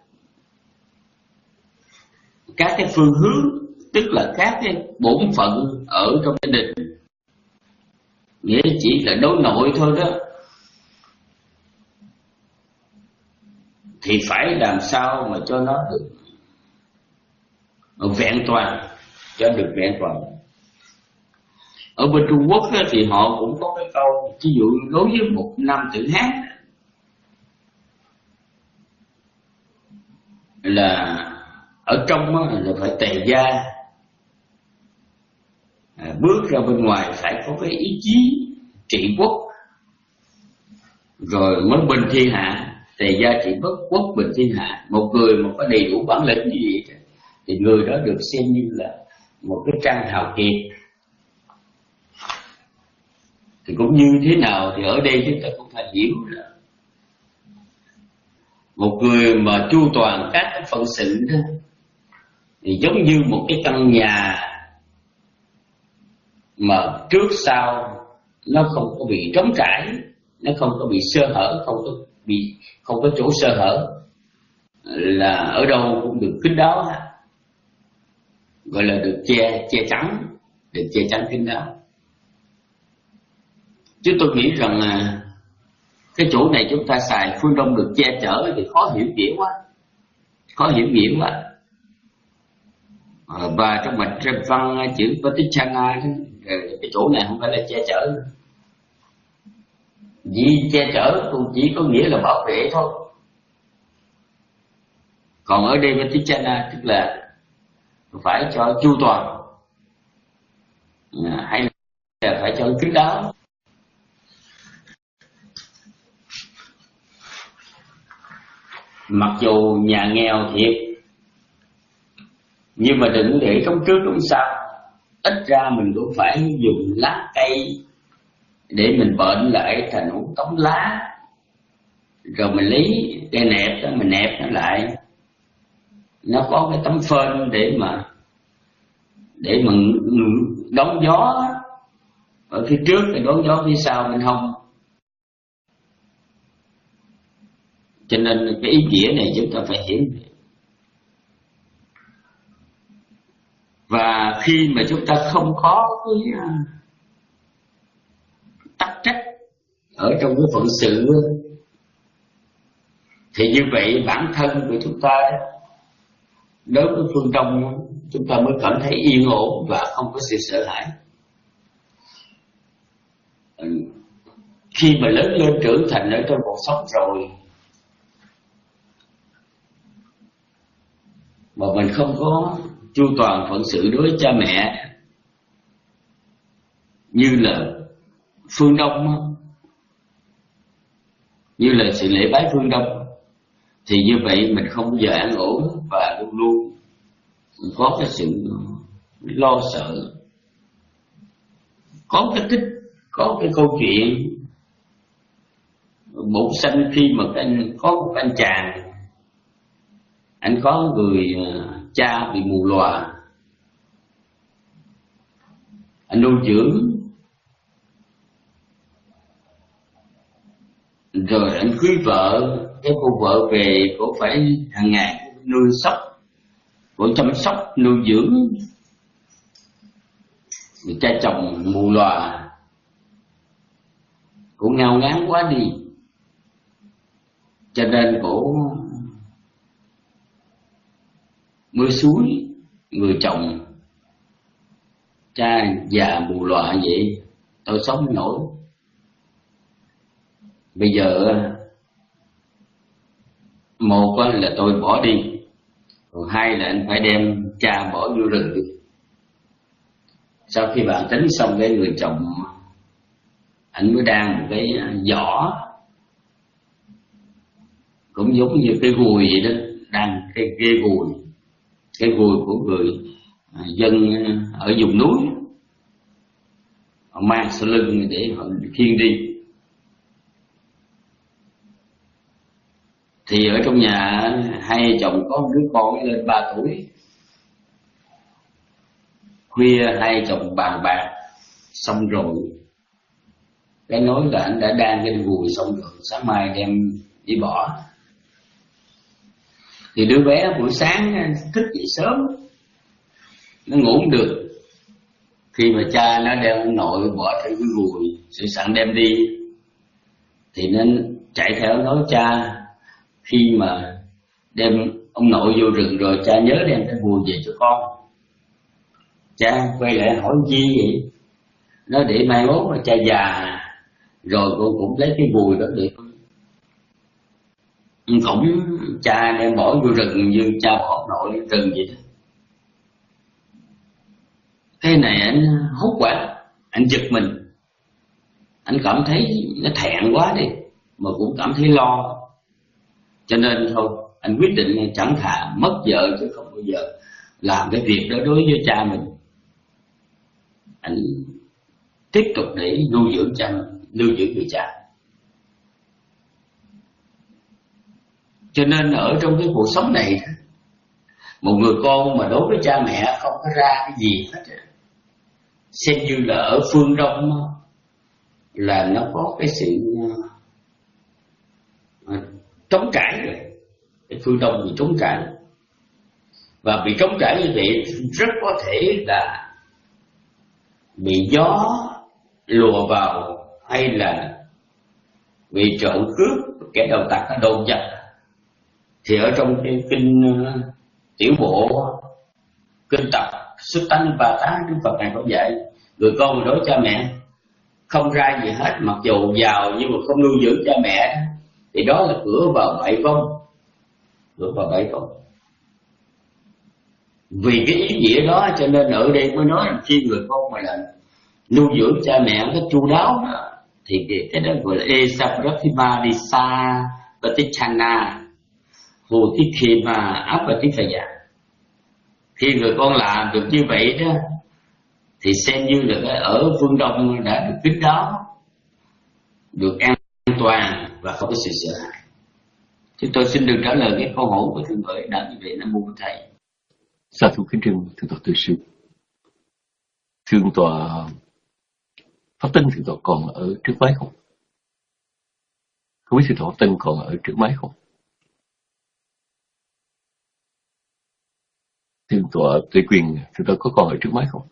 [SPEAKER 2] các cái phương hướng, tức là các cái bổn phận ở trong gia đình, nghĩa chỉ là đối nội thôi đó, thì phải làm sao mà cho nó được vẹn toàn, cho được vẹn toàn. Ở bên Trung Quốc thì họ cũng có cái câu, ví dụ đối với một nam tử Hán là ở trong là phải tề gia, à, bước ra bên ngoài phải có cái ý chí trị quốc rồi mới bình thiên hạ. Tề gia trị bất quốc bình thiên hạ. Một người mà có đầy đủ bản lĩnh như vậy thì người đó được xem như là một cái trang hào kiệt. Thì cũng như thế nào thì ở đây chúng ta cũng phải hiểu là một người mà chu toàn các cái phận sự đó thì giống như một cái căn nhà mà trước sau nó không có bị trống trải, nó không có bị sơ hở, không có bị không có chỗ sơ hở, là ở đâu cũng được kín đáo, gọi là được che che chắn, được che chắn kín đáo. Chứ tôi nghĩ rằng là cái chỗ này chúng ta xài phương Đông được che chở thì khó hiểu nghĩa quá, khó hiểu nghĩa quá. À, và trong mạch văn chữ Patichana cái chỗ này không phải là che chở, vì che chở cũng chỉ có nghĩa là bảo vệ thôi. Còn ở đây Patichana tức là phải cho chu toàn, à, hay là phải cho kín đáo. Mặc dù nhà nghèo thiệt, nhưng mà đừng để trống trước trống sau. Ít ra mình cũng phải dùng lá cây để mình bệnh lại thành một tấm lá, rồi mình lấy cây nẹp đó, mình nẹp nó lại, nó có cái tấm phên để mà để mà đón gió ở phía trước, thì đón gió phía sau bên hông. Cho nên cái ý nghĩa này chúng ta phải hiểu. Và khi mà chúng ta không có cái tắc trách ở trong cái phận sự thì như vậy bản thân của chúng ta đối với phương Đông chúng ta mới cảm thấy yên ổn và không có sự sợ hãi. Khi mà lớn lên trưởng thành ở trong cuộc sống rồi mà mình không có chu toàn phận sự đối với cha mẹ như là phương Đông, như là sự lễ bái phương Đông, thì như vậy mình không bao giờ an ổn và luôn luôn có cái sự lo sợ. Có cái tích, có cái câu chuyện bổn sanh khi mà anh có một anh chàng, anh có người cha bị mù lòa, anh nuôi dưỡng, rồi anh cưới vợ, cái cô vợ về cô phải hàng ngày nuôi sóc, cô chăm sóc nuôi dưỡng người cha chồng mù lòa, cô ngao ngán quá đi, cho nên cổ mưa suối người chồng cha già mù lòa vậy, tôi sống nổi. Bây giờ một là tôi bỏ đi, còn hai là anh phải đem cha bỏ vô rừng đi. Sau khi bạn tính xong, cái người chồng anh mới đang một cái giỏ cũng giống như cái gùi vậy đó, đang cái ghê gùi, cái gùi của người dân ở vùng núi, họ mang sau lưng để họ khiêng đi. Thì ở trong nhà hai chồng có một đứa con lên ba tuổi. Khuya hai chồng bàn bạc xong rồi, cái nói là anh đã đan cái gùi xong rồi, sáng mai đem đi bỏ. Thì đứa bé buổi sáng thức dậy sớm, nó ngủ không được. Khi mà cha nó đem ông nội bỏ theo cái gùi sự sẵn đem đi, thì nó chạy theo nói cha, khi mà đem ông nội vô rừng rồi, cha nhớ đem cái gùi về cho con. Cha quay lại hỏi gì vậy? Nó để mai mốt mà cha già rồi con cũng lấy cái gùi đó để cũng cha đem bỏ vô rừng như cha bỏ nội rừng vậy đó. Cái này anh hốt quả, anh giật mình, anh cảm thấy nó thẹn quá đi, mà cũng cảm thấy lo. Cho nên thôi, anh quyết định chẳng thà mất vợ chứ không bao giờ làm cái việc đó đối với cha mình. Anh tiếp tục để nuôi dưỡng cha, nuôi dưỡng người cha. Cho nên ở trong cái cuộc sống này, một người con mà đối với cha mẹ không có ra cái gì hết, xem như là ở phương Đông là nó có cái sự trống trải rồi. Cái phương Đông bị trống trải, và bị trống trải như vậy rất có thể là bị gió lùa vào, hay là bị trộm cướp, kẻ đầu tặc nó đột nhập. Thì ở trong cái kinh uh, tiểu bộ, kinh tập Xuất Tánh Ba Tá, Đức Phật này có dạy người con đối cha mẹ không ra gì hết, mặc dù giàu nhưng mà không nuôi dưỡng cha mẹ, thì đó là cửa vào bẫy vong, cửa vào bẫy vong. Vì cái ý nghĩa đó cho nên ở đây mới nói là khi người con mà là nuôi dưỡng cha mẹ cái chu đáo đó, thì cái, cái đó gọi là Esaprathibadisa Patichana Hồ Tiết Khi mà áp và tiết thời gian. Khi người con làm được như vậy đó, thì xem như là cái ở phương Đông đã được kín đáo, được an toàn và không có sự sợ hãi. Chúng tôi xin được trả lời cái câu hỏi của thượng tọa đã như vậy. Nam mô Thầy.
[SPEAKER 4] Sa thú kính trân thượng tọa Từ Sư. Thượng tọa Pháp Tinh thượng tọa còn ở trước máy không? Không biết thượng tọa Pháp Tinh còn ở trước máy không? Thượng tọa Tuệ Quyền thượng tọa có còn ở trước máy không?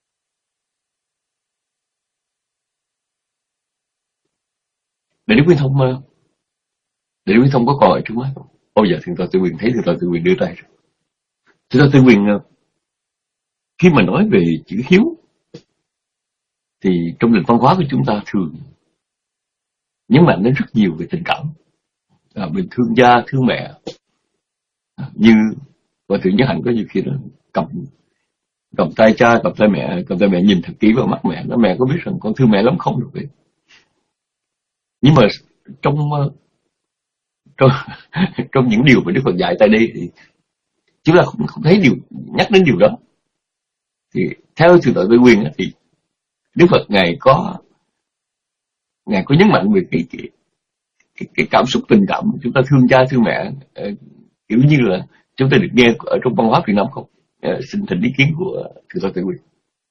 [SPEAKER 4] Để Đức Quyên Thông mà Để Đức Quyên Thông có còn ở trước máy không? Ôi dạ, thượng tọa Tuệ Quyền thấy thượng tọa Tuệ Quyền đưa tay rồi. Thượng tọa Tuệ Quyền khi mà nói về chữ hiếu thì trong lịch văn hóa của chúng ta thường nhấn mạnh đến rất nhiều về tình cảm, à, mình thương cha thương mẹ, à, như Và tự nhất hạnh có nhiều khi đó cầm cầm tay cha, cầm tay mẹ, cầm tay mẹ nhìn thật kỹ vào mắt mẹ, nó mẹ có biết rằng con thương mẹ lắm không được vậy. Nhưng mà trong trong trong những điều mà Đức Phật dạy tại đây thì chúng ta không, không thấy điều nhắc đến điều đó. Thì theo Thượng tọa Tây Nguyên thì Đức Phật ngài có ngài có nhấn mạnh về cái cái, cái, cái cảm xúc tình cảm chúng ta thương cha thương mẹ, kiểu như là chúng ta được nghe ở trong văn hóa Việt Nam không? À, xin thỉnh ý kiến của Thượng tọa Tây Nguyên.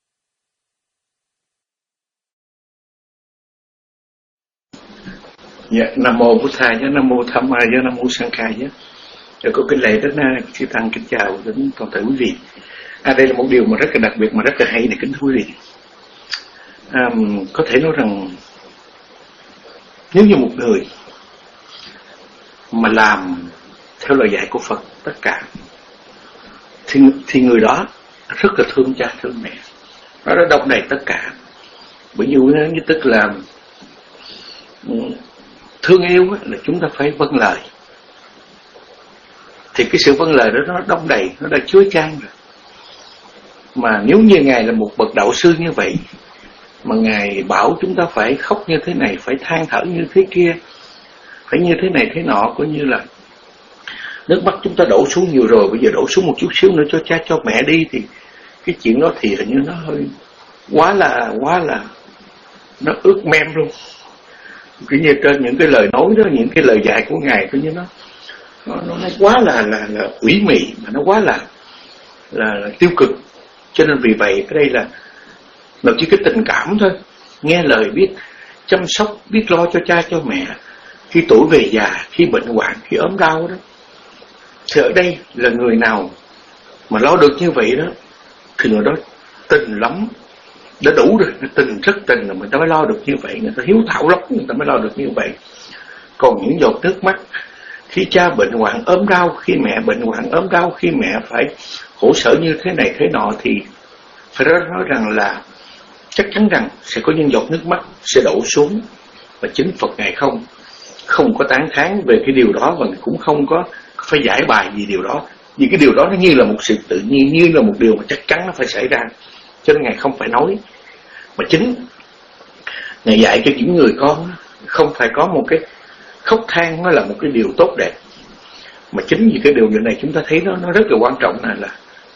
[SPEAKER 6] Dạ, Nam mô Bụt Thầy, Nam mô Tham Ma, Nam mô Sang Khai nhé. Rồi có cái lễ đến chư tăng kính chào đến toàn thể quý vị. À, đây là một điều mà rất là đặc biệt mà rất là hay này kính thưa quý vị. À, có thể nói rằng nếu như một người mà làm theo lời dạy của Phật tất cả thì, thì người đó rất là thương cha thương mẹ, nó đã đong đầy tất cả. Bởi vì như tức là thương yêu là chúng ta phải vâng lời, thì cái sự vâng lời đó nó đong đầy, nó đã chứa chan rồi. Mà nếu như Ngài là một bậc đạo sư như vậy, mà Ngài bảo chúng ta phải khóc như thế này, phải than thở như thế kia, phải như thế này thế nọ, coi như là nước mắt chúng ta đổ xuống nhiều rồi, bây giờ đổ xuống một chút xíu nữa cho cha cho mẹ đi, thì cái chuyện đó thì hình như nó hơi quá là quá là nó ướt mem luôn. Kiểu như trên những cái lời nói đó, những cái lời dạy của Ngài coi như nó nó, nó quá là là là ủy mị, mà nó quá là là, là tiêu cực. Cho nên vì vậy cái đây là nó chỉ cái tình cảm thôi, nghe lời, biết chăm sóc, biết lo cho cha cho mẹ khi tuổi về già, khi bệnh hoạn, khi ốm đau đó. Thì ở đây là người nào mà lo được như vậy đó thì người đó tình lắm, đã đủ rồi, tình rất tình là người ta mới lo được như vậy, người ta hiếu thảo lắm người ta mới lo được như vậy. Còn những giọt nước mắt khi cha bệnh hoạn ốm đau, khi mẹ bệnh hoạn ốm đau, khi mẹ phải khổ sở như thế này thế nọ, thì phải nói rằng là chắc chắn rằng sẽ có những giọt nước mắt sẽ đổ xuống, và chính Phật Ngài không không có tán thán về cái điều đó, và cũng không có phải giải bài gì điều đó, vì cái điều đó nó như là một sự tự nhiên, như là một điều mà chắc chắn nó phải xảy ra, cho nên Ngài không phải nói. Mà chính Ngài dạy cho những người con không phải có một cái khóc than, nó là một cái điều tốt đẹp, mà chính vì cái điều này chúng ta thấy nó nó rất là quan trọng, là là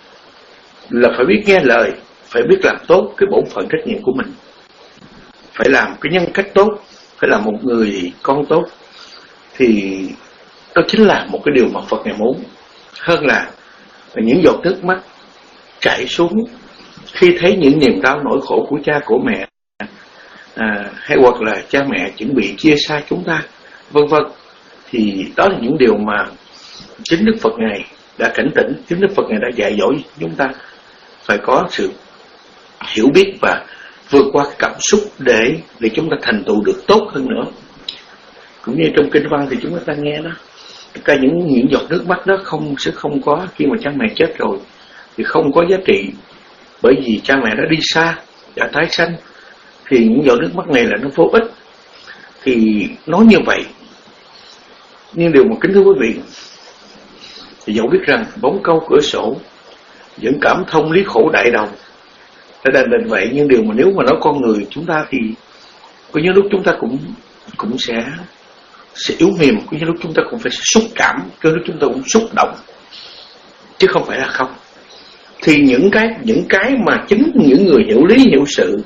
[SPEAKER 6] là phải biết nghe lời, phải biết làm tốt cái bổn phận trách nhiệm của mình, phải làm cái nhân cách tốt, phải là một người con tốt. Thì đó chính là một cái điều mà Phật Ngài muốn, hơn là những giọt nước mắt chảy xuống khi thấy những niềm đau nỗi khổ của cha của mẹ, à, hay hoặc là cha mẹ chuẩn bị chia xa chúng ta, vân vân. Thì đó là những điều mà chính Đức Phật Ngài đã cảnh tỉnh, chính Đức Phật Ngài đã dạy dỗ chúng ta phải có sự hiểu biết và vượt qua cái cảm xúc để để chúng ta thành tựu được tốt hơn nữa. Cũng như trong kinh văn thì chúng ta nghe đó, tất cả những những giọt nước mắt đó không sẽ không có khi mà cha mẹ chết rồi, thì không có giá trị, bởi vì cha mẹ đã đi xa, đã tái sanh, thì những giọt nước mắt này là nó vô ích. Thì nói như vậy, nhưng điều mà kính thưa quý vị, thì dẫu biết rằng bóng câu cửa sổ vẫn cảm thông lý khổ đại đồng, đã đành định vậy, nhưng điều mà nếu mà nói con người chúng ta thì có những lúc chúng ta cũng cũng sẽ sẽ yếu mềm, có những lúc chúng ta cũng phải xúc cảm, có lúc chúng ta cũng xúc động, chứ không phải là không. Thì những cái những cái mà chính những người hiểu lý hiểu sự,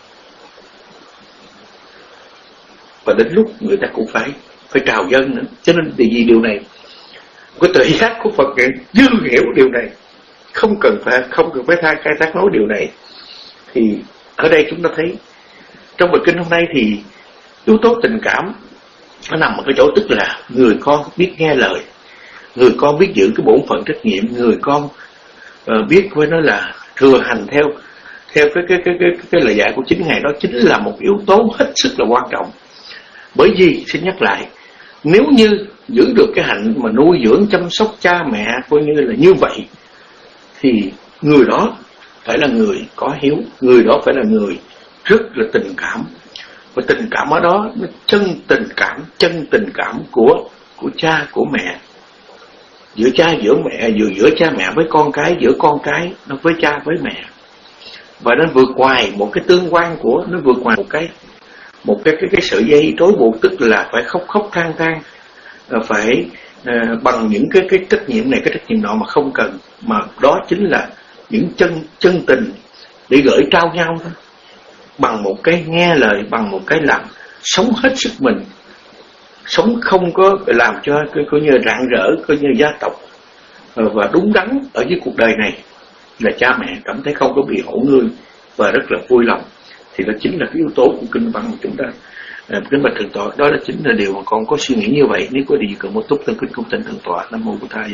[SPEAKER 6] và đến lúc người ta cũng phải phải trào dâng nữa. Cho nên vì điều này, cái tuệ giác của Phật Ngài dư hiểu điều này, không cần phải không cần phải thay khai thác nói điều này. Thì ở đây chúng ta thấy trong bài kinh hôm nay thì yếu tố tình cảm nó nằm ở cái chỗ, tức là người con biết nghe lời, người con biết giữ cái bổn phận trách nhiệm, người con uh, biết với nó là thừa hành theo theo cái cái cái cái cái lời dạy của chính Ngài. Đó chính là một yếu tố hết sức là quan trọng. Bởi vì xin nhắc lại, nếu như giữ được cái hạnh mà nuôi dưỡng chăm sóc cha mẹ coi như là như vậy, thì người đó phải là người có hiếu, người đó phải là người rất là tình cảm. Và tình cảm ở đó nó chân tình cảm, chân tình cảm của của cha của mẹ. giữa cha giữa mẹ, giữa giữa cha mẹ với con cái, giữa con cái nó với cha với mẹ, và nó vượt ngoài một cái tương quan của nó vượt ngoài một cái một cái cái cái sợi dây trói buộc, tức là phải khóc khóc than than, phải à, bằng những cái cái trách nhiệm này cái trách nhiệm nọ mà không cần, mà đó chính là những chân chân tình để gửi trao nhau thôi, bằng một cái nghe lời, bằng một cái làm, sống hết sức mình, sống không có làm cho coi như rạng rỡ, coi như gia tộc và đúng đắn ở dưới cuộc đời này, là cha mẹ cảm thấy không có bị hổ ngươi và rất là vui lòng, thì đó chính là cái yếu tố của kinh văn của chúng ta. À, kính bạch thượng tọa, đó là chính là điều mà con có suy nghĩ như vậy. Nếu có điều gì cần một túc thân kính cung thỉnh thượng tọa. Nam mô Bổn Thầy.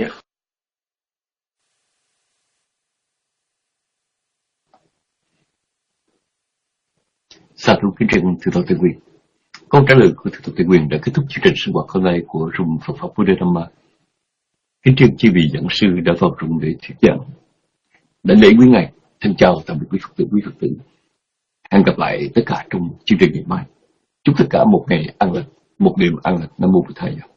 [SPEAKER 4] Sa thú kính trình thượng tọa Tây Quyền. Câu trả lời của thượng tọa Tây Quyền đã kết thúc chương trình sinh hoạt hôm nay của Room Phật pháp Buddha Dhamma. Kính tri chư vị giảng sư đã vào room để thuyết giảng. Đến lễ quý ngày, thân chào tạm biệt quý Phật tử, quý Phật tử. Hẹn gặp lại tất cả trong chương trình ngày mai. Chúc tất cả một ngày an lành, một đêm an lành. Nam mô Bổn Thầy.